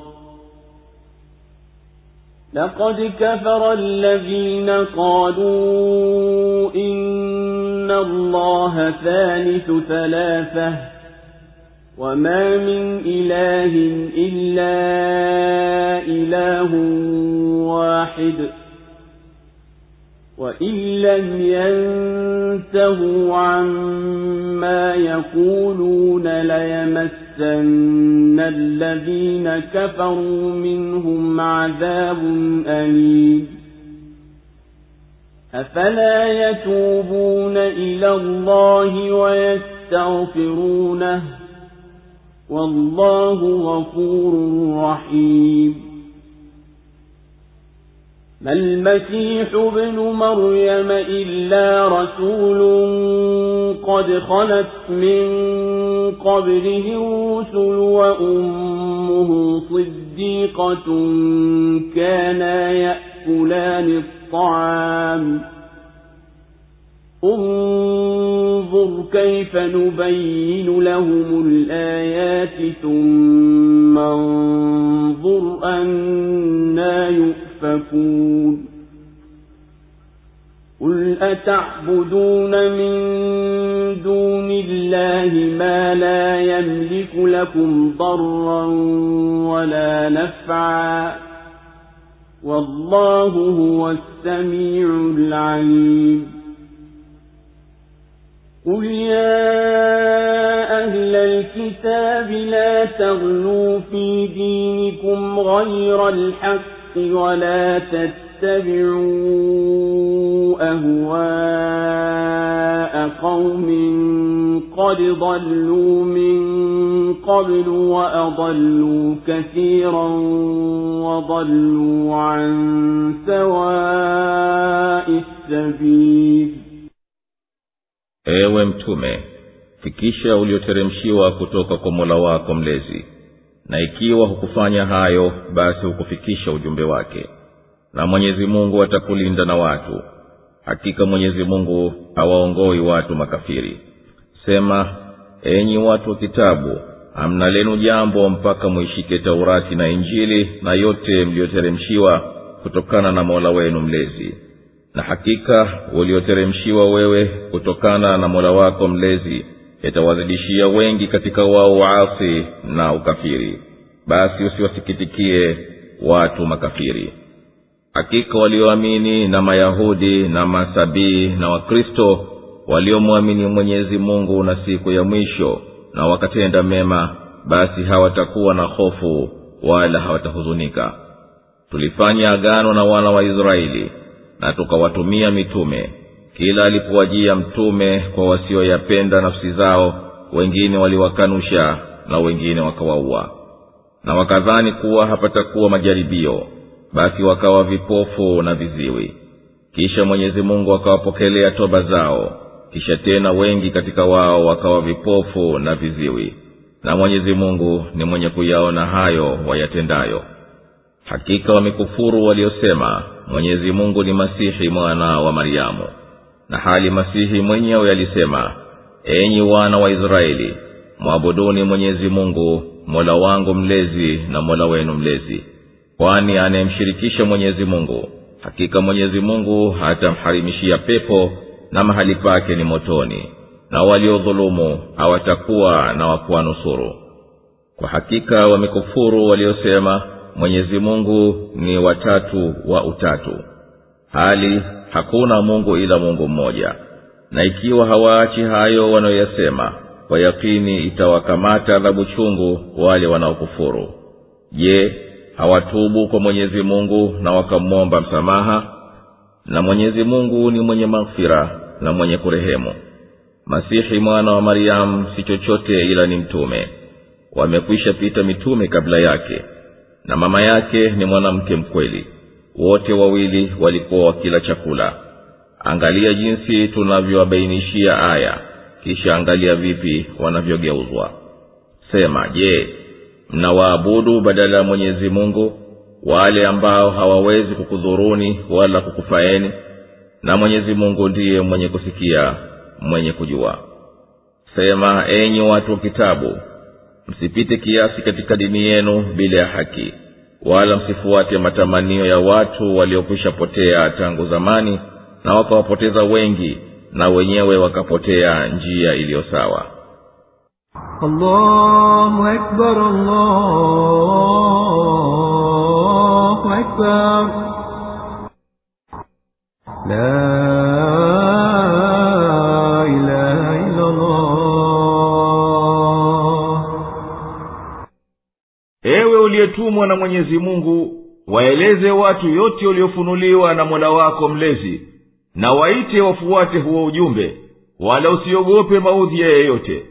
لقد كفر الذين قالوا إن الله ثالث ثلاثة وما من إله إلا إله واحد وإن لم ينتهوا عما يقولون ليمسن الذين كفروا منهم عذاب أليم أفلا يتوبون إلى الله ويستغفرونه والله غفور رحيم ما المسيح ابن مريم إلا رسول قد خلت من قبله الرسل وأمه صديقة كانا يأكلان الطعام انظر كيف نبين لهم الآيات ثم انظر أنا يؤفكون قل أتعبدون من دون الله ما لا يملك لكم ضرا ولا نفعا والله هو السميع العليم قل يا أهل الكتاب لا تغلوا في دينكم غير الحق ولا تتبعوا أهواء قوم قد ضلوا من قبل وأضلوا كثيرا وضلوا عن سواء السبيل Ewe mtume, fikisha ulioteremshiwa kutoka kwa Mola wako mlezi, na ikiwa hukufanya hayo basi hukufikisha ujumbe wake, na Mwenyezi Mungu atakulinda na watu. Hakika Mwenyezi Mungu hawaongoi watu makafiri. Sema, enyi watu wa kitabu, hamna lenu jambo mpaka muishike Taurati na Injili na yote mlioteremshiwa kutokana na Mola wenu mlezi. Na hakika ulioteremshiwa wewe kutokana na Mola wako mlezi yatawazidishia wengi katika wao waasi na ukafiri, basi usiwasikitikie watu makafiri. Hakika walioamini na Mayahudi na Masabii na Wakristo waliomwamini Mwenyezi Mungu na siku ya mwisho na wakatenda mema, basi hawatakuwa na hofu wala hawatahuzunika. Tulifanya agano na wana wa Israeli na tukawatumia mitume. Kila alipowajia mtume kwa wasioyapenda nafsi zao, wengine waliwakanusha na wengine wakawaua. na wakadhani kuwa hapatakuwa majaribio, basi wakawa vipofu na viziwi. Kisha Mwenyezi Mungu akawapokelea toba zao, kisha tena wengi katika wao wakawa vipofu na viziwi, na Mwenyezi Mungu ni mwenye kuyaona hayo wayatendayo. Hakika wamekufuru waliosema Mwenyezi Mungu ni Masihi mwana wa Maryamu, na hali Masihi mwenyewe alisema, enyi wana wa Israeli, mwabuduni Mwenyezi Mungu, Mola wangu mlezi na Mola wenu mlezi, kwani anayemshirikisha Mwenyezi Mungu, hakika Mwenyezi Mungu hatamharimishia pepo na mahali pake ni motoni, na waliodhulumu hawatakuwa na wakuwanusuru. Kwa hakika wamekufuru waliosema Mwenyezi Mungu ni watatu wa utatu, hali hakuna Mungu ila Mungu mmoja. Na ikiwa hawaachi hayo wanayoyasema, kwa yakini itawakamata adhabu chungu wale wanaokufuru. Je, hawatubu kwa Mwenyezi Mungu na wakamwomba msamaha? Na Mwenyezi Mungu ni mwenye maghfira na mwenye kurehemu. Masihi mwana wa Maryamu si chochote ila ni mtume. Wamekwisha pita mitume kabla yake, na mama yake ni mwanamke mkweli. Wote wawili walikuwa wakila chakula. Angalia jinsi tunavyowabainishia aya, kisha angalia vipi wanavyogeuzwa. Sema, je, mnawaabudu badala ya Mwenyezi Mungu wale ambao hawawezi kukudhuruni wala kukufaeni? Na Mwenyezi Mungu ndiye mwenye kusikia, mwenye kujua. Sema, enyi watu wa kitabu, msipite kiasi katika dini yenu bila ya haki, wala msifuate matamanio ya watu waliokwisha potea tangu zamani, na wakawapoteza wengi, na wenyewe wakapotea njia iliyo sawa. Allahu Akbar, Allahu Akbar. La ilaha illa Allah. Ewe uliyetumwa na Mwenyezi Mungu, waeleze watu yote uliofunuliwa na Mola wako mlezi, na waite wafuate huo ujumbe, wala usiogope maudhi ya yeyote.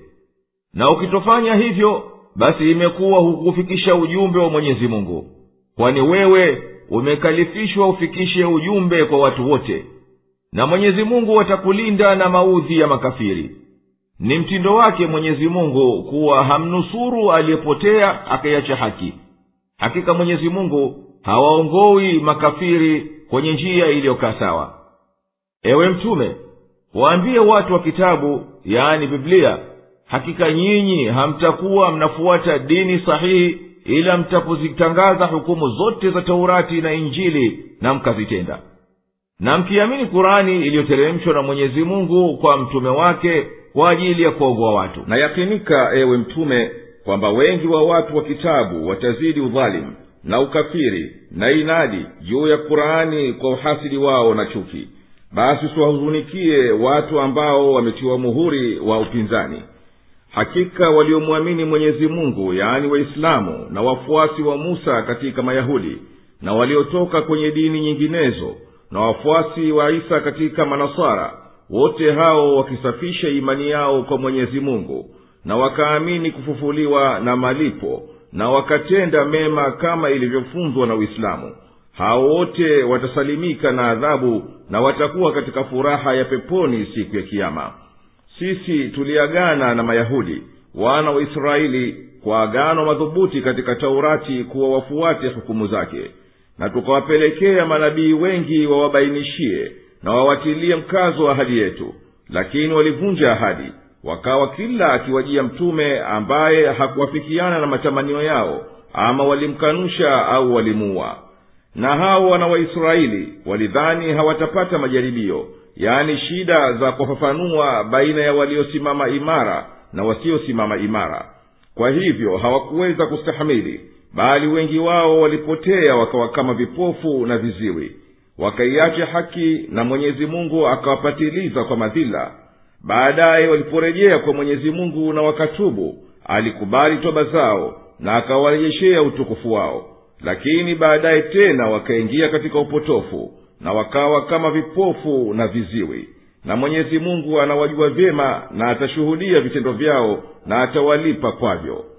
Na ukitofanya hivyo, basi imekuwa hukufikisha ujumbe wa Mwenyezi Mungu, kwani wewe umekalifishwa ufikishe ujumbe kwa watu wote. Na Mwenyezi Mungu atakulinda na maudhi ya makafiri. Ni mtindo wake Mwenyezi Mungu kuwa hamnusuru aliyepotea akaiacha haki. Hakika Mwenyezi Mungu hawaongoi makafiri kwenye njia iliyokaa sawa. Ewe mtume, waambie watu wa kitabu, yaani Biblia, hakika nyinyi hamtakuwa mnafuata dini sahihi ila mtapozitangaza hukumu zote za Taurati na Injili na mkazitenda. Na mkiamini Kurani iliyoteremshwa na Mwenyezi Mungu kwa mtume wake kwa ajili ya kuogoa watu. Na yakinika, ewe mtume, kwamba wengi wa watu wa kitabu watazidi udhalimu na ukafiri na inadi juu ya Kurani kwa uhasidi wao na chuki. Basi usiwahuzunikie watu ambao wametiwa muhuri wa upinzani. Hakika waliomwamini Mwenyezi Mungu, yaani Waislamu na wafuasi wa Musa katika Mayahudi, na waliotoka kwenye dini nyinginezo, na wafuasi wa Isa katika Manasara, wote hao wakisafisha imani yao kwa Mwenyezi Mungu, na wakaamini kufufuliwa na malipo, na wakatenda mema kama ilivyofunzwa na Uislamu, hao wote watasalimika na adhabu na watakuwa katika furaha ya peponi siku ya Kiyama. Sisi tuliagana na Mayahudi wana wa Israeli kwa agano madhubuti katika Taurati kuwa wafuate hukumu zake, na tukawapelekea manabii wengi wawabainishie na wawatilie mkazo wa ahadi yetu. Lakini walivunja ahadi, wakawa kila akiwajia mtume ambaye hakuwafikiana na matamanio yao, ama walimkanusha au walimuua. Na hao wana wa Israeli walidhani hawatapata majaribio, yaani shida za kufafanua baina ya waliosimama imara na wasiosimama imara. Kwa hivyo hawakuweza kustahamili, bali wengi wao walipotea wakawa kama vipofu na viziwi. Wakaiacha haki na Mwenyezi Mungu akawapatiliza kwa madhila. Baadaye waliporejea kwa Mwenyezi Mungu na wakatubu, alikubali toba zao na akawarejeshea utukufu wao. Lakini baadaye tena wakaingia katika upotofu na wakawa kama vipofu na viziwi. Na Mwenyezi Mungu anawajua vyema na atashuhudia vitendo vyao na atawalipa kwavyo.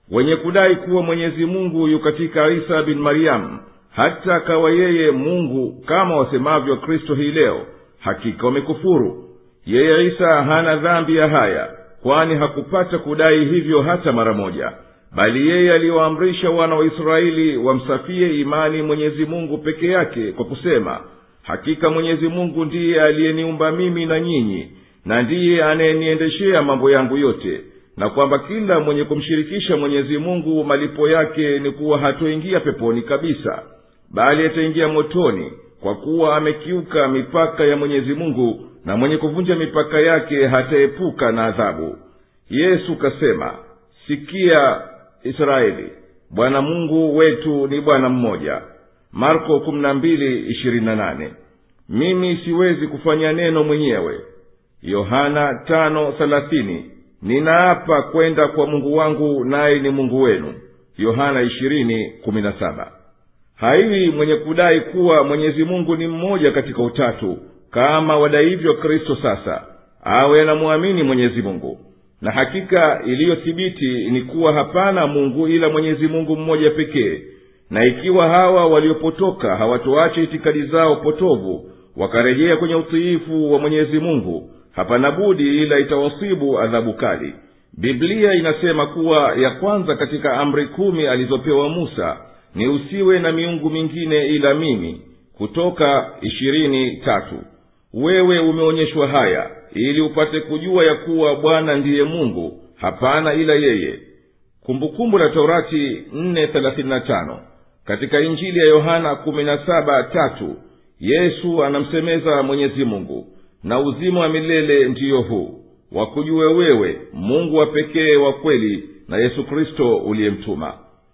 wenye kudai kuwa mwenyezi mungu yu katika isa bin maryamu, hata akawa yeye mungu kama wasemavyo kristo hii leo, hakika wamekufuru. Yeye isa hana dhambi ya haya, kwani hakupata kudai hivyo hata mara moja, bali yeye aliwaamrisha wana wa israeli wamsafie imani mwenyezi mungu peke yake kwa kusema, hakika mwenyezi mungu ndiye aliyeniumba mimi na nyinyi, na ndiye anayeniendeshea mambo yangu yote, na kwamba kila mwenye kumshirikisha mwenyezi mungu malipo yake ni kuwa hatoingia peponi kabisa, bali ataingia motoni, kwa kuwa amekiuka mipaka ya mwenyezi mungu, na mwenye kuvunja mipaka yake hataepuka na adhabu. Yesu kasema, sikia Israeli, Bwana Mungu wetu ni Bwana mmoja. Marko kumi na mbili ishirini na nane. Mimi siwezi kufanya neno mwenyewe. Yohana tano thelathini. Ninaapa kwenda kwa Mungu wangu naye ni Mungu wenu. Yohana ishirini kumi na saba. Haiwi mwenye kudai kuwa Mwenyezi Mungu ni mmoja katika utatu, kama wadaivyo Kristo sasa, awe anamwamini Mwenyezi Mungu. Na hakika iliyothibiti ni kuwa hapana Mungu ila Mwenyezi Mungu mmoja pekee. Na ikiwa hawa waliopotoka hawatoacha itikadi zao potovu, wakarejea kwenye utiifu wa Mwenyezi Mungu, hapana budi ila itawasibu adhabu kali. Biblia inasema kuwa ya kwanza katika amri kumi alizopewa Musa ni usiwe na miungu mingine ila mimi. Kutoka ishirini tatu. Wewe umeonyeshwa haya ili upate kujua ya kuwa Bwana ndiye Mungu, hapana ila yeye. Kumbukumbu la Taurati nne thelathini na tano. Katika Injili ya Yohana kumi na saba tatu, Yesu anamsemeza Mwenyezi Mungu, na uzima wa milele ndiyo huu, wakujue wewe Mungu wa pekee wa kweli na Yesu Kristo uliyemtuma.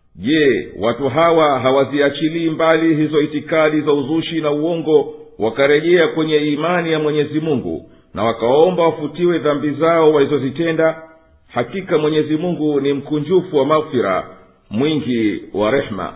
Je, watu hawa hawaziachilii mbali hizo itikadi za uzushi na uongo, wakarejea kwenye imani ya Mwenyezi Mungu na wakaomba wafutiwe dhambi zao walizozitenda? Hakika Mwenyezi Mungu ni mkunjufu wa maghfira, mwingi wa rehema.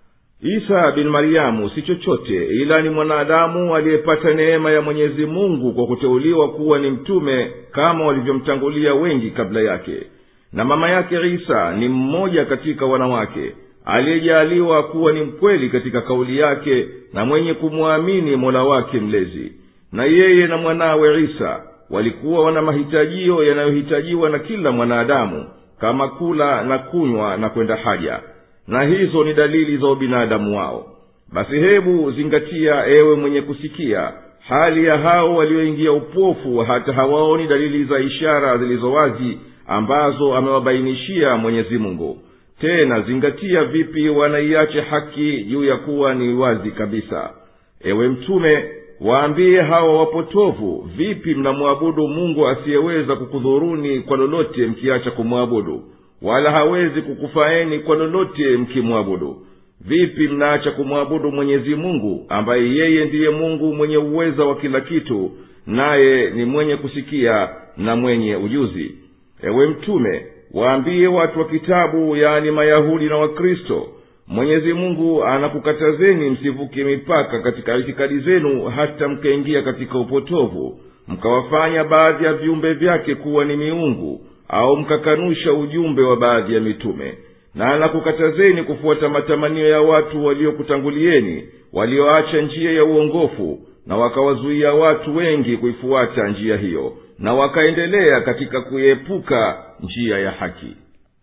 Isa bin Maryamu si chochote ila ni mwanadamu aliyepata neema ya Mwenyezi Mungu kwa kuteuliwa kuwa ni mtume kama walivyomtangulia wengi kabla yake. Na mama yake Isa ni mmoja katika wanawake aliyejaliwa kuwa ni mkweli katika kauli yake na mwenye kumwamini Mola wake mlezi. Na yeye na mwanawe Isa walikuwa wana mahitajio yanayohitajiwa na kila mwanadamu, kama kula na kunywa na kwenda haja, na hizo ni dalili za ubinadamu wao. Basi hebu zingatia, ewe mwenye kusikia, hali ya hao walioingia upofu hata hawaoni dalili za ishara zilizowazi ambazo amewabainishia Mwenyezi Mungu. Tena zingatia vipi wanaiacha haki juu ya kuwa ni wazi kabisa. Ewe mtume, waambie hawa wapotovu, vipi mnamwabudu Mungu asiyeweza kukudhuruni kwa lolote mkiacha kumwabudu, wala hawezi kukufaeni kwa lolote mkimwabudu? Vipi mnaacha kumwabudu Mwenyezi Mungu ambaye yeye ndiye Mungu mwenye uweza wa kila kitu, naye ni mwenye kusikia na mwenye ujuzi? Ewe mtume, waambie watu wa kitabu, yaani Mayahudi na Wakristo, Mwenyezi Mungu anakukatazeni msivuke mipaka katika itikadi zenu hata mkaingia katika upotovu, mkawafanya baadhi ya viumbe vyake kuwa ni miungu, au mkakanusha ujumbe wa baadhi ya mitume. Na anakukatazeni kufuata matamanio ya watu waliokutangulieni, walioacha njia ya uongofu, na wakawazuia watu wengi kuifuata njia hiyo, na wakaendelea katika kuepuka njia ya haki.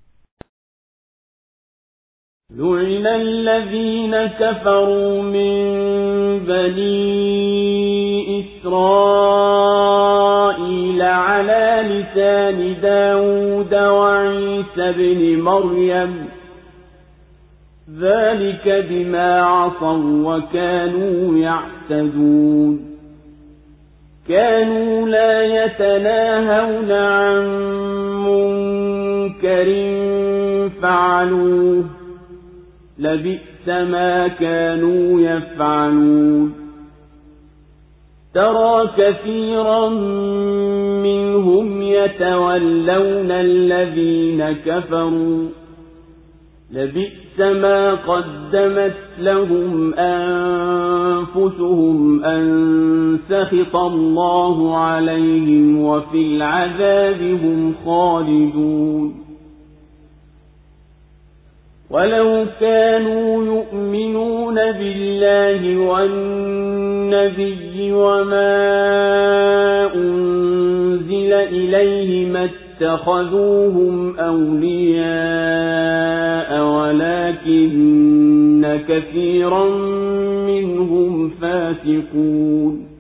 لعن الذين كفروا من بني إسرائيل على لسان داود وعيسى بن مريم ذلك بما عصوا وكانوا يعتدون كانوا لا يتناهون عن منكر فعلوه لبئس ما كانوا يفعلون ترى كثيرا منهم يتولون الذين كفروا لبئس ما قدمت لهم أنفسهم أن سخط الله عليهم وفي العذاب هم خالدون ولو كانوا يؤمنون بالله والنبي وما أنزل إليه ما اتخذوهم أولياء ولكن كثيرا منهم فاسقون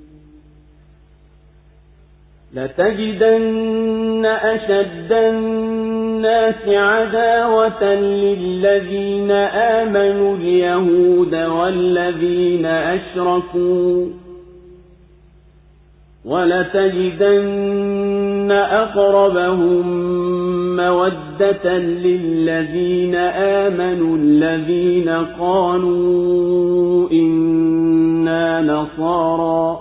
لتجدن أشد الناس عداوة للذين آمنوا اليهود والذين أشركوا ولتجدن أقربهم مودة للذين آمنوا الذين قالوا إنا نصارى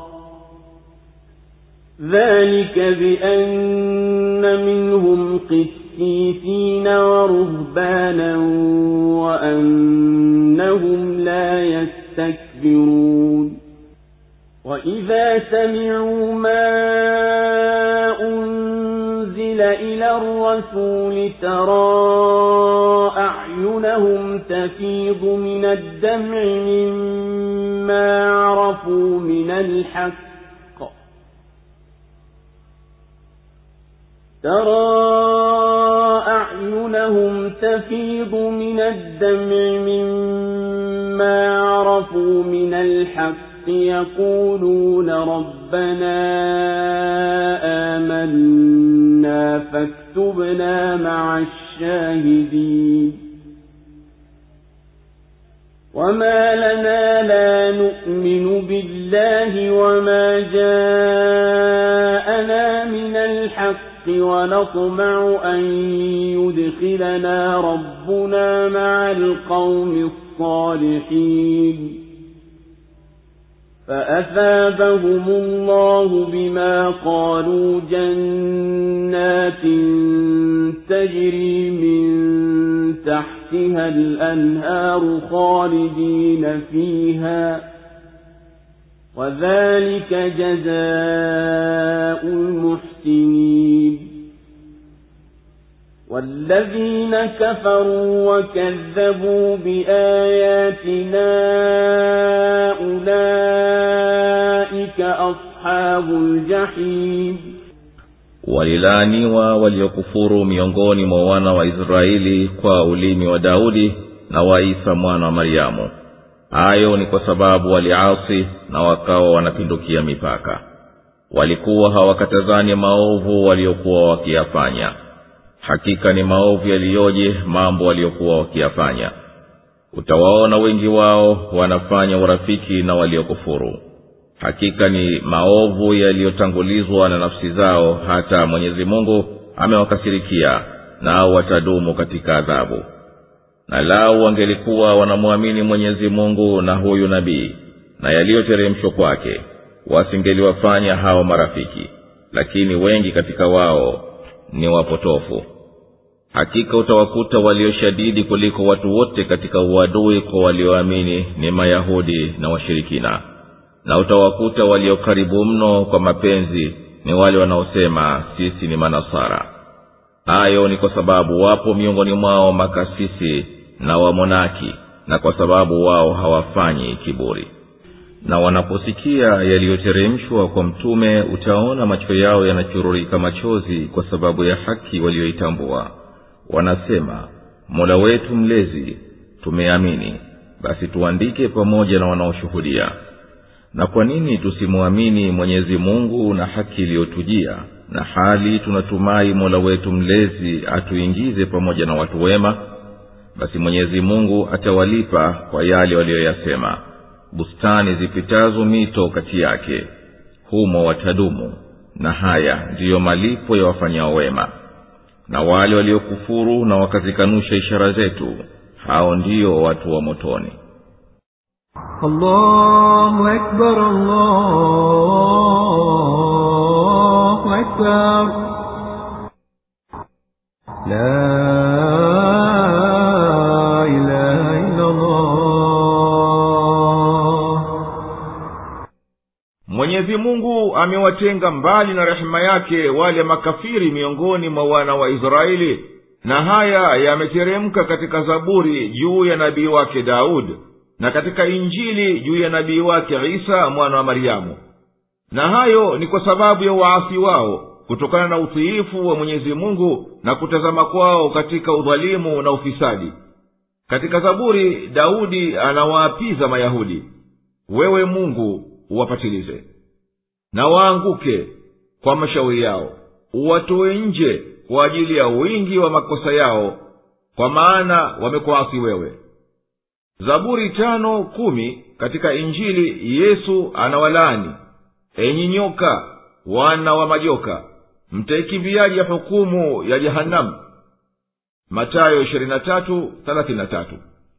ذلك بأن منهم قسيسين ورهبانا وأنهم لا يستكبرون وإذا سمعوا ما أنزل إلى الرسول ترى أعينهم تفيض من الدمع مما عرفوا من الحق ترى أعينهم تفيض من الدمع مما عرفوا من الحق يقولون ربنا آمنا فاكتبنا مع الشاهدين وما لنا لا نؤمن بالله وما جاءنا من الحق ونطمع أن يدخلنا ربنا مع القوم الصالحين فأثابهم الله بما قالوا جنات تجري من تحتها الأنهار خالدين فيها وذلك جزاء المحسنين والذين كفروا وكذبوا بآياتنا أولئك أصحاب الجحيم walilaniwa waliokufuru miongoni mwa wana wa Israeli kwa ulimi wa Daudi na wa Isa mwana wa Maryamu. Hayo ni kwa sababu waliasi na wakawa wanapindukia mipaka. Walikuwa hawakatazani maovu waliokuwa wakiyafanya. Hakika ni maovu yaliyoje mambo waliokuwa wakiyafanya. Utawaona wengi wao wanafanya urafiki na waliokufuru. Hakika ni maovu yaliyotangulizwa na nafsi zao, hata Mwenyezi Mungu amewakasirikia, nao watadumu katika adhabu. Na lao wangelikuwa wanamwamini Mwenyezi Mungu na huyu nabii na yaliyoteremshwa kwake, wasingeliwafanya hao marafiki, lakini wengi katika wao ni wapotofu. Hakika utawakuta walioshadidi kuliko watu wote katika uadui kwa walioamini ni Mayahudi na washirikina, na utawakuta walio karibu mno kwa mapenzi ni wale wanaosema sisi ni Manasara. Hayo ni kwa sababu wapo miongoni mwao makasisi na wamonaki, na kwa sababu wao hawafanyi kiburi. Na wanaposikia yaliyoteremshwa kwa mtume, utaona macho yao yanachururika machozi kwa sababu ya haki walioitambua. Wanasema, Mola wetu mlezi, tumeamini, basi tuandike pamoja na wanaoshuhudia. Na kwa nini tusimuamini Mwenyezi Mungu na haki iliyotujia, na hali tunatumai Mola wetu mlezi atuingize pamoja na watu wema? Basi Mwenyezi Mungu atawalipa kwa yale walioyasema. Bustani zipitazo mito kati yake, humo watadumu, na haya ndiyo malipo ya wafanyao wema. Na wale waliokufuru na wakazikanusha ishara zetu, hao ndio watu wa motoni. Allahu Akbar, Allahu Akbar. La ilaha illa Allah. Mwenyezi Mungu amewatenga mbali na rehema yake wale makafiri miongoni mwa wana wa Israeli, na haya yameteremka katika zaburi juu ya nabii wake Daud, na katika injili juu ya nabii wake Isa mwana wa Maryamu. Na hayo ni kwa sababu ya uasi wao kutokana na utiifu wa Mwenyezi Mungu na kutazama kwao katika udhalimu na ufisadi. Katika zaburi Daudi anawaapiza Mayahudi, wewe Mungu uwapatilize na waanguke kwa mashauri yao, uwatoe nje kwa ajili ya wingi wa makosa yao, kwa maana wamekuasi wewe. Zaburi tano kumi. Katika injili Yesu anawalaani, enyi nyoka, wana wa majoka, mtaikimbiaje ya hukumu ya Jahannam. Mathayo ishirini na tatu thelathini na tatu.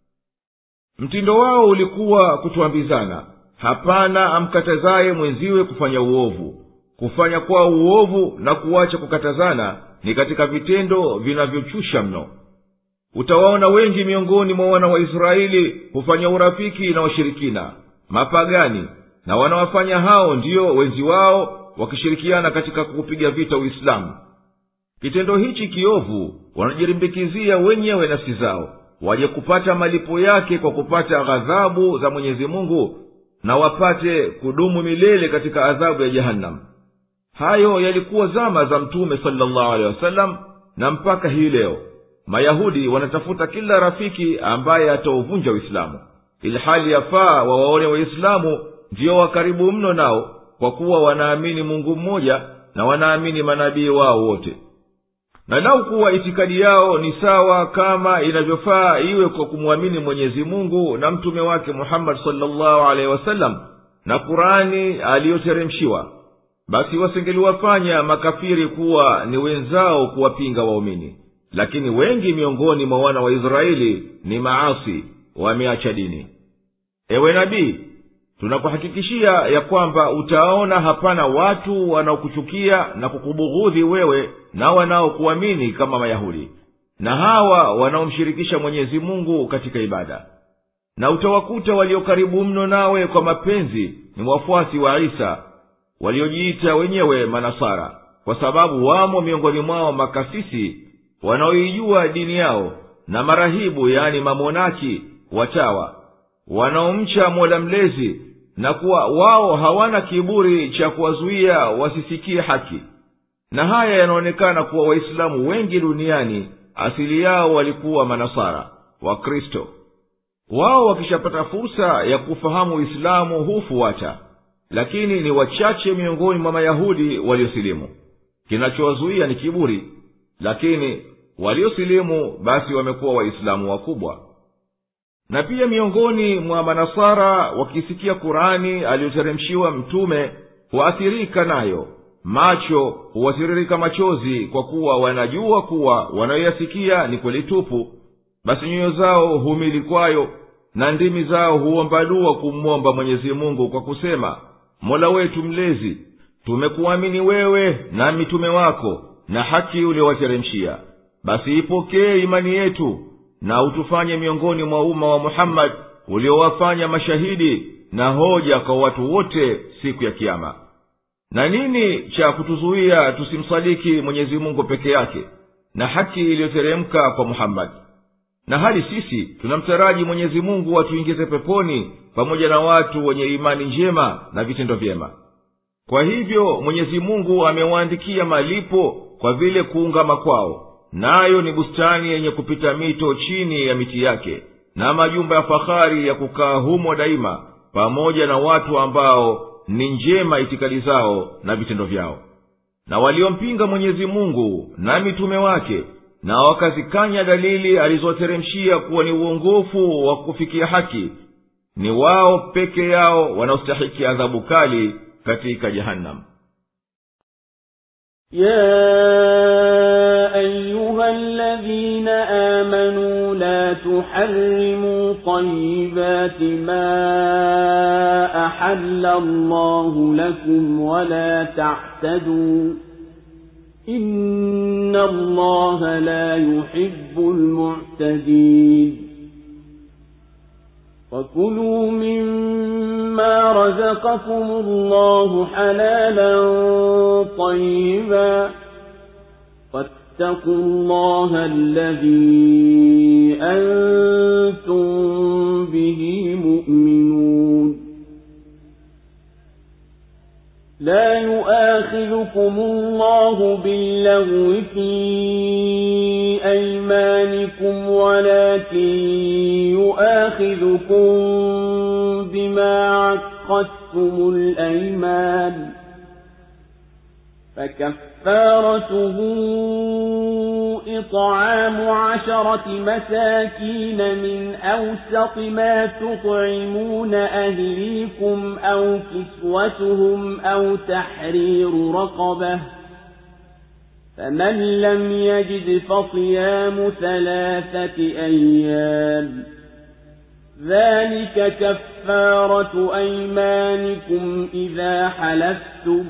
Mtindo wao ulikuwa kutuambizana, hapana amkatazaye mwenziwe kufanya uovu. Kufanya kwa uovu na kuacha kukatazana ni katika vitendo vinavyochusha mno. Utawaona wengi miongoni mwa wana wa Israeli hufanya urafiki na washirikina, mapagani, na wanawafanya hao ndio wenzi wao, wakishirikiana katika kupiga vita Uislamu. Kitendo hichi kiovu wanajirimbikizia wenyewe nafsi zao, waje kupata malipo yake kwa kupata ghadhabu za Mwenyezi Mungu, na wapate kudumu milele katika adhabu ya Jahannam. Hayo yalikuwa zama za Mtume sallallahu alaihi wasallam, na mpaka hii leo Mayahudi wanatafuta kila rafiki ambaye atauvunja Uislamu, ilhali yafaa wawaone Waislamu ndio wa karibu mno nao, kwa kuwa wanaamini Mungu mmoja na wanaamini manabii wao wote. Na lau kuwa itikadi yao ni sawa kama inavyofaa iwe kwa kumwamini Mwenyezi Mungu na mtume wake Muhammad sallallahu alaihi wasallam na Qur'ani aliyoteremshiwa, basi wasingeliwafanya makafiri kuwa ni wenzao kuwapinga waumini. Lakini wengi miongoni mwa wana wa Israeli ni maasi, wameacha dini. Ewe nabii, tunakuhakikishia ya kwamba utaona hapana watu wanaokuchukia na kukubughudhi wewe na wanaokuamini kama Mayahudi, na hawa wanaomshirikisha Mwenyezi Mungu katika ibada. Na utawakuta walio karibu mno nawe kwa mapenzi ni wafuasi wa Isa, waliojiita wenyewe Manasara, kwa sababu wamo miongoni mwao makasisi wanaoijua dini yao, na marahibu, yani mamonaki, watawa wanaomcha Mola mlezi, na kuwa wao hawana kiburi cha kuwazuia wasisikie haki. Na haya yanaonekana kuwa Waislamu wengi duniani asili yao walikuwa Manasara wa Kristo. Wao wakishapata fursa ya kufahamu Uislamu hufuata, lakini ni wachache miongoni mwa Mayahudi waliosilimu. Kinachowazuia ni kiburi, lakini waliosilimu basi wamekuwa Waislamu wakubwa. Na pia miongoni mwa Manasara wakisikia Qur'ani aliyoteremshiwa mtume huathirika nayo, macho huwatiririka machozi, kwa kuwa wanajua kuwa wanayoyasikia ni kweli tupu. Basi nyoyo zao humili kwayo, na ndimi zao huomba dua kumwomba Mwenyezi Mungu kwa kusema, Mola wetu mlezi, tumekuamini wewe na mitume wako na haki uliowateremshia, basi ipokee imani yetu na utufanye miongoni mwa umma wa Muhammad uliowafanya mashahidi na hoja kwa watu wote siku ya Kiyama. Na nini cha kutuzuia tusimsadiki Mwenyezi Mungu peke yake na haki iliyoteremka kwa Muhammad? Na hali sisi tunamtaraji Mwenyezi Mungu atuingize peponi pamoja na watu wenye imani njema na vitendo vyema. Kwa hivyo Mwenyezi Mungu amewaandikia malipo kwa vile kuungama kwao, nayo ni bustani yenye kupita mito chini ya miti yake, na majumba ya fahari ya kukaa humo daima, pamoja na watu ambao ni njema itikadi zao na vitendo vyao. Na waliompinga Mwenyezi Mungu na mitume wake, na wakazikanya dalili alizoteremshia kuwa ni uongofu wa kufikia haki, ni wao peke yao wanaostahiki adhabu kali katika Jahannam. يا أيها الذين آمنوا لا تحرموا طيبات ما أحل الله لكم ولا تعتدوا إن الله لا يحب المعتدين وكلوا مما رزقكم الله حلالا طيبا واتقوا الله الذي أنتم به مؤمنون لا يؤاخذكم الله باللغو في أيمانكم ولكن يؤاخذكم بما عقدتم الأيمان فكفارته إطعام عشرة مساكين من أوسط ما تطعمون أهليكم أو كسوتهم أو تحرير رقبة فمن لم يجد فصيام ثلاثة أيام ذلك كفارة أيمانكم إذا حلفتم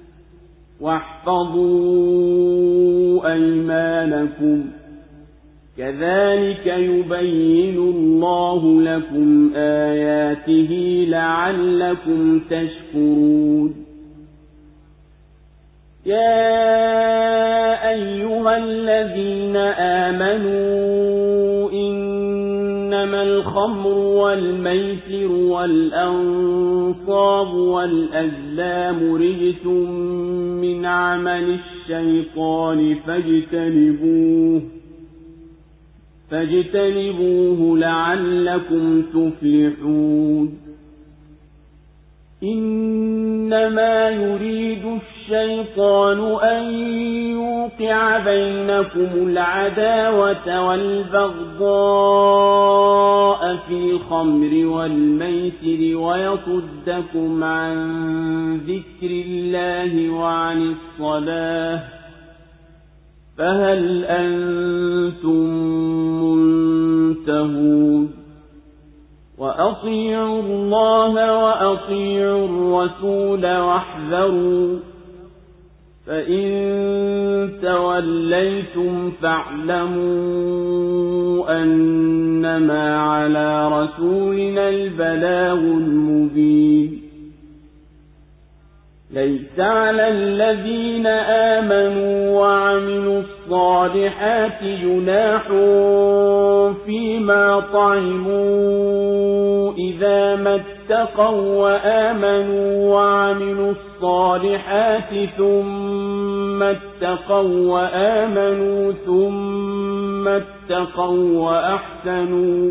واحفظوا أيمانكم كذلك يبين الله لكم آياته لعلكم تشكرون يا أيها الذين آمنوا إنما الخمر والميسر والأنصاب والأزلام رجس من عمل الشيطان فاجتنبوه فاجتنبوه لعلكم تفلحون إنما يريد الشيطان أن يوقع بينكم العداوة والبغضاء في الخمر والميسر ويصدكم عن ذكر الله وعن الصلاة فهل أنتم منتهون وأطيعوا الله وأطيعوا الرسول واحذروا فإن توليتم فاعلموا أنما على رسولنا البلاغ المبين ليس على الذين آمنوا وعملوا الصالحات جناح فيما طعموا إذا ما اتقوا وآمنوا وعملوا الصالحات ثم اتقوا وآمنوا ثم اتقوا وأحسنوا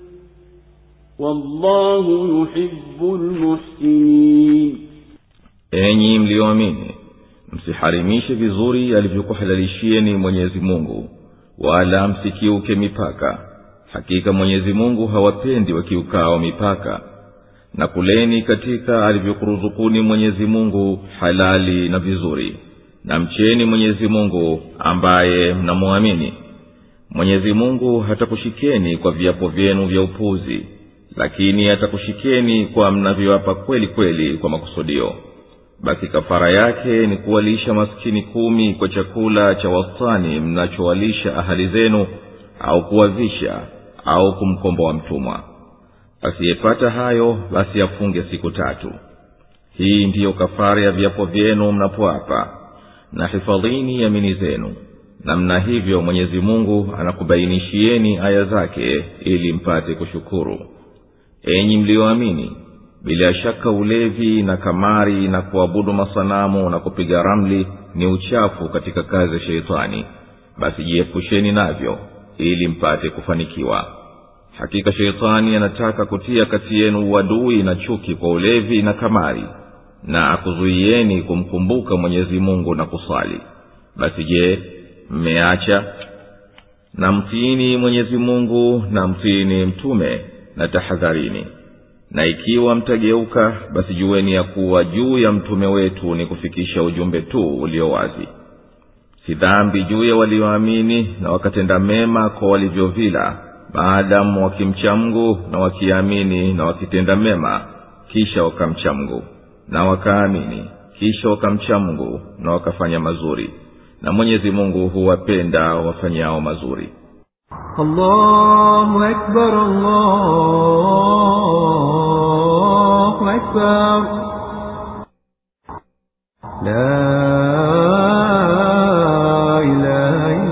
والله يحب المحسنين. Enyi mlioamini, msiharimishe vizuri alivyokuhalalishieni Mwenyezi Mungu, wala msikiuke mipaka. Hakika Mwenyezi Mungu hawapendi wakiukao mipaka. Na kuleni katika alivyokuruzukuni Mwenyezi Mungu halali na vizuri. Na mcheni Mwenyezi Mungu ambaye mnamuamini. Mwenyezi Mungu hatakushikeni kwa viapo vyenu vya upuzi, lakini hatakushikeni kwa mnavyoapa kweli kweli kwa makusudio. Basi kafara yake ni kuwalisha maskini kumi kwa chakula cha wastani mnachowalisha ahali zenu, au kuwavisha, au kumkomboa mtumwa. Asiyepata hayo basi afunge siku tatu. Hii ndiyo kafara ya viapo vyenu mnapoapa. Na hifadhini yamini zenu, na mna hivyo Mwenyezi Mungu anakubainishieni aya zake ili mpate kushukuru. Enyi mlioamini, bila shaka ulevi na kamari na kuabudu masanamu na kupiga ramli ni uchafu katika kazi ya sheitani, basi jiepusheni navyo ili mpate kufanikiwa. Hakika sheitani anataka kutia kati yenu uadui na chuki kwa ulevi na kamari, na akuzuieni kumkumbuka Mwenyezi Mungu na kusali. Basi je, mmeacha? Na mtiini Mwenyezi Mungu na mtiini mtume, na tahadharini. Na ikiwa mtageuka, basi jueni ya kuwa juu ya mtume wetu ni kufikisha ujumbe tu ulio wazi. Si dhambi juu ya walioamini na wakatenda mema kwa walivyovila, maadamu wakimcha Mungu na wakiamini na wakitenda mema kisha wakamcha Mungu, na wakaamini kisha wakamcha Mungu na wakafanya mazuri, na Mwenyezi Mungu huwapenda wafanyao mazuri. Allahu Akbar, Allahu Akbar. La ilaha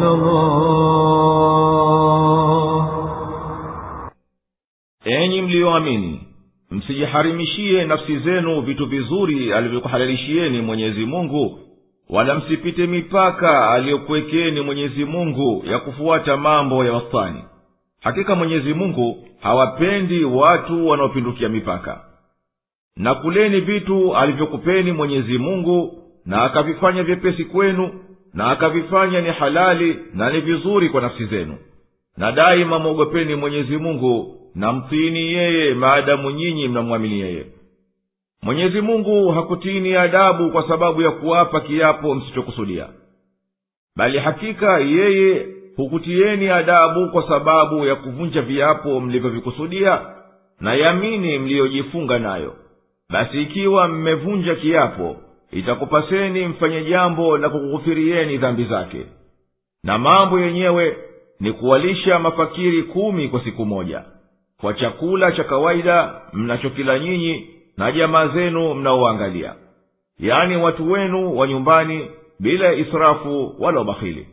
mlioamini, msijiharimishie nafsi zenu vitu vizuri alivyokuhalalishieni Mwenyezi Mungu, wala msipite mipaka aliyokuwekeni Mwenyezi Mungu ya kufuata mambo ya wastani. Hakika Mwenyezi Mungu hawapendi watu wanaopindukia mipaka. Na kuleni vitu alivyokupeni Mwenyezi Mungu, na akavifanya vyepesi kwenu, na akavifanya ni halali na ni vizuri kwa nafsi zenu. Na daima mwogopeni Mwenyezi Mungu, na mtiini yeye maadamu nyinyi mnamwamini yeye. Mwenyezi Mungu hakutiini adabu kwa sababu ya kuwapa kiapo msichokusudia, bali hakika yeye hukutieni adabu kwa sababu ya kuvunja viapo mlivyovikusudia na yamini mliyojifunga nayo. Basi ikiwa mmevunja kiapo, itakupaseni mfanye jambo la kukughufirieni dhambi zake. Na mambo yenyewe ni kuwalisha mafakiri kumi kwa siku moja, kwa chakula cha kawaida mnachokila nyinyi na jamaa zenu mnaoangalia, yani watu wenu wa nyumbani, bila israfu wala ubakhili.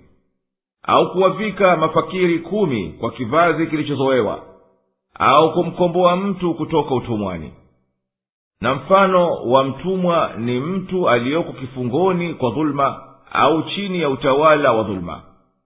Au kuwavika mafakiri kumi kwa kivazi kilichozoewa, au kumkomboa mtu kutoka utumwani. Na mfano wa mtumwa ni mtu aliyoko kifungoni kwa dhulma au chini ya utawala wa dhulma.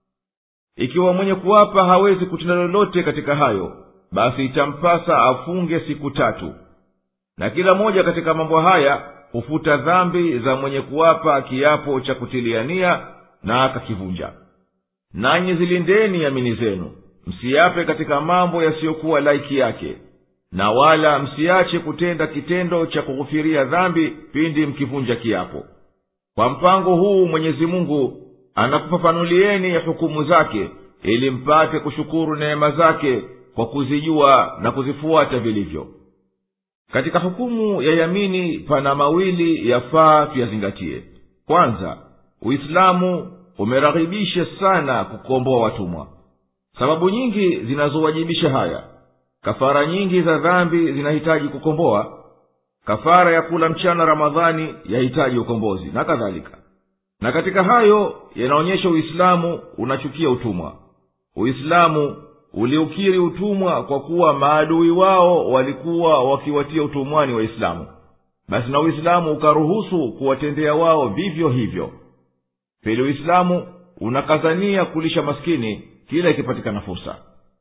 Ikiwa mwenye kuwapa hawezi kutenda lolote katika hayo, basi itampasa afunge siku tatu. Na kila moja katika mambo haya hufuta dhambi za mwenye kuwapa kiapo cha kutiliania na akakivunja. Nanyi zilindeni yamini zenu, msiape katika mambo yasiyokuwa laiki yake, na wala msiache kutenda kitendo cha kughufiria dhambi pindi mkivunja kiapo. Kwa mpango huu Mwenyezi Mungu anakufafanulieni hukumu zake, ili mpate kushukuru neema zake kwa kuzijua na kuzifuata vilivyo. Katika hukumu ya yamini pana mawili yafaa tuyazingatie. Kwanza, Uislamu umeraghibisha sana kukomboa watumwa. Sababu nyingi zinazowajibisha haya. Kafara nyingi za dhambi zinahitaji kukomboa. Kafara ya kula mchana Ramadhani yahitaji ukombozi na kadhalika. Na katika hayo yanaonyesha Uislamu unachukia utumwa. Uislamu uliukiri utumwa kwa kuwa maadui wao walikuwa wakiwatia utumwani Waislamu. Basi na Uislamu ukaruhusu kuwatendea wao vivyo hivyo. Pili, Uislamu unakazania kulisha maskini kila ikipatikana fursa.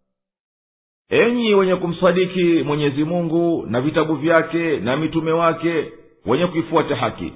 Enyi wenye kumsadiki Mwenyezi Mungu na vitabu vyake na mitume wake, wenye kuifuata haki,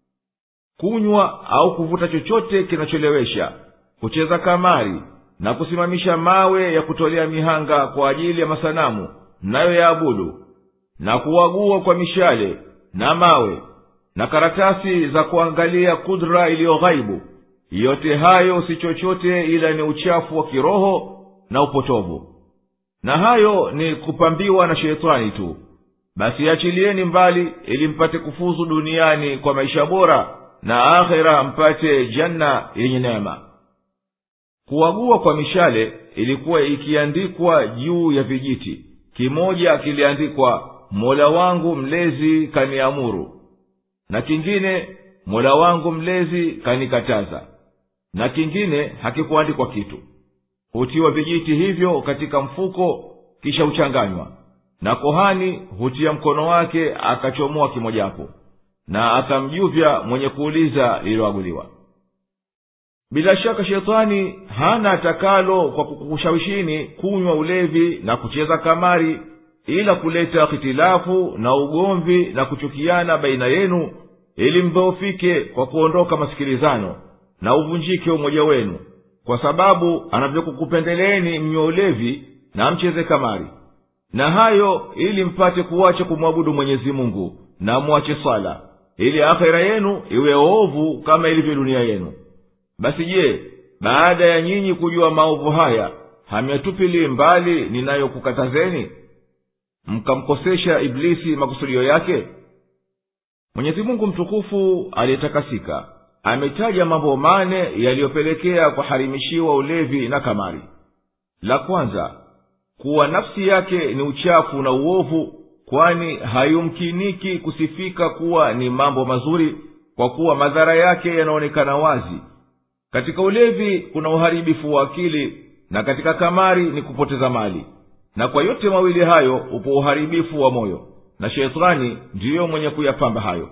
kunywa au kuvuta chochote kinacholewesha, kucheza kamari na kusimamisha mawe ya kutolea mihanga kwa ajili ya masanamu nayo yaabudu, na kuwagua kwa mishale na mawe na karatasi za kuangalia kudra iliyo ghaibu, yote hayo si chochote ila ni uchafu wa kiroho na upotovu. Na hayo ni kupambiwa na shetani tu. Basi achilieni mbali ili mpate kufuzu duniani kwa maisha bora, na akhera mpate janna yenye neema. Kuwagua kwa mishale ilikuwa ikiandikwa juu ya vijiti. Kimoja kiliandikwa Mola wangu mlezi kaniamuru, na kingine Mola wangu mlezi kanikataza, na kingine hakikuandikwa kitu. Hutiwa vijiti hivyo katika mfuko kisha uchanganywa, na kohani hutia mkono wake akachomoa kimojapo, na akamjuvya mwenye kuuliza lililoaguliwa. Bila shaka shetani hana atakalo kwa kukushawishini kunywa ulevi na kucheza kamari, ila kuleta hitilafu na ugomvi na kuchukiana baina yenu, ili mdhoofike kwa kuondoka masikilizano na uvunjike umoja wenu, kwa sababu anavyokukupendeleeni mnywe ulevi na mcheze kamari. Na hayo ili mpate kuacha kumwabudu Mwenyezi Mungu na muache sala, ili akhera yenu iwe ovu kama ilivyo dunia yenu. Basi je, baada ya nyinyi kujua maovu haya, hamyatupili mbali ninayokukatazeni, mkamkosesha Iblisi makusudio yake? Mwenyezi Mungu mtukufu aliyetakasika ametaja mambo mane yaliyopelekea kuharimishiwa ulevi na kamari. La kwanza, kuwa nafsi yake ni uchafu na uovu, kwani hayumkiniki kusifika kuwa ni mambo mazuri, kwa kuwa madhara yake yanaonekana wazi. Katika ulevi kuna uharibifu wa akili, na katika kamari ni kupoteza mali. na kwa yote mawili hayo upo uharibifu wa moyo, na sheitani ndiyo mwenye kuyapamba hayo.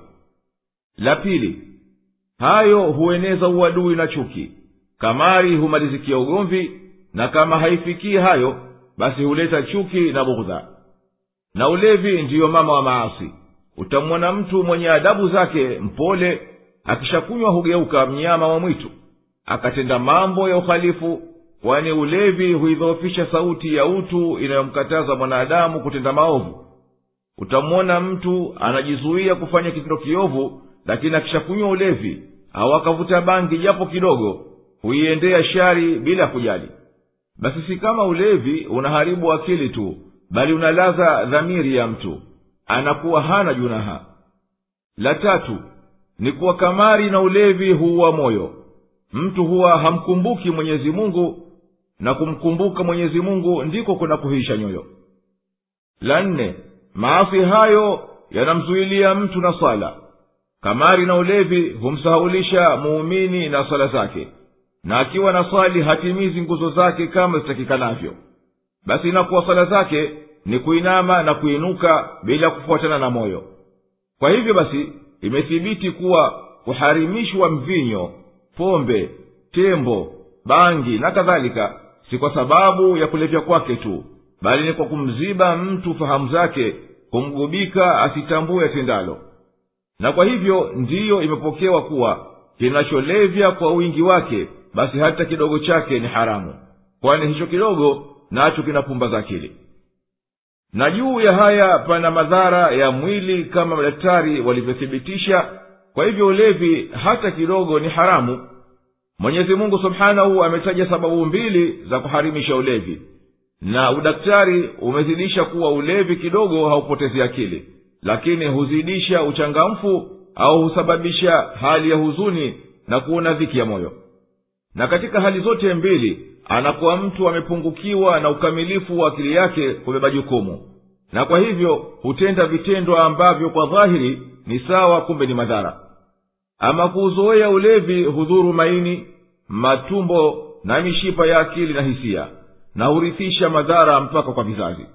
La pili, hayo hueneza uadui na chuki. Kamari humalizikia ugomvi, na kama haifikii hayo basi huleta chuki na bughdha. Na ulevi ndiyo mama wa maasi. Utamwona mtu mwenye adabu zake mpole, akishakunywa hugeuka mnyama wa mwitu, akatenda mambo ya uhalifu, kwani ulevi huidhoofisha sauti ya utu inayomkataza mwanadamu kutenda maovu. Utamwona mtu anajizuia kufanya kitendo kiovu, lakini akishakunywa ulevi au akavuta bangi japo kidogo, huiendea shari bila kujali. Basi si kama ulevi unaharibu akili tu, bali unalaza dhamiri ya mtu, anakuwa hana junaha. La tatu ni kuwa kamari na ulevi huua moyo. Mtu huwa hamkumbuki Mwenyezi Mungu, na kumkumbuka Mwenyezi Mungu ndiko kunakuhisha nyoyo. La nne, maasi hayo yanamzuilia mtu na sala. Kamari na ulevi humsahaulisha muumini na sala zake, na akiwa na swali hatimizi nguzo zake kama zitakikanavyo. Basi inakuwa sala zake ni kuinama na kuinuka bila kufuatana na moyo. Kwa hivyo basi imethibiti kuwa kuharimishwa mvinyo, pombe, tembo, bangi na kadhalika si kwa sababu ya kulevya kwake tu, bali ni kwa kumziba mtu fahamu zake, kumgubika asitambue atendalo. Na kwa hivyo ndiyo imepokewa kuwa kinacholevya kwa wingi wake, basi hata kidogo chake ni haramu, kwani hicho kidogo nacho kinapumbaza akili. Na juu ya haya pana madhara ya mwili kama madaktari walivyothibitisha. Kwa hivyo ulevi hata kidogo ni haramu. Mwenyezi Mungu Subhanahu ametaja sababu mbili za kuharimisha ulevi, na udaktari umezidisha kuwa ulevi kidogo haupotezi akili, lakini huzidisha uchangamfu au husababisha hali ya huzuni na kuona dhiki ya moyo. Na katika hali zote mbili anakuwa mtu amepungukiwa na ukamilifu wa akili yake kubeba jukumu, na kwa hivyo hutenda vitendo ambavyo kwa dhahiri ni sawa, kumbe ni madhara. Ama kuuzoea ulevi hudhuru maini, matumbo na mishipa ya akili na hisia, na hurithisha madhara mpaka kwa vizazi.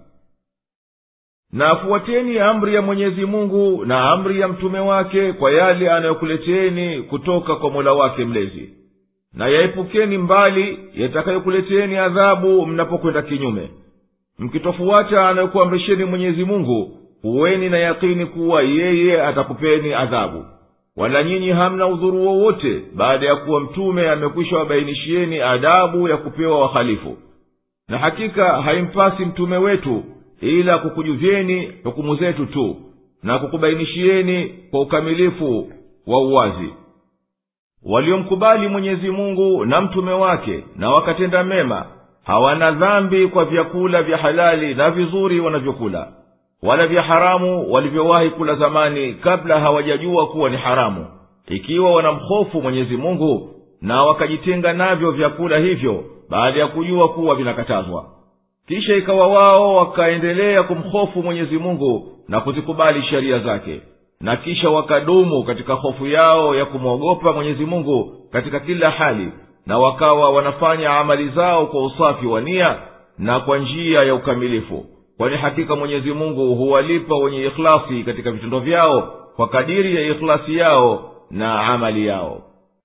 Na fuateni amri ya Mwenyezi Mungu na amri ya mtume wake kwa yale anayokuleteni kutoka kwa Mola wake mlezi, na yaepukeni mbali yatakayokuleteni adhabu mnapokwenda kinyume. Mkitofuata anayokuamrisheni Mwenyezi Mungu, huweni na yakini kuwa yeye atakupeni adhabu, wala nyinyi hamna udhuru wowote baada ya kuwa mtume amekwisha wabainishieni adabu ya kupewa wahalifu. Na hakika haimpasi mtume wetu ila kukujuvyeni hukumu zetu tu, na kukubainishieni kwa ukamilifu wa uwazi. Waliomkubali Mwenyezi Mungu na mtume wake na wakatenda mema, hawana dhambi kwa vyakula vya halali na vizuri wanavyokula, wala vya haramu walivyowahi kula zamani kabla hawajajua kuwa ni haramu, ikiwa wanamhofu Mwenyezi Mungu na wakajitenga navyo vyakula hivyo baada ya kujua kuwa vinakatazwa. Kisha ikawa wao wakaendelea kumhofu Mwenyezi Mungu na kuzikubali sheria zake, na kisha wakadumu katika hofu yao ya kumwogopa Mwenyezi Mungu katika kila hali, na wakawa wanafanya amali zao kwa usafi wa nia na kwa njia ya ukamilifu, kwani hakika Mwenyezi Mungu huwalipa wenye ikhlasi katika vitendo vyao kwa kadiri ya ikhlasi yao na amali yao.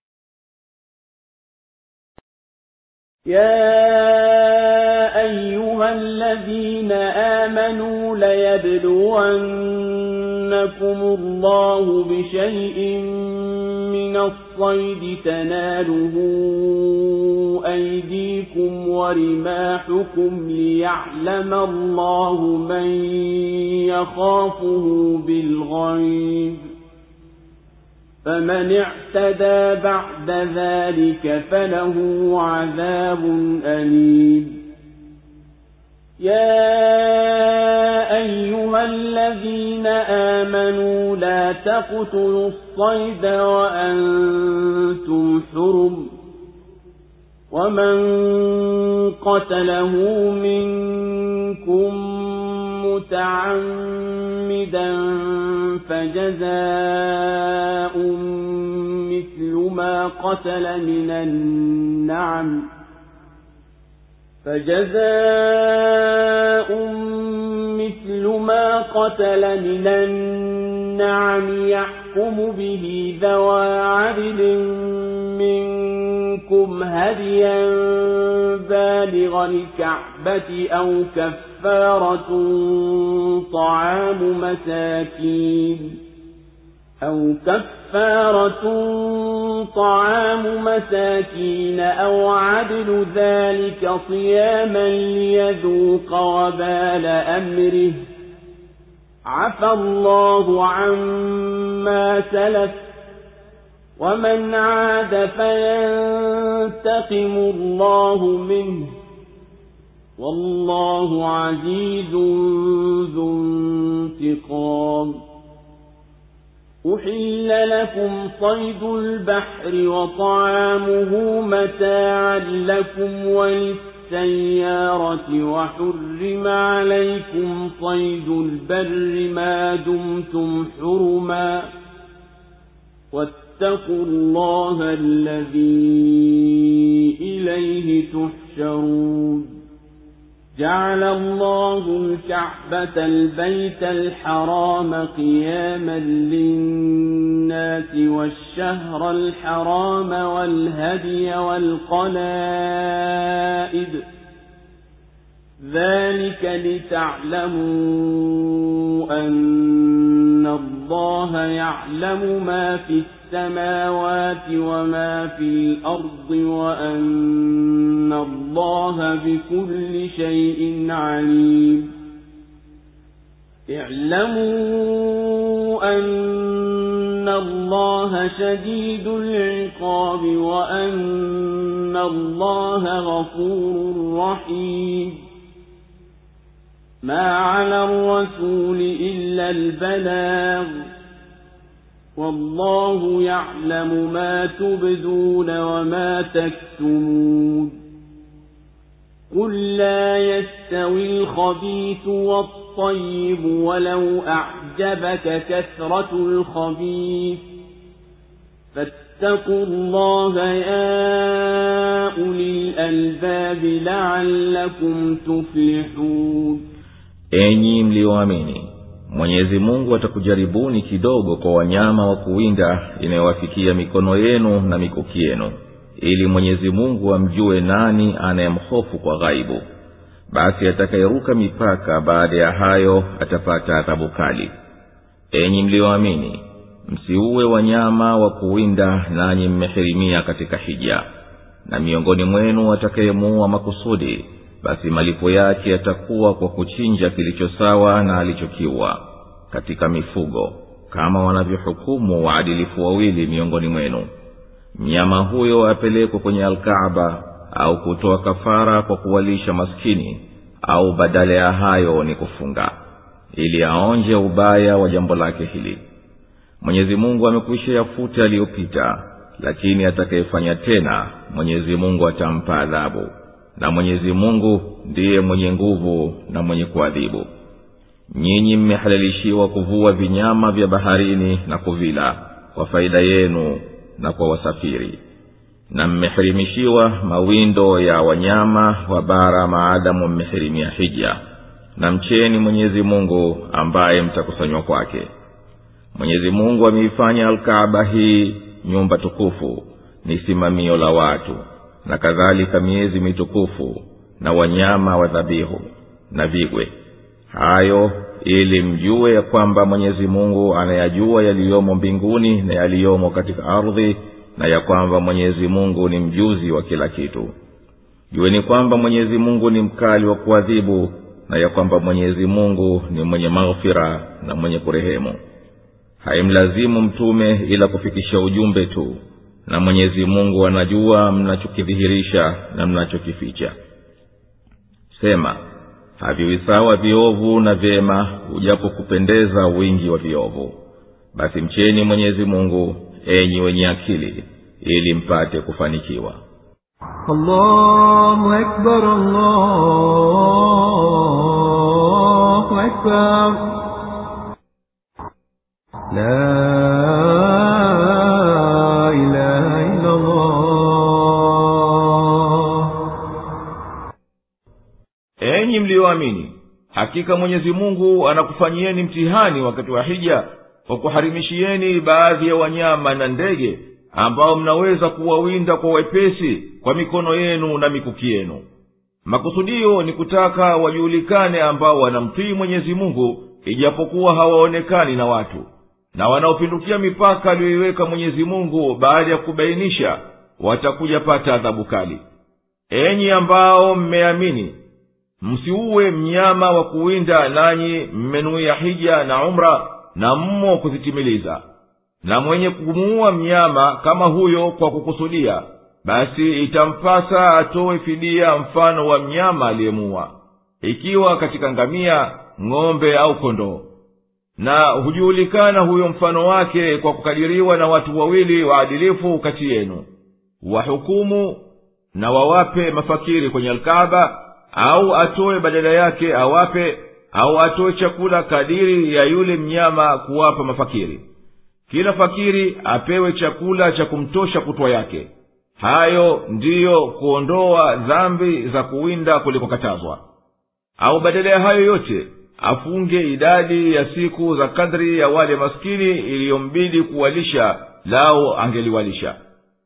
يا أيها الذين آمنوا ليبلونكم الله بشيء من الصيد تناله أيديكم ورماحكم ليعلم الله من يخافه بالغيب فمن اعتدى بعد ذلك فله عذاب أليم. يا أيها الذين آمنوا لا تقتلوا الصيد وأنتم حرم، ومن قتله منكم متعمدا فجزاء مثل ما قتل من النعم فجزاء مثل ما قتل من النعم يحكم به ذوى عدل منكم هديا بالغ الكعبة أو كفارة طعام مساكين أو كفارة طعام مساكين أو عدل ذلك صياما ليذوق وبال أمره عفى الله عما سلف ومن عاد فينتقم الله منه والله عزيز ذو انتقام أحل لكم صيد البحر وطعامه متاعا لكم وللسيارة وحرم عليكم صيد البر ما دمتم حرما واتقوا الله الذي إليه تحشرون جعل الله الكعبة البيت الحرام قياما للناس والشهر الحرام والهدي والقلائد ذلك لتعلموا أن الله يعلم ما في السماوات وما في الأرض وأن الله بكل شيء عليم اعلموا أن الله شديد العقاب وأن الله غفور رحيم ما على الرسول إلا البلاغ والله يعلم ما تبدون وما تكتمون قل لا يستوي الخبيث والطيب ولو أعجبك كثرة الخبيث فاتقوا الله يا أولي الألباب لعلكم تفلحون enyi mlioamini, Mwenyezi Mungu atakujaribuni kidogo kwa wanyama wa kuwinda inayowafikia mikono yenu na mikuki yenu, ili Mwenyezi Mungu amjue nani anayemhofu kwa ghaibu. Basi atakayeruka mipaka baada ya hayo atapata adhabu kali. Enyi mlioamini, msiue wanyama wa kuwinda nanyi mmehirimia katika hija. Na miongoni mwenu atakayemuua makusudi, basi malipo yake yatakuwa kwa kuchinja kilicho sawa na alichokiua katika mifugo, kama wanavyohukumu waadilifu wawili miongoni mwenu. Mnyama huyo apelekwe kwenye Al-Kaaba au kutoa kafara kwa kuwalisha maskini, au badala ya hayo ni kufunga, ili aonje ubaya wa jambo lake hili. Mwenyezi Mungu amekwisha yafuta aliyopita, lakini atakayefanya tena Mwenyezi Mungu atampa adhabu. Na Mwenyezi Mungu ndiye mwenye nguvu na mwenye kuadhibu. Nyinyi mmehalalishiwa kuvua vinyama vya baharini na kuvila kwa faida yenu na kwa wasafiri, na mmehirimishiwa mawindo ya wanyama wa bara maadamu mmehirimia hija. Na mcheni Mwenyezi Mungu ambaye mtakusanywa kwake. Mwenyezi Mungu ameifanya Al-Kaaba hii nyumba tukufu ni simamio la watu, na kadhalika miezi mitukufu na wanyama wa dhabihu na vigwe. Hayo ili mjue ya kwamba Mwenyezi Mungu anayajua yaliyomo mbinguni na yaliyomo katika ardhi, na ya kwamba Mwenyezi Mungu ni mjuzi wa kila kitu. Jueni kwamba Mwenyezi Mungu ni mkali wa kuadhibu, na ya kwamba Mwenyezi Mungu ni mwenye maghfira na mwenye kurehemu. Haimlazimu mtume ila kufikisha ujumbe tu, na Mwenyezi Mungu anajua mnachokidhihirisha na mnachokificha. Sema, haviwi sawa viovu na vyema, ujapo kupendeza wingi wa viovu. Basi mcheni Mwenyezi Mungu, enyi wenye akili, ili mpate kufanikiwa. Allahu Akbar, Allahu Akbar. La mlioamini, hakika Mwenyezi Mungu anakufanyieni mtihani wakati wa hija kwa kuharimishieni baadhi ya wanyama na ndege ambao mnaweza kuwawinda kwa wepesi kwa mikono yenu na mikuki yenu. Makusudio ni kutaka wajulikane ambao wanamtii Mwenyezi Mungu ijapokuwa hawaonekani na watu, na wanaopindukia mipaka aliyoiweka Mwenyezi Mungu baada ya kubainisha watakuja pata adhabu kali. Enyi ambao mmeamini, msiuwe mnyama wa kuwinda nanyi mmenuia hija na umra na mmo kuzitimiliza. Na mwenye kumuua mnyama kama huyo kwa kukusudia, basi itampasa atoe fidia mfano wa mnyama aliyemuua, ikiwa katika ngamia, ng'ombe au kondoo. Na hujulikana huyo mfano wake kwa kukadiriwa na watu wawili waadilifu kati yenu, wahukumu na wawape mafakiri kwenye Al-Kaaba, au atoe badala yake awape, au atoe chakula kadiri ya yule mnyama kuwapa mafakiri. Kila fakiri apewe chakula cha kumtosha kutwa yake. Hayo ndiyo kuondoa dhambi za kuwinda kulikokatazwa. Au badala ya hayo yote afunge idadi ya siku za kadri ya wale maskini iliyombidi kuwalisha lao angeliwalisha.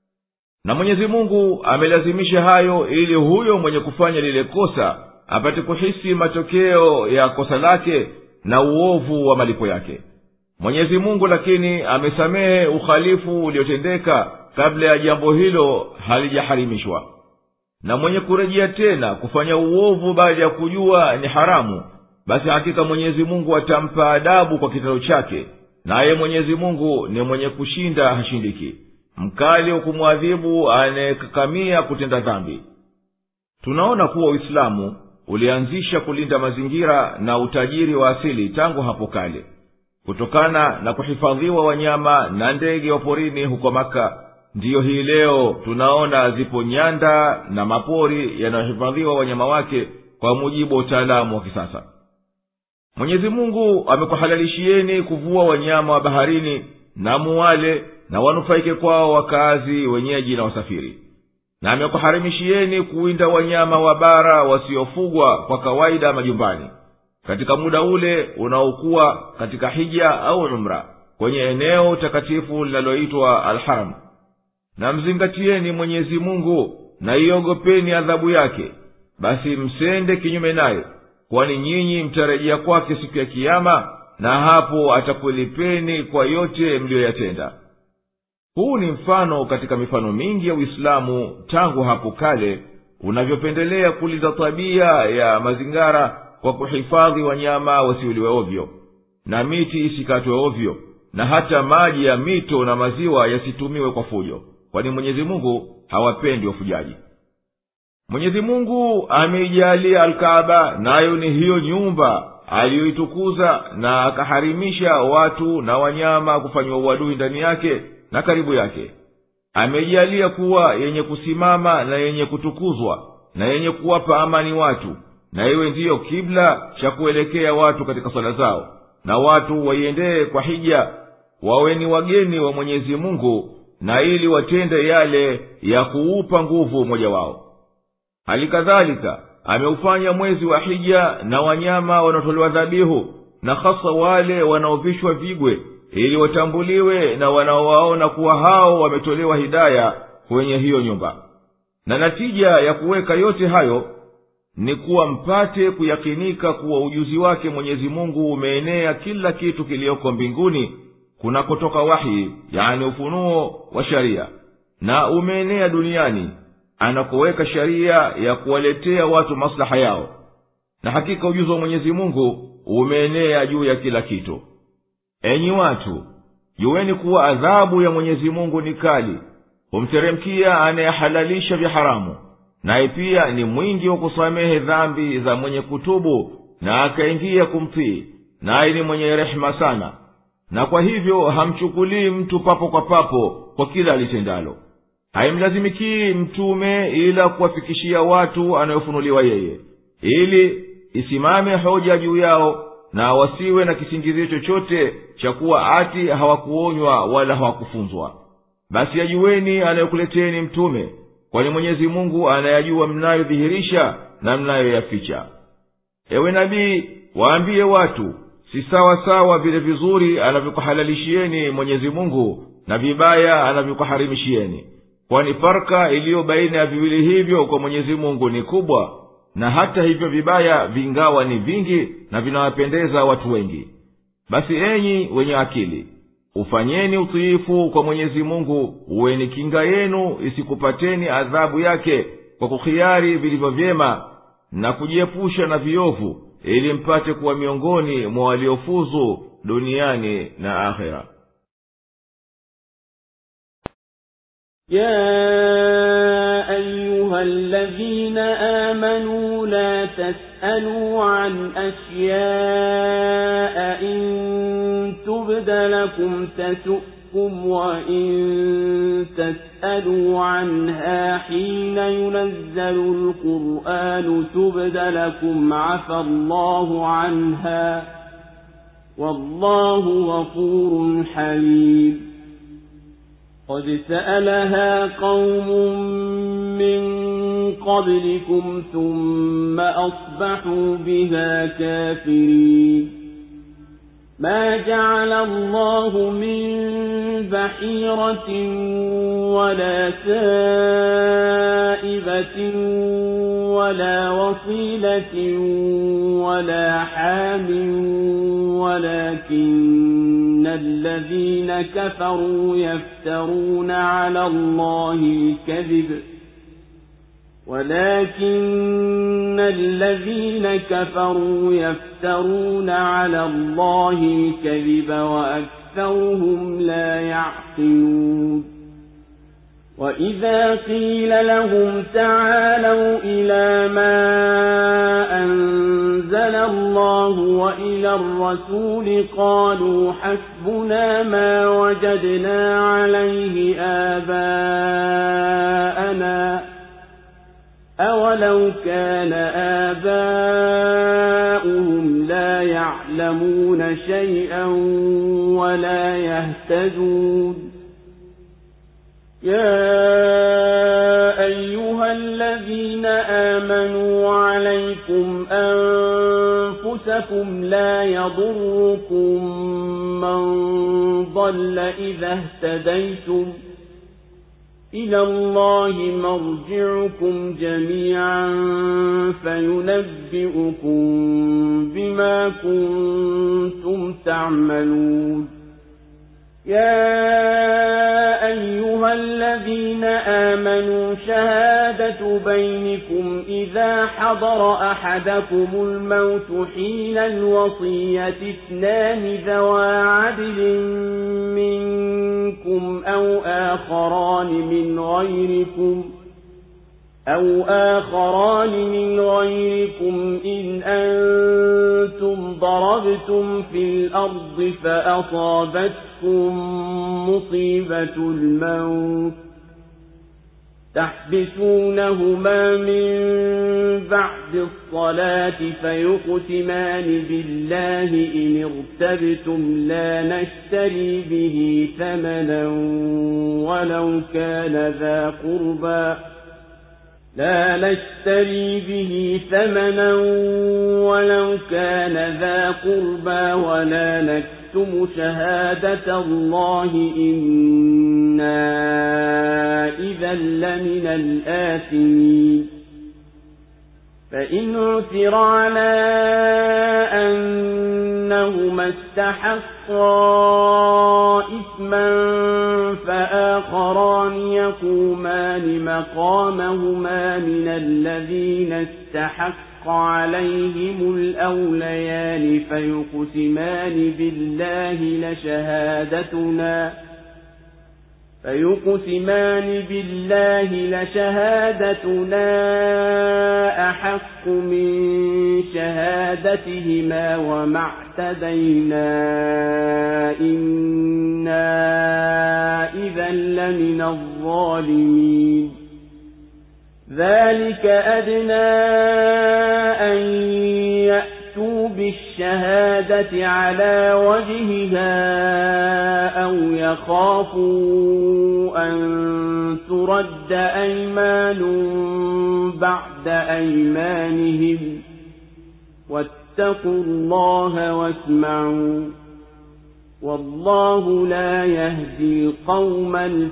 Na Mwenyezi Mungu amelazimisha hayo ili huyo mwenye kufanya lile kosa apate kuhisi matokeo ya kosa lake na uovu wa malipo yake. Mwenyezi Mungu lakini amesamehe ukhalifu uliotendeka kabla ya jambo hilo halijaharimishwa. Na mwenye kurejea tena kufanya uovu baada ya kujua ni haramu, basi hakika Mwenyezi Mungu atampa adabu kwa kitendo chake, naye Mwenyezi Mungu ni mwenye kushinda hashindiki, mkali wa kumwadhibu anayekakamia kutenda dhambi. Tunaona kuwa Uislamu ulianzisha kulinda mazingira na utajiri wa asili tangu hapo kale. Kutokana na kuhifadhiwa wanyama na ndege wa porini huko Maka, ndiyo hii leo tunaona zipo nyanda na mapori yanayohifadhiwa wanyama wake kwa mujibu wa utaalamu wa kisasa. Mwenyezi Mungu amekuhalalishieni kuvua wanyama wa baharini na muwale na wanufaike kwao wakazi, wenyeji na wasafiri. Na amekuharimishieni kuwinda wanyama wa bara wasiofugwa kwa kawaida majumbani, katika muda ule unaokuwa katika hija au umra kwenye eneo takatifu linaloitwa Al-Haram. Na mzingatieni Mwenyezi Mungu na iogopeni adhabu yake, basi msende kinyume naye, kwani nyinyi mtarejea kwake siku ya Kiyama, na hapo atakulipeni kwa yote mlioyatenda. Huu ni mfano katika mifano mingi ya Uislamu tangu hapo kale unavyopendelea kulinda tabia ya mazingara kwa kuhifadhi wanyama wasiuliwe ovyo, na miti isikatwe ovyo, na hata maji ya mito na maziwa yasitumiwe kwa fujo, kwani Mwenyezi Mungu hawapendi wafujaji. Mwenyezi Mungu ameijalia Al-Kaaba, nayo ni hiyo nyumba aliyoitukuza, na akaharimisha watu na wanyama kufanywa uadui ndani yake na karibu yake. Ameijalia kuwa yenye kusimama na yenye kutukuzwa na yenye kuwapa amani watu, na iwe ndiyo kibla cha kuelekea watu katika swala zao, na watu waiendee kwa hija, wawe ni wageni wa Mwenyezi Mungu, na ili watende yale ya kuupa nguvu mmoja wao. Halikadhalika ameufanya mwezi wa hija na wanyama wanaotolewa dhabihu, na hasa wale wanaovishwa vigwe, ili watambuliwe na wanaowaona kuwa hao wametolewa hidaya kwenye hiyo nyumba. Na natija ya kuweka yote hayo ni kuwa mpate kuyakinika kuwa ujuzi wake Mwenyezi Mungu umeenea kila kitu kilioko mbinguni kunakotoka wahi, yani ufunuo wa sharia, na umeenea duniani anakoweka sharia ya kuwaletea watu maslaha yao. Na hakika ujuzi wa Mwenyezi Mungu umeenea juu ya kila kitu. Enyi watu, jueni kuwa adhabu ya Mwenyezi Mungu ni kali, humteremkia anayehalalisha vya haramu, naye pia ni mwingi wa kusamehe dhambi za mwenye kutubu na akaingia kumtii, naye ni mwenye rehema sana. Na kwa hivyo hamchukulii mtu papo kwa papo kwa kila alitendalo. Haimlazimikii mtume ila kuwafikishia watu anayofunuliwa yeye, ili isimame hoja juu yao, na wasiwe na kisingizio chochote cha kuwa ati hawakuonywa wala hawakufunzwa. Basi yajueni anayokuleteni mtume, kwani Mwenyezi Mungu anayajua mnayodhihirisha na mnayoyaficha. ewe nabii, waambie watu, si sawa sawa vile vizuri anavyokuhalalishieni Mwenyezi Mungu na vibaya anavyokuharimishieni, kwani farka iliyo baina ya viwili hivyo kwa Mwenyezi Mungu ni kubwa, na hata hivyo vibaya vingawa ni vingi na vinawapendeza watu wengi. Basi enyi wenye akili, ufanyeni utiifu kwa Mwenyezi Mungu, uweni kinga yenu isikupateni adhabu yake kwa kukhiari vilivyo vyema na kujiepusha na viovu, ili mpate kuwa miongoni mwa waliofuzu duniani na akhera. يا أيها الذين آمنوا لا تسألوا عن أشياء إن تبد لكم تسؤكم وإن تسألوا عنها حين ينزل القرآن تبد لكم عفى الله عنها والله غفور حليم. قد سألها قوم من قبلكم ثم أصبحوا بها كافرين. ما جعل الله من بحيرة ولا سائبة ولا وصيلة ولا حام ولكن الذين كفروا يفترون على الله الكذب ولكن الذين كفروا يفترون على الله الكذب وأكثرهم لا يعقلون. وإذا قيل لهم تعالوا إلى ما أنزل الله وإلى الرسول قالوا حسبنا ما وجدنا عليه آباءنا أولو كان آباؤهم لا يعلمون شيئا ولا يهتدون. يا أيها الذين آمنوا عليكم أنفسكم لا يضركم من ضل إذا اهتديتم إلى الله مرجعكم جميعا فينبئكم بما كنتم تعملون. يا أيها الذين آمنوا شهادة بينكم إذا حضر أحدكم الموت حين الوصية اثنان ذوى عدل منكم أو آخران من غيركم أو آخران من غيركم إن أنتم ضربتم في الأرض فأصابتكم مصيبة الموت تحبسونهما من بعد الصلاة فيقسمان بالله إن ارتبتم لا نشتري به ثمنا ولو كان ذا قربى لا نشتري به ثمنا ولو كان ذا قربى ولا نكتم شهادة الله إنا إذا لمن الآثمين. فإن عثر على أنهما استحقا إثما فآخران يقومان مقامهما من الذين استحق عليهم الأوليان فيقسمان بالله لشهادتنا فيقسمان بالله لشهادتنا أحق من شهادتهما وما اعتدينا إنا إذا لمن الظالمين. ذلك أدنى أن يأتوا بالشهادة على وجهها أو يخافوا أن ترد أيمان بعد أيمانهم واتقوا الله واسمعوا والله لا يهدي القوم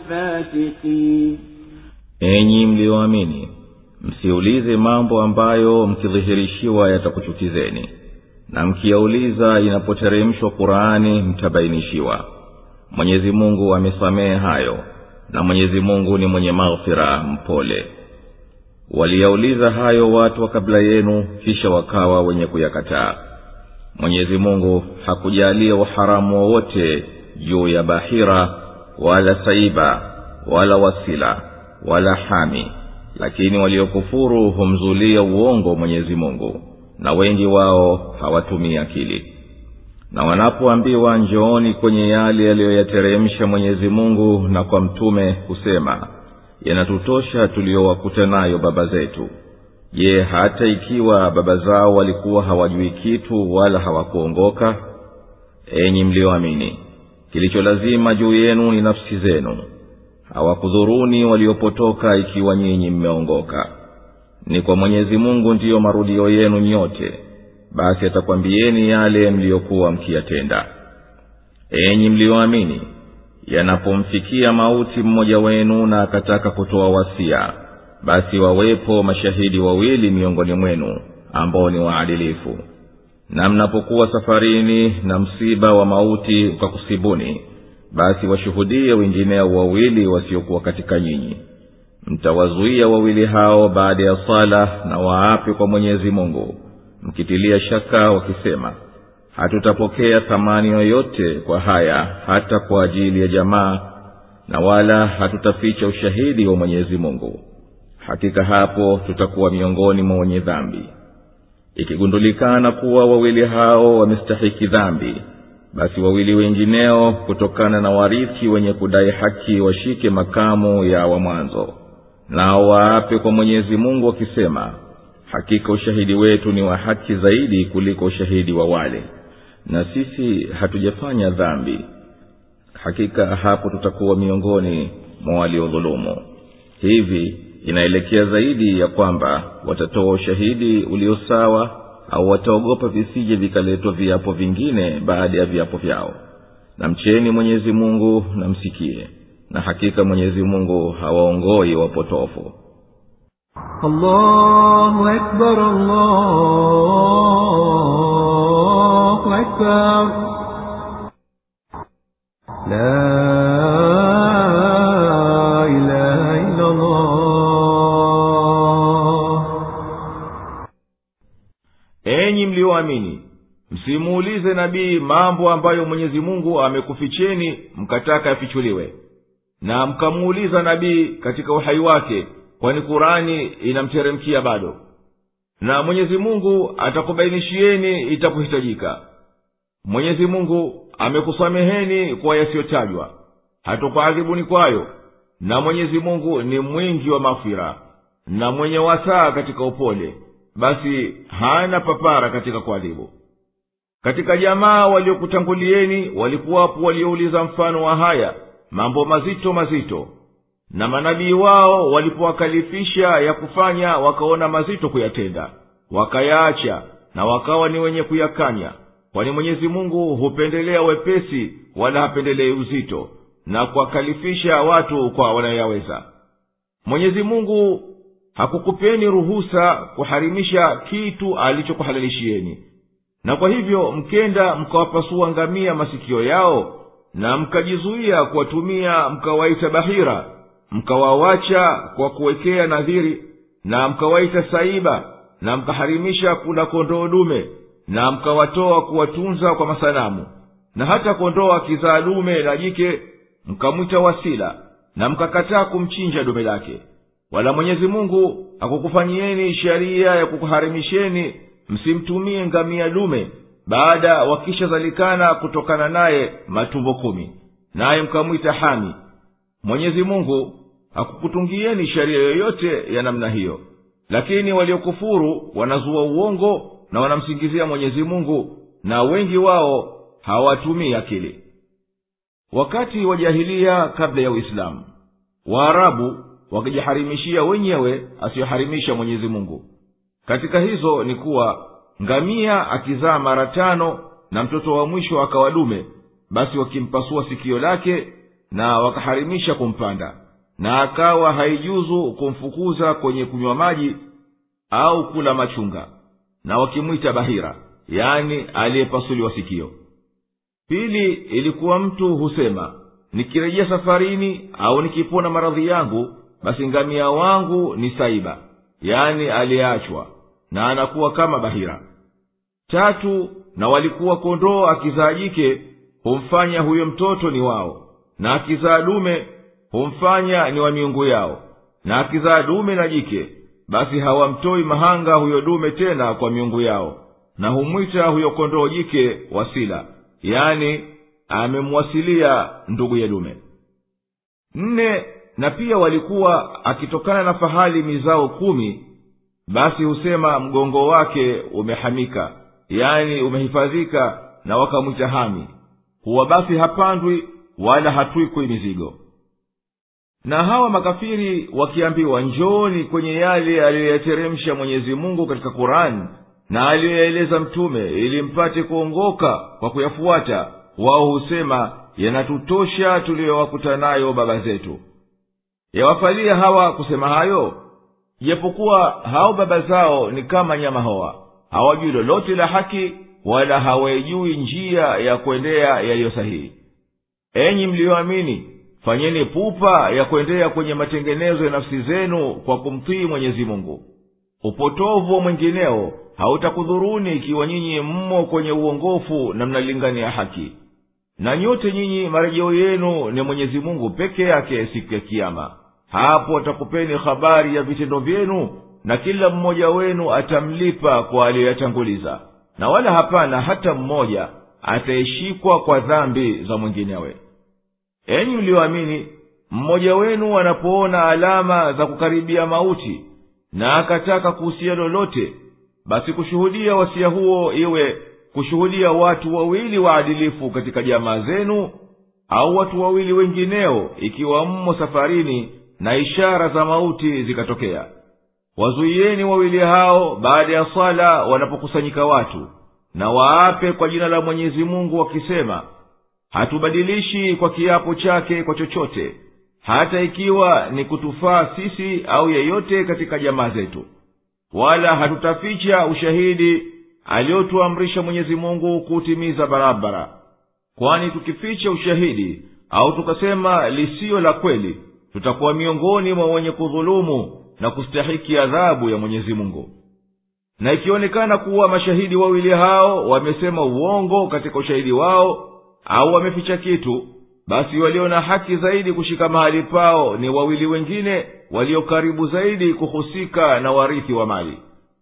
الفاسقين. Enyi mlioamini, msiulize mambo ambayo mkidhihirishiwa yatakuchukizeni, na mkiauliza inapoteremshwa Qur'ani mtabainishiwa. Mwenyezi Mungu amesamehe hayo, na Mwenyezi Mungu ni mwenye maghfira mpole. Waliauliza hayo watu wa kabla yenu, kisha wakawa wenye kuyakataa. Mwenyezi Mungu hakujalia uharamu wowote juu ya bahira wala saiba wala wasila wala hami, lakini waliokufuru humzulia uongo Mwenyezi Mungu, na wengi wao hawatumii akili. Na wanapoambiwa njooni kwenye yale aliyoyateremsha Mwenyezi Mungu na kwa mtume, kusema yanatutosha tuliowakuta nayo baba zetu. Je, hata ikiwa baba zao walikuwa hawajui kitu wala hawakuongoka? Enyi mlioamini, kilicho lazima juu yenu ni nafsi zenu. Hawakudhuruni waliopotoka ikiwa nyinyi mmeongoka. Ni kwa Mwenyezi Mungu ndiyo marudio yenu nyote, basi atakwambieni yale mliokuwa mkiyatenda. Enyi mlioamini, yanapomfikia mauti mmoja wenu na akataka kutoa wasia, basi wawepo mashahidi wawili miongoni mwenu ambao ni waadilifu. Na mnapokuwa safarini na msiba wa mauti ukakusibuni, basi washuhudie wengineo wawili wasiokuwa katika nyinyi. Mtawazuia wawili hao baada ya sala, na waape kwa Mwenyezi Mungu mkitilia shaka wakisema, hatutapokea thamani yoyote kwa haya hata kwa ajili ya jamaa, na wala hatutaficha ushahidi wa Mwenyezi Mungu. Hakika hapo tutakuwa miongoni mwa wenye dhambi. Ikigundulikana kuwa wawili hao wamestahiki dhambi, basi wawili wengineo kutokana na warithi wenye kudai haki washike makamu ya wa mwanzo, nao waape kwa Mwenyezi Mungu wakisema, hakika ushahidi wetu ni wa haki zaidi kuliko ushahidi wa wale, na sisi hatujafanya dhambi. Hakika hapo tutakuwa miongoni mwa waliodhulumu. Hivi inaelekea zaidi ya kwamba watatoa ushahidi ulio sawa, au wataogopa visije vikaletwa viapo vingine baada ya viapo vyao. Na mcheni Mwenyezi Mungu na msikie, na hakika Mwenyezi Mungu hawaongoi wapotofu. Allahu Akbar, Allahu Akbar. La ilaha illa Allah. Enyi mlioamini, msimuulize nabii mambo ambayo Mwenyezi Mungu amekuficheni mkataka yafichuliwe, na mkamuuliza nabii katika uhai wake, kwani Qur'ani inamteremkia bado. Na Mwenyezi Mungu atakubainishieni itapohitajika. Mwenyezi Mungu amekusameheni kwa yasiyotajwa, hatokuadhibuni kwayo, na Mwenyezi Mungu ni mwingi wa maghfira na mwenye wasaa katika upole, basi hana papara katika kuadhibu. Katika jamaa waliokutangulieni walikuwapo waliouliza mfano wa haya mambo mazito mazito, na manabii wao walipowakalifisha ya kufanya wakaona mazito kuyatenda, wakayaacha na wakawa ni wenye kuyakanya. Kwani Mwenyezi Mungu hupendelea wepesi wala hapendelei uzito, na kuwakalifisha watu kwa wanayaweza. Mwenyezi Mungu hakukupeni ruhusa kuharimisha kitu alichokuhalalishieni, na kwa hivyo mkenda mkawapasua ngamia masikio yao, na mkajizuia kuwatumia mkawaita bahira, mkawawacha kwa kuwekea nadhiri, na mkawaita saiba, na mkaharimisha kula kondoo dume, na mkawatoa kuwatunza kwa masanamu, na hata kondoo akizaa dume na jike mkamwita wasila, na mkakataa kumchinja dume lake. Wala Mwenyezi Mungu hakukufanyieni sharia ya kukuharimisheni msimtumie ngamia dume baada wakisha zalikana kutokana naye matumbo kumi, naye mkamwita Hami. Mwenyezi Mungu hakukutungieni sharia yoyote ya namna hiyo, lakini waliokufuru wanazua uongo na wanamsingizia Mwenyezi Mungu, na wengi wao hawatumii akili. Wakati wa jahilia kabla ya Uislamu, Waarabu wakijiharimishia wenyewe asiyoharimisha Mwenyezi Mungu. Katika hizo ni kuwa ngamia akizaa mara tano na mtoto wa mwisho akawa dume, basi wakimpasua sikio lake na wakaharimisha kumpanda, na akawa haijuzu kumfukuza kwenye kunywa maji au kula machunga, na wakimwita bahira, yani aliyepasuliwa sikio. Pili, ilikuwa mtu husema, nikirejea safarini au nikipona maradhi yangu, basi ngamia wangu ni saiba, yani aliyeachwa, na anakuwa kama bahira. Tatu, na walikuwa kondoo akizaa jike humfanya huyo mtoto ni wao, na akizaa dume humfanya ni wa miungu yao, na akizaa dume na jike basi hawamtoi mahanga huyo dume tena kwa miungu yao, na humwita huyo kondoo jike wasila, yani amemwasilia ndugu ya dume. Nne, na pia walikuwa akitokana na fahali mizao kumi, basi husema mgongo wake umehamika, yani umehifadhika, na wakamwita hami, huwa basi hapandwi wala hatwikwi mizigo. Na hawa makafiri wakiambiwa, njoni kwenye yale aliyoyateremsha Mwenyezi Mungu katika Qur'an na aliyoyaeleza mtume ili mpate kuongoka kwa kuyafuata, wao husema, yanatutosha tuliyowakuta nayo baba zetu. Yawafalia hawa kusema hayo, japokuwa hao baba zao ni kama nyama hoa, hawajui lolote la haki wala hawajui njia ya kuendea yaliyo sahihi. Enyi mlioamini, fanyeni pupa ya kuendea kwenye matengenezo ya nafsi zenu kwa kumtii Mwenyezi Mungu. Upotovu wa mwingineo hautakudhuruni ikiwa nyinyi mmo kwenye uongofu na mnalingania haki. Na nyote nyinyi marejeo yenu ni Mwenyezi Mungu peke yake siku ya Kiyama. Hapo atakupeni habari ya vitendo vyenu, na kila mmoja wenu atamlipa kwa aliyoyatanguliza, na wala hapana hata mmoja ataishikwa kwa dhambi za mwinginewe. Enyi mlioamini, mmoja wenu anapoona alama za kukaribia mauti na akataka kuhusia lolote, basi kushuhudia wasia huo iwe kushuhudia watu wawili waadilifu katika jamaa zenu, au watu wawili wengineo ikiwa mmo safarini na ishara za mauti zikatokea. Wazuieni wawili hao baada ya sala wanapokusanyika watu, na waape kwa jina la Mwenyezi Mungu wakisema, hatubadilishi kwa kiapo chake kwa chochote, hata ikiwa ni kutufaa sisi au yeyote katika jamaa zetu, wala hatutaficha ushahidi aliotuamrisha Mwenyezi Mungu kutimiza barabara. Kwani tukificha ushahidi au tukasema lisio la kweli, tutakuwa miongoni mwa wenye kudhulumu na kustahiki adhabu ya Mwenyezi Mungu. Na ikionekana kuwa mashahidi wawili hao wamesema uongo katika ushahidi wao au wameficha kitu, basi walio na haki zaidi kushika mahali pao ni wawili wengine walio karibu zaidi kuhusika na warithi wa mali.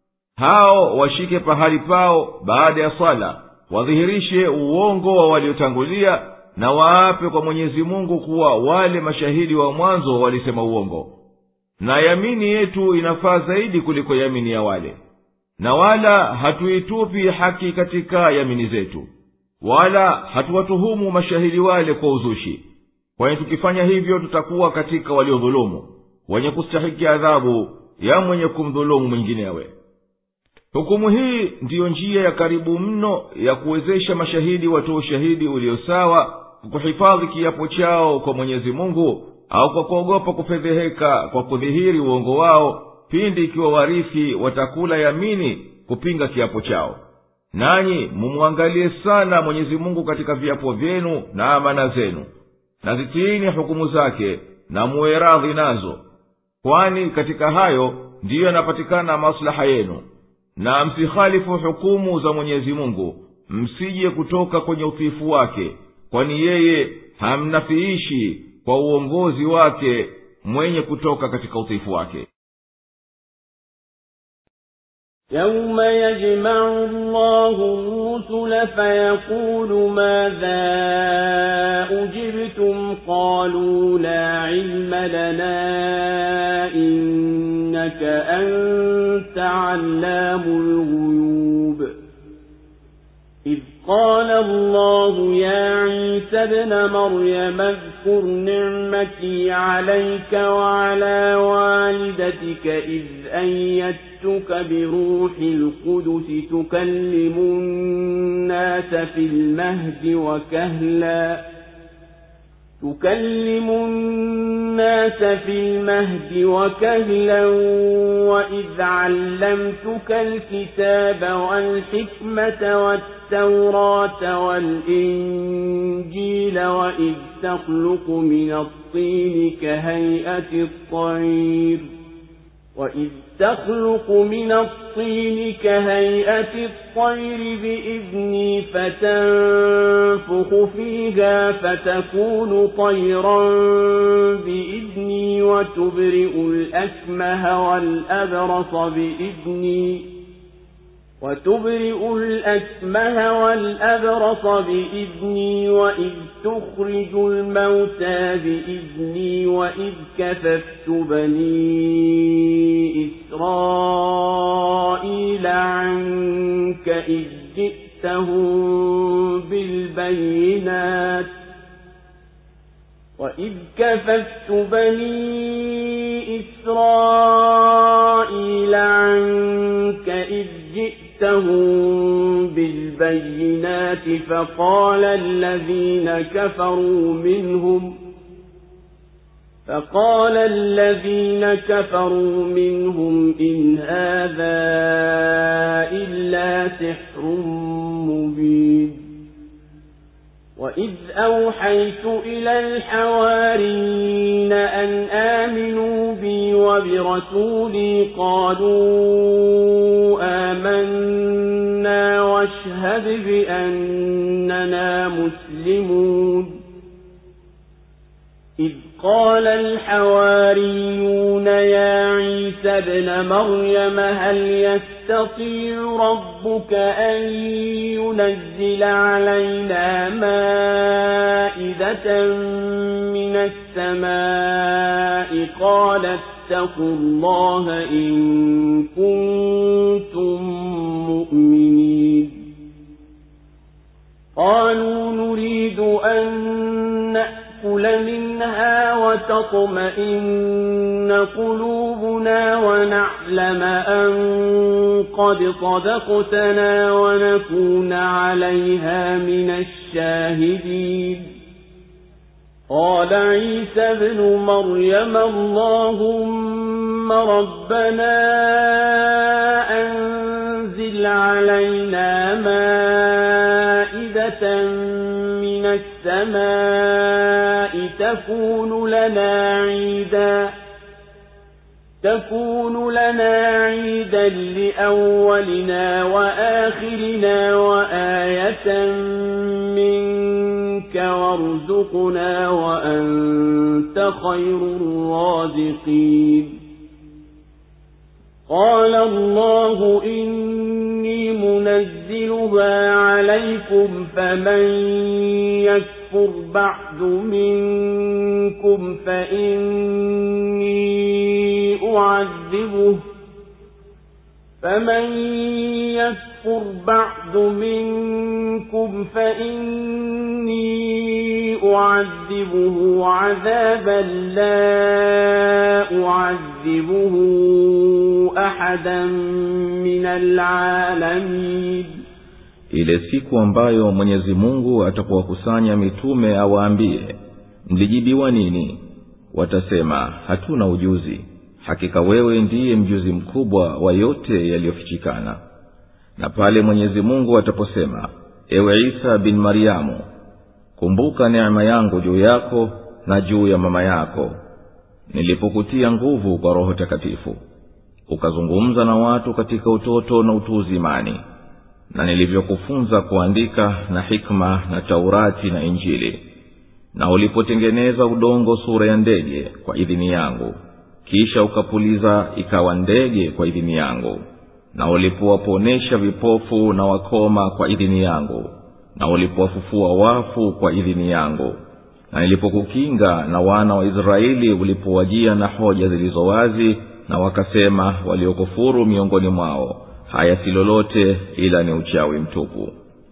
Hao washike pahali pao baada ya swala, wadhihirishe uongo wa waliotangulia, na waape kwa Mwenyezi Mungu kuwa wale mashahidi wa mwanzo walisema uongo. Na yamini yetu inafaa zaidi kuliko yamini ya wale, na wala hatuitupi haki katika yamini zetu, wala hatuwatuhumu mashahidi wale kwa uzushi. Kwani tukifanya hivyo tutakuwa katika waliodhulumu, wenye kustahiki adhabu ya mwenye kumdhulumu mwinginewe. Hukumu hii ndiyo njia ya karibu mno ya kuwezesha mashahidi watoe ushahidi ulio sawa, kuhifadhi kiapo chao kwa Mwenyezi Mungu, au kwa kuogopa kufedheheka kwa kudhihiri uongo wao pindi ikiwa warithi watakula yamini kupinga kiapo chao. Nanyi mumwangalie sana Mwenyezi Mungu katika viapo vyenu na amana zenu, na zitiini hukumu zake na muwe radhi nazo, kwani katika hayo ndiyo yanapatikana maslaha yenu. Na msikhalifu hukumu za Mwenyezi Mungu, msije kutoka kwenye utiifu wake, kwani yeye hamnafiishi kwa uongozi wake mwenye kutoka katika utiifu wake. يوم يجمع الله الرسل فيقول ماذا أجبتم قالوا لا علم لنا إنك أنت علام الغيوب إذ قال الله يا عيسى ابن مريم اذكر نعمتي عليك وعلى والدتك إذ أيدتك بروح القدس تكلم الناس في المهد وكهلا تكلم الناس في المهد وكهلا وإذ علمتك الكتاب والحكمة والتوراة والإنجيل وإذ تخلق من الطين كهيئة الطير وإذ تخلق من الطين كهيئة الطير بإذني فتنفخ فيها فتكون طيرا بإذني وتبرئ الأكمه والأبرص بإذني وتبرئ الأكمه والأبرص بإذني وإذ تخرج الموتى بإذني وإذ كففت بني إسرائيل عنك إذ جئتهم بالبينات وإذ كففت بني إسرائيل عنك إذ جئتهم بالبينات فقال الذين كفروا منهم فقال الذين كفروا منهم إن هذا إلا سحر مبين وإذ أوحيت إلى الحواريين أن آمنوا بي وبرسولي قالوا آمنا واشهد بأننا مسلمون إذ قال الحواريون يا عيسى ابن مريم هل يستطيع ربك أن ينزل علينا مائدة من السماء قال اتقوا الله إن كنتم مؤمنين قالوا نريد أن نأكل منها وتطمئن قلوبنا ونعلم أن قد صدقتنا ونكون عليها من الشاهدين قال عيسى ابن مريم اللهم ربنا أنزل علينا مائدة من السماء تكون لنا عيدا تكون لنا عيدا لأولنا وآخرنا وآية منك وارزقنا وأنت خير الرازقين قال الله إني منزلها عليكم فمن يكفر بعد منكم فإني أعذبه فمن يكفر بعد منكم فإني أعذبه عذابا لا أعذبه أحدا من العالمين. Ile siku ambayo Mwenyezi Mungu atakuwakusanya mitume awaambie, mlijibiwa nini? Watasema, hatuna ujuzi. Hakika wewe ndiye mjuzi mkubwa wa yote yaliyofichikana. Na pale Mwenyezi Mungu ataposema, ewe Isa bin Maryamu, kumbuka neema yangu juu yako na juu ya mama yako, nilipokutia nguvu kwa Roho Takatifu, ukazungumza na watu katika utoto na utu uzimani, na nilivyokufunza kuandika na hikma na Taurati na Injili, na ulipotengeneza udongo sura ya ndege kwa idhini yangu, kisha ukapuliza ikawa ndege kwa idhini yangu, na ulipowaponesha vipofu na wakoma kwa idhini yangu, na ulipowafufua wafu kwa idhini yangu, na nilipokukinga na wana wa Israeli ulipowajia na hoja zilizo wazi, na wakasema waliokufuru miongoni mwao, haya si lolote ila ni uchawi mtupu.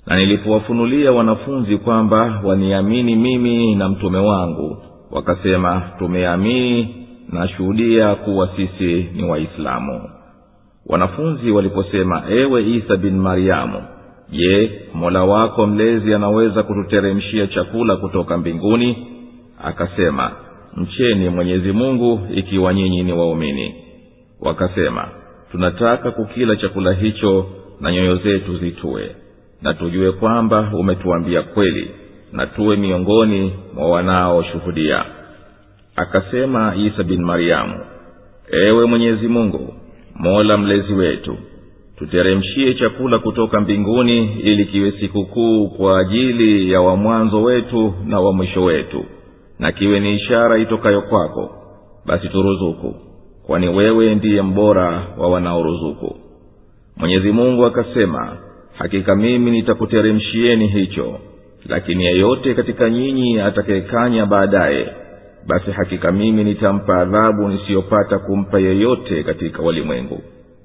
na nilipowafunulia wanafunzi kwamba waniamini mimi na mtume wangu, wakasema tumeamini na shuhudia kuwa sisi ni waislamu. Wanafunzi waliposema, ewe Isa bin Maryamu, je, Mola wako mlezi anaweza kututeremshia chakula kutoka mbinguni? Akasema, mcheni Mwenyezi Mungu ikiwa nyinyi ni waumini. Wakasema, tunataka kukila chakula hicho na nyoyo zetu zitue, na tujue kwamba umetuambia kweli, na tuwe miongoni mwa wanaoshuhudia. Akasema Isa bin Maryamu, ewe Mwenyezi Mungu, Mola mlezi wetu, tuteremshie chakula kutoka mbinguni ili kiwe sikukuu kwa ajili ya wa mwanzo wetu na wa mwisho wetu, na kiwe ni ishara itokayo kwako, basi turuzuku, kwani wewe ndiye mbora wa wanaoruzuku. Mwenyezi Mungu akasema, hakika mimi nitakuteremshieni hicho, lakini yeyote katika nyinyi atakayekanya baadaye, basi hakika mimi nitampa adhabu nisiyopata kumpa yeyote katika walimwengu.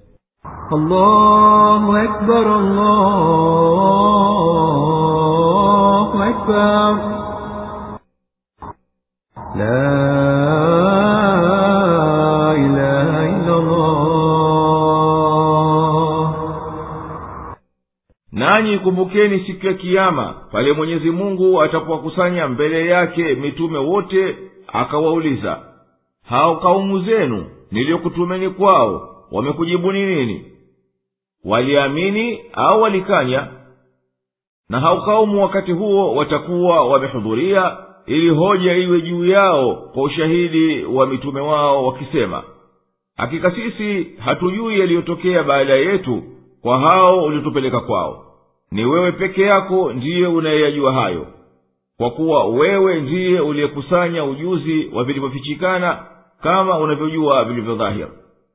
Allahu Akbar, Allahu Akbar. La ilaha illa Allah. Nanyi kumbukeni siku ya kiyama, pale Mwenyezi Mungu atapowakusanya mbele yake mitume wote, akawauliza, hao kaumu zenu niliokutumeni kwao wamekujibuni nini? Waliamini au walikanya? Na hao kaumu wakati huo watakuwa wamehudhuria, ili hoja iwe juu yao kwa ushahidi wa mitume wao, wakisema, hakika sisi hatujui yaliyotokea baada yetu kwa hao uliotupeleka kwao. Ni wewe peke yako ndiye unayeyajua hayo, kwa kuwa wewe ndiye uliyekusanya ujuzi wa vilivyofichikana kama unavyojua vilivyodhahiri.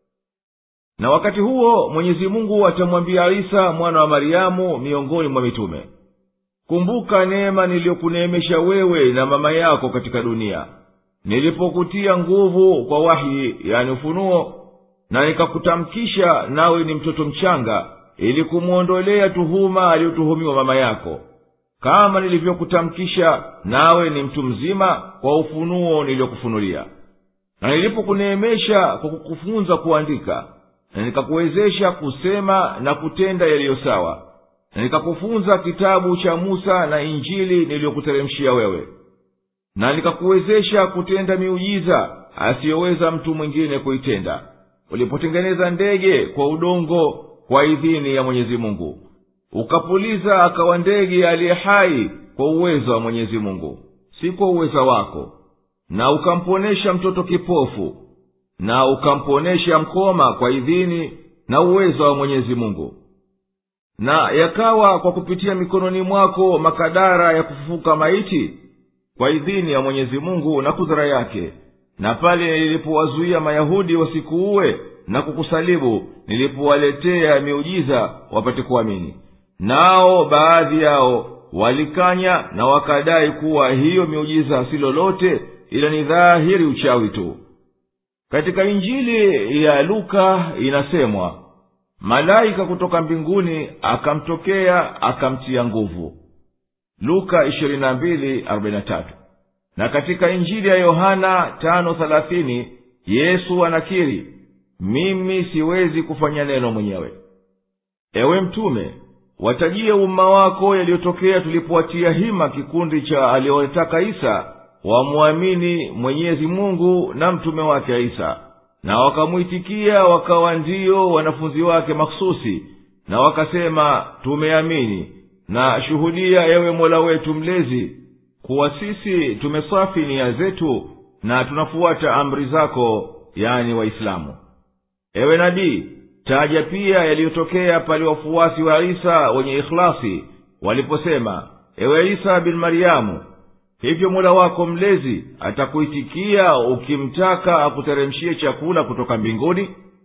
Na wakati huo Mwenyezi Mungu atamwambia Isa mwana wa Maryamu miongoni mwa mitume, kumbuka neema niliyokuneemesha wewe na mama yako katika dunia, nilipokutia nguvu kwa wahi, yani ufunuo, na nikakutamkisha nawe ni mtoto mchanga, ili kumuondolea tuhuma aliyotuhumiwa mama yako, kama nilivyokutamkisha nawe ni mtu mzima kwa ufunuo niliokufunulia. Na nilipokuneemesha kwa kukufunza kuandika, na nikakuwezesha kusema na kutenda yaliyo sawa, na nikakufunza kitabu cha Musa na Injili niliyokuteremshia wewe, na nikakuwezesha kutenda miujiza asiyoweza mtu mwingine kuitenda, ulipotengeneza ndege kwa udongo kwa idhini ya Mwenyezi Mungu, ukapuliza akawa ndege aliye hai kwa uwezo wa Mwenyezi Mungu, si kwa uwezo wako, na ukamponesha mtoto kipofu, na ukamponesha mkoma kwa idhini na uwezo wa Mwenyezi Mungu. Na yakawa kwa kupitia mikononi mwako makadara ya kufufuka maiti kwa idhini ya Mwenyezi Mungu na kudra yake. Na pale nilipowazuia Mayahudi wasikuue na kukusalibu, nilipowaletea miujiza wapate kuamini, nao baadhi yao walikanya na wakadai kuwa hiyo miujiza si lolote ila ni dhahiri uchawi tu. Katika Injili ya Luka inasemwa, malaika kutoka mbinguni akamtokea akamtia nguvu. Luka ishirini na mbili arobaini na tatu. Na katika Injili ya Yohana tano thelathini, Yesu anakiri, mimi siwezi kufanya neno mwenyewe. Ewe mtume, watajie umma wako yaliyotokea tulipowatia hima kikundi cha aliyotaka Isa wamuamini Mwenyezi Mungu na mtume wake Isa, na wakamuitikia wakawa ndio wanafunzi wake mahsusi, na wakasema tumeamini, na shuhudia ewe Mola wetu mlezi kuwa sisi tumesafi nia zetu na tunafuata amri zako, yani Waislamu. Ewe nabii, taja pia yaliyotokea pale wafuasi wa Isa wenye ikhlasi waliposema, ewe Isa bin Maryamu, hivyo Mola wako mlezi atakuitikia ukimtaka akuteremshie chakula kutoka mbinguni?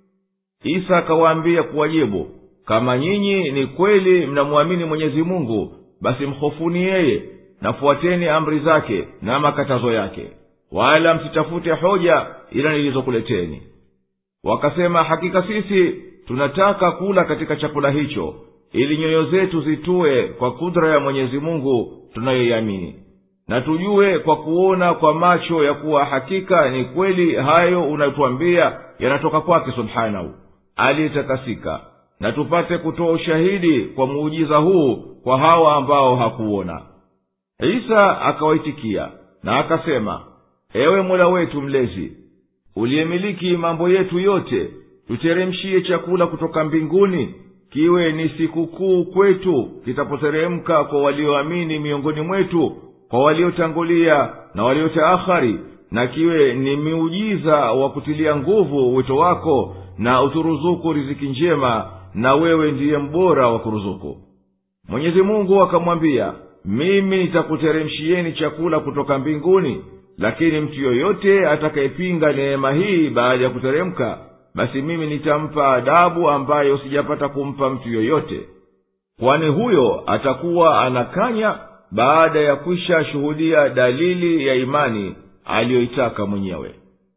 Isa akawaambia kuwajibu, kama nyinyi ni kweli mnamwamini Mwenyezi Mungu, basi mkhofuni yeye na fuateni amri zake na makatazo yake, wala msitafute hoja ila nilizokuleteni. Wakasema, hakika sisi tunataka kula katika chakula hicho, ili nyoyo zetu zitue kwa kudra ya Mwenyezi Mungu tunayoiamini, na tujue kwa kuona kwa macho ya kuwa hakika ni kweli hayo unatuambia yanatoka kwake subhanahu aliyetakasika, na tupate kutoa ushahidi kwa muujiza huu kwa hawa ambao hakuona. Isa akawaitikia na akasema, ewe Mola wetu mlezi, uliyemiliki mambo yetu yote, tuteremshie chakula kutoka mbinguni, kiwe ni sikukuu kwetu kitapoteremka kwa walioamini miongoni mwetu, kwa waliotangulia na waliotaakhari, na kiwe ni miujiza wa kutilia nguvu wito wako, na uturuzuku riziki njema, na wewe ndiye mbora wa kuruzuku. Mwenyezi Mungu akamwambia, mimi nitakuteremshieni chakula kutoka mbinguni, lakini mtu yoyote atakayepinga neema hii baada ya kuteremka, basi mimi nitampa adabu ambayo sijapata kumpa mtu yoyote, kwani huyo atakuwa anakanya baada ya kwisha shuhudia dalili ya imani aliyoitaka mwenyewe.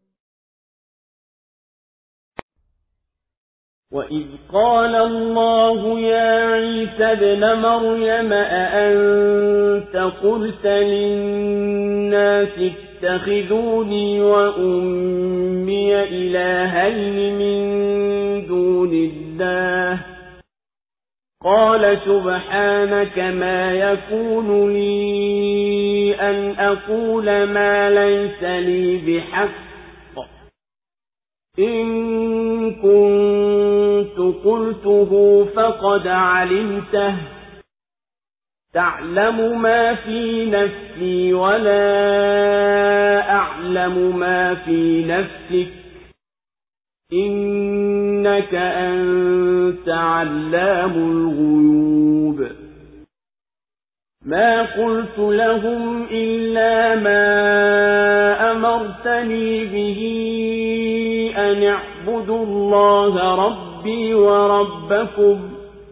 وَإِذْ قَالَ اللَّهُ يَا عِيسَى ابْنَ مَرْيَمَ أَأَنْتَ قُلْتَ لِلنَّاسِ اتَّخِذُونِي وَأُمِّيَ إِلَٰهَيْنِ مِن دُونِ اللَّهِ قَالَ سُبْحَانَكَ مَا يَكُونُ لِي أَنْ أَقُولَ مَا لَيْسَ لِي بِحَقٍّ إِن كُنتُ قُلْتُهُ فَقَدْ عَلِمْتَهُ تَعْلَمُ مَا فِي نَفْسِي وَلَا أَعْلَمُ مَا فِي نَفْسِكَ إِنَّكَ أَنْتَ عَلَّامُ الْغُيُوبِ مَا قُلْتُ لَهُمْ إِلَّا مَا أَمَرْتَنِي بِهِ أَنِ اعْبُدُوا اللَّهَ رَبِّي وَرَبَّكُمْ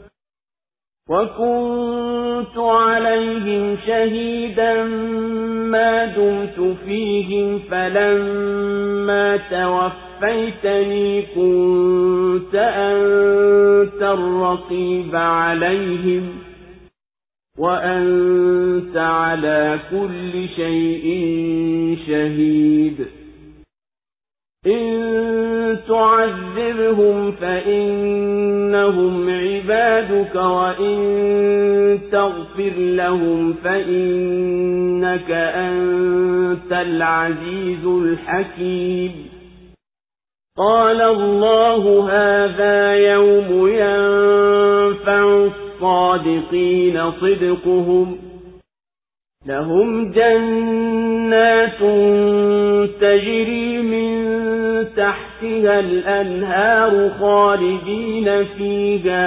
وَكُنْتُ عَلَيْهِمْ شَهِيدًا مَا دُمْتُ فِيهِمْ فَلَمَّا تَوَفَّيْتَنِي كُنْتَ أَنْتَ الرَّقِيبَ عَلَيْهِمْ وَأَنْتَ عَلَى كُلِّ شَيْءٍ شَهِيدٌ إِن تُعَذِّبْهُمْ فَإِنَّهُمْ عِبَادُكَ وَإِن تَغْفِرْ لَهُمْ فَإِنَّكَ أَنْتَ الْعَزِيزُ الْحَكِيمُ قَالَ اللَّهُ هَذَا يَوْمُ يَنفَعُ الصَّادِقِينَ صِدْقُهُمْ لَهُمْ جَنَّاتٌ تَجْرِي مِنْ تَحْتِهَا الْأَنْهَارُ خَالِدِينَ فِيهَا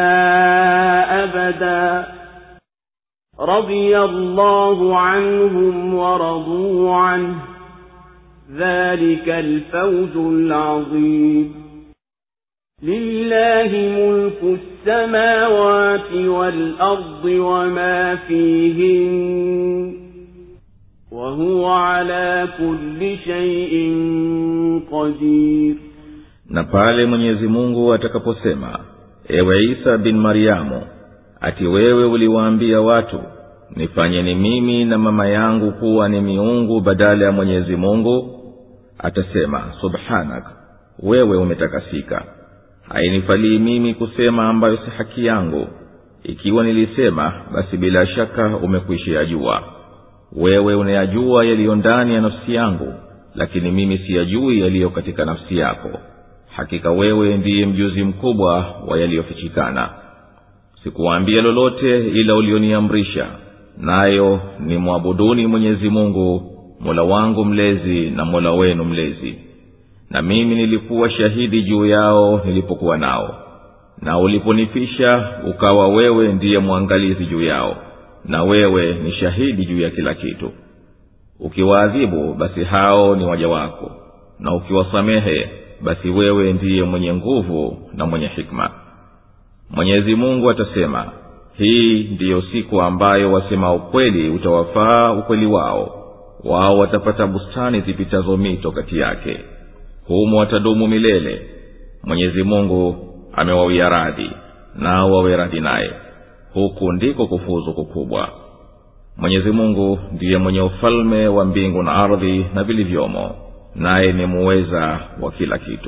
أَبَدًا رَضِيَ اللَّهُ عَنْهُمْ وَرَضُوا عَنْهُ ذَلِكَ الْفَوْزُ الْعَظِيمُ لِلَّهِ مُلْكُ السَّمَاوَاتِ وَالْأَرْضِ وَمَا فِيهِنَّ وَهُوَ عَلَى كُلِّ شَيْءٍ قَدِيرٌ. Na pale Mwenyezi Mungu atakaposema, ewe Isa bin Maryamu, ati wewe uliwaambia watu, nifanyeni mimi na mama yangu kuwa ni miungu badala ya Mwenyezi Mungu, atasema, subhanak, wewe umetakasika. Hainifalii mimi kusema ambayo si haki yangu. Ikiwa nilisema, basi bila shaka umekwisha yajua. Wewe unayajua yaliyo ndani ya nafsi yangu, lakini mimi siyajui yaliyo katika nafsi yako. Hakika wewe ndiye mjuzi mkubwa wa yaliyofichikana. Sikuwaambia lolote ila ulioniamrisha, nayo ni muabuduni Mwenyezi Mungu, Mola wangu mlezi na Mola wenu mlezi. Na mimi nilikuwa shahidi juu yao nilipokuwa nao, na uliponifisha ukawa wewe ndiye mwangalizi juu yao, na wewe ni shahidi juu ya kila kitu. Ukiwaadhibu basi hao ni waja wako, na ukiwasamehe basi wewe ndiye mwenye nguvu na mwenye hikma. Mwenyezi Mungu atasema, hii ndiyo siku ambayo wasema ukweli utawafaa ukweli wao. Wao watapata bustani zipitazo mito kati yake, humo watadumu milele. Mwenyezi Mungu amewawia radhi, nao wawe radhi naye. Huku ndiko kufuzu kukubwa. Mwenyezi Mungu ndiye mwenye ufalme wa mbingu na ardhi na vilivyomo, naye ni muweza wa kila kitu.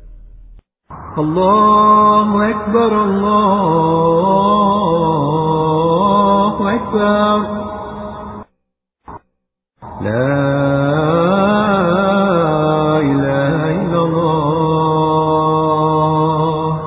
Allahu Akbar, Allahu Akbar. La ilaha illa Allah.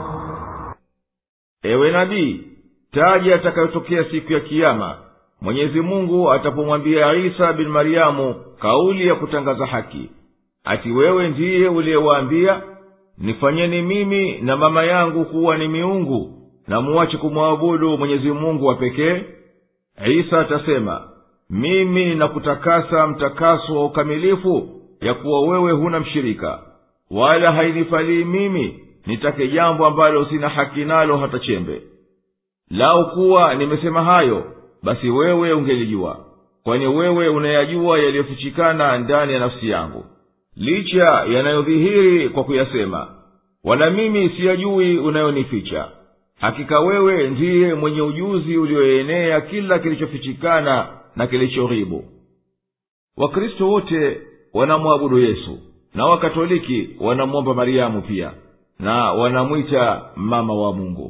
Ewe nabii, taji atakayotokea siku ya kiyama. Mwenyezi Mungu atapomwambia Isa bin Mariamu kauli ya kutangaza haki, ati wewe ndiye uliyewaambia nifanyeni mimi na mama yangu kuwa ni miungu na muache kumwabudu Mwenyezi Mungu wa pekee? Isa atasema, mimi ninakutakasa mtakaso wa ukamilifu ya kuwa wewe huna mshirika, wala hainifalii mimi nitake jambo ambalo sina haki nalo hata chembe. Lau kuwa nimesema hayo, basi wewe ungelijua, kwani wewe unayajua yaliyofichikana ndani ya nafsi yangu, licha yanayodhihiri kwa kuyasema, wala mimi siyajui unayonificha. Hakika wewe ndiye mwenye ujuzi ulioenea kila kilichofichikana na kilichoribu. Wakristo wote wanamwabudu Yesu, na Wakatoliki wanamwomba Mariamu pia, na wanamwita mama wa Mungu.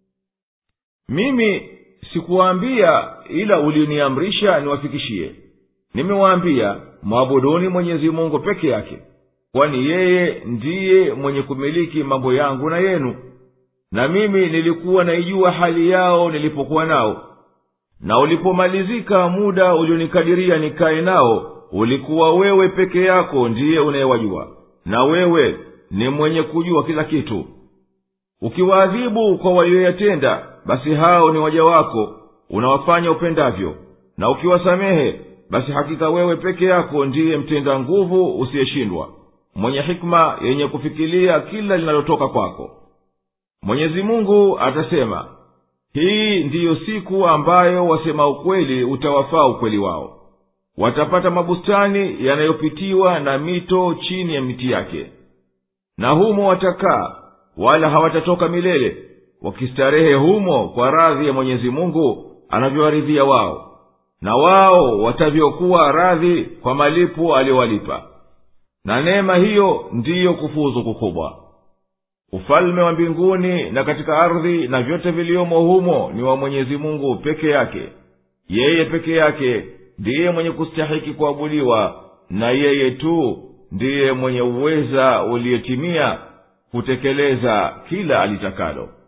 Mimi sikuwaambia ila uliniamrisha niwafikishie. Nimewaambia mwabuduni Mwenyezi Mungu peke yake, kwani yeye ndiye mwenye kumiliki mambo yangu na yenu. Na mimi nilikuwa naijua hali yao nilipokuwa nao, na ulipomalizika muda ulionikadiria nikae nao, ulikuwa wewe peke yako ndiye unayewajua, na wewe ni mwenye kujua kila kitu. Ukiwaadhibu kwa walioyatenda, basi hao ni waja wako, unawafanya upendavyo, na ukiwasamehe, basi hakika wewe peke yako ndiye mtenda nguvu usiyeshindwa, mwenye hikma yenye kufikiria kila linalotoka kwako. Mwenyezi Mungu atasema, hii ndiyo siku ambayo wasema ukweli utawafaa ukweli wao. Watapata mabustani yanayopitiwa na mito chini ya miti yake, na humo watakaa, wala hawatatoka milele, wakistarehe humo kwa radhi ya Mwenyezi Mungu anavyowaridhia wao, na wao watavyokuwa radhi kwa malipo aliyowalipa. Na neema hiyo ndiyo kufuzu kukubwa. Ufalme wa mbinguni na katika ardhi na vyote viliomo humo ni wa Mwenyezi Mungu peke yake. Yeye peke yake ndiye mwenye kustahiki kuabudiwa, na yeye tu ndiye mwenye uweza uliotimia kutekeleza kila alitakalo.